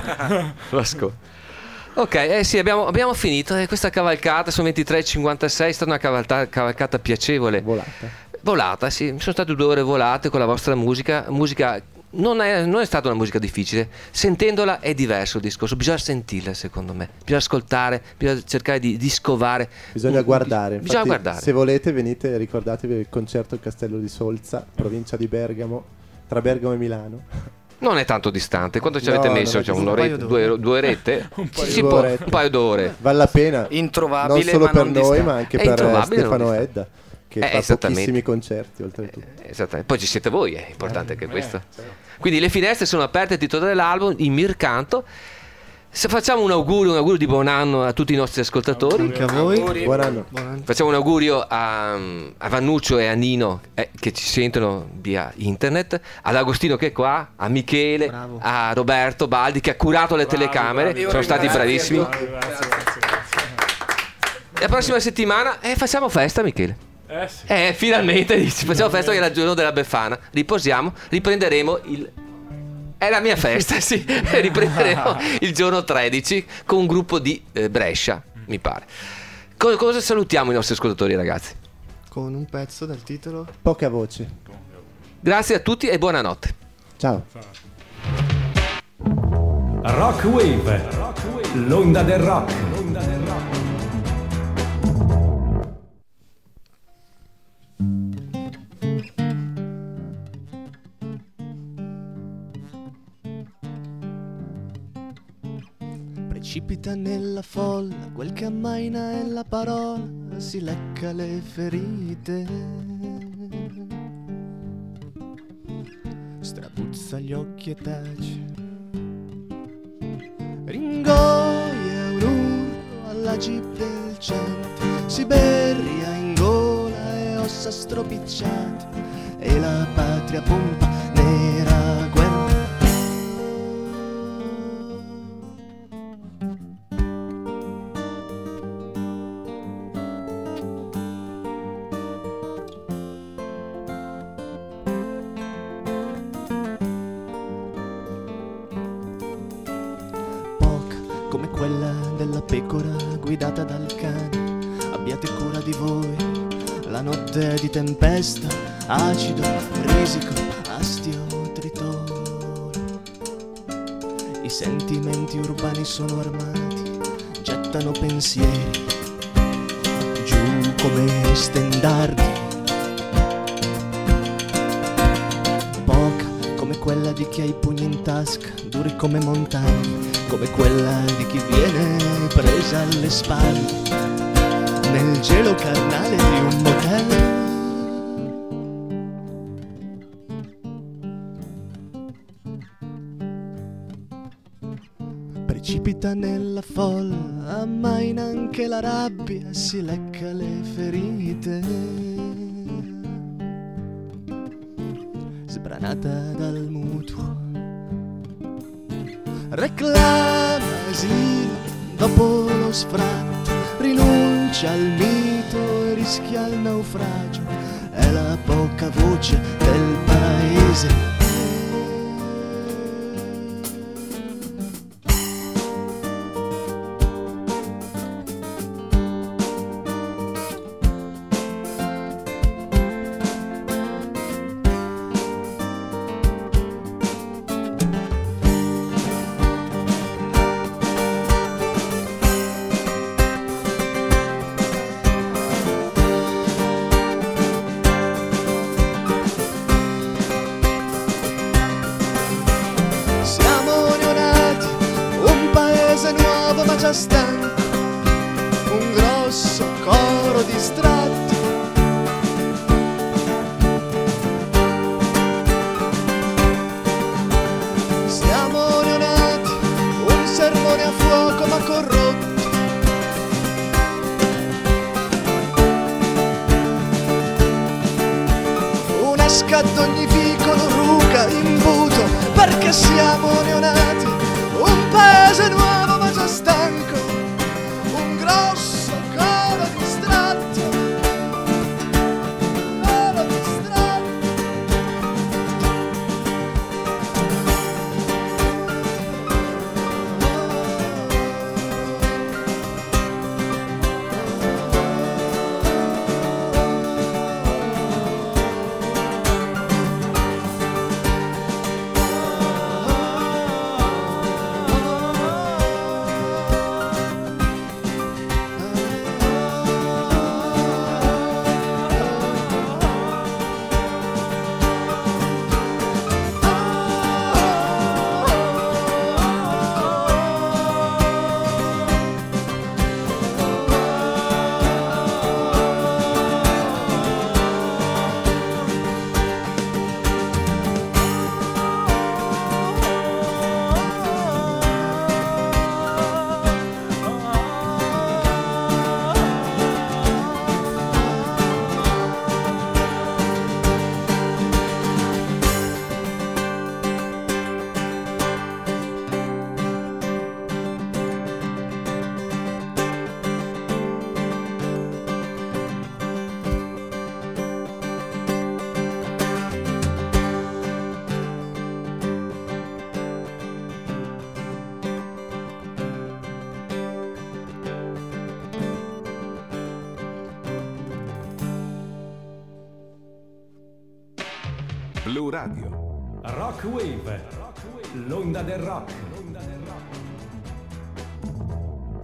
Vasco. Ok, eh sì, abbiamo, abbiamo finito. eh, questa cavalcata sono ventitré e cinquantasei, è stata una cavalta- cavalcata piacevole. volata. Volata, sì, sono state due ore volate con la vostra musica, musica non è, non è stata una musica difficile, sentendola è diverso il discorso, bisogna sentirla secondo me, bisogna ascoltare, bisogna cercare di, di scovare. Bisogna guardare, bisogna Infatti, guardare. Se volete venite, ricordatevi il concerto al Castello di Solza, provincia di Bergamo, tra Bergamo e Milano. Non è tanto distante, quanto ci No, avete non messo? è Cioè, distante. un'oretta, Un paio due, d'ore. due orette? Un paio Si di può- orette. un paio d'ore. Vale la pena, Introvabile, non solo ma per non noi distante. ma anche È per introvabile, Stefano non Edda, che Eh, fa esattamente. pochissimi concerti oltretutto. Eh, Esattamente. Poi ci siete voi, è importante anche Eh, questo. certo. Quindi le finestre sono aperte al titolo dell'album, in Mircanto. Se facciamo un augurio, un augurio di buon anno a tutti i nostri ascoltatori. Anche a voi. Buon anno. Buon anno. Facciamo un augurio a, a Vannuccio e a Nino eh, che ci sentono via internet, ad Agostino che è qua, a Michele, Bravo. a Roberto Baldi che ha curato le Bravi, telecamere, bravi. sono stati Grazie, bravissimi. Grazie, grazie, grazie, grazie. La prossima settimana eh, facciamo festa, Michele. Eh sì. Eh, finalmente ci facciamo festa che era il giorno della Befana. Riposiamo, riprenderemo il. È la mia festa, sì. Riprenderemo il giorno tredici con un gruppo di eh, Brescia, mi pare. Co- cosa salutiamo i nostri ascoltatori, ragazzi? Con un pezzo dal titolo. Poca voce. Grazie a tutti e buonanotte. Ciao. Rock Wave, l'onda del rock. Precipita nella folla, quel che ammaina è la parola, si lecca le ferite. Strapuzza gli occhi e tace. Ringoia un urlo alla jeep del cento, Siberia in gola e ossa stropicciate, e la patria pompa nera guerra. Come quella della pecora guidata dal cane, abbiate cura di voi, la notte è di tempesta, acido, risico, astio, tritolo. I sentimenti urbani sono armati, gettano pensieri giù come stendardi. Poca come quella di chi ha i pugni in tasca, duri come montagne, come quella di chi viene presa alle spalle nel gelo carnale di un motel. Precipita nella folla, ammaina anche la rabbia, si lecca le ferite. Sbranata dal mutuo, reclama asilo dopo lo sfratto, rinuncia al mito e rischia il naufragio, è la poca voce del paese. Già stanco, un grosso coro distratto. Siamo neonati, un sermone a fuoco ma corrotto. Un'esca ad ogni vicolo, ruga, imbuto, perché siamo neonati, un paese nuovo ma già stanco, un grosso coro distratto. Blu Radio. Rock Wave, l'onda del rock.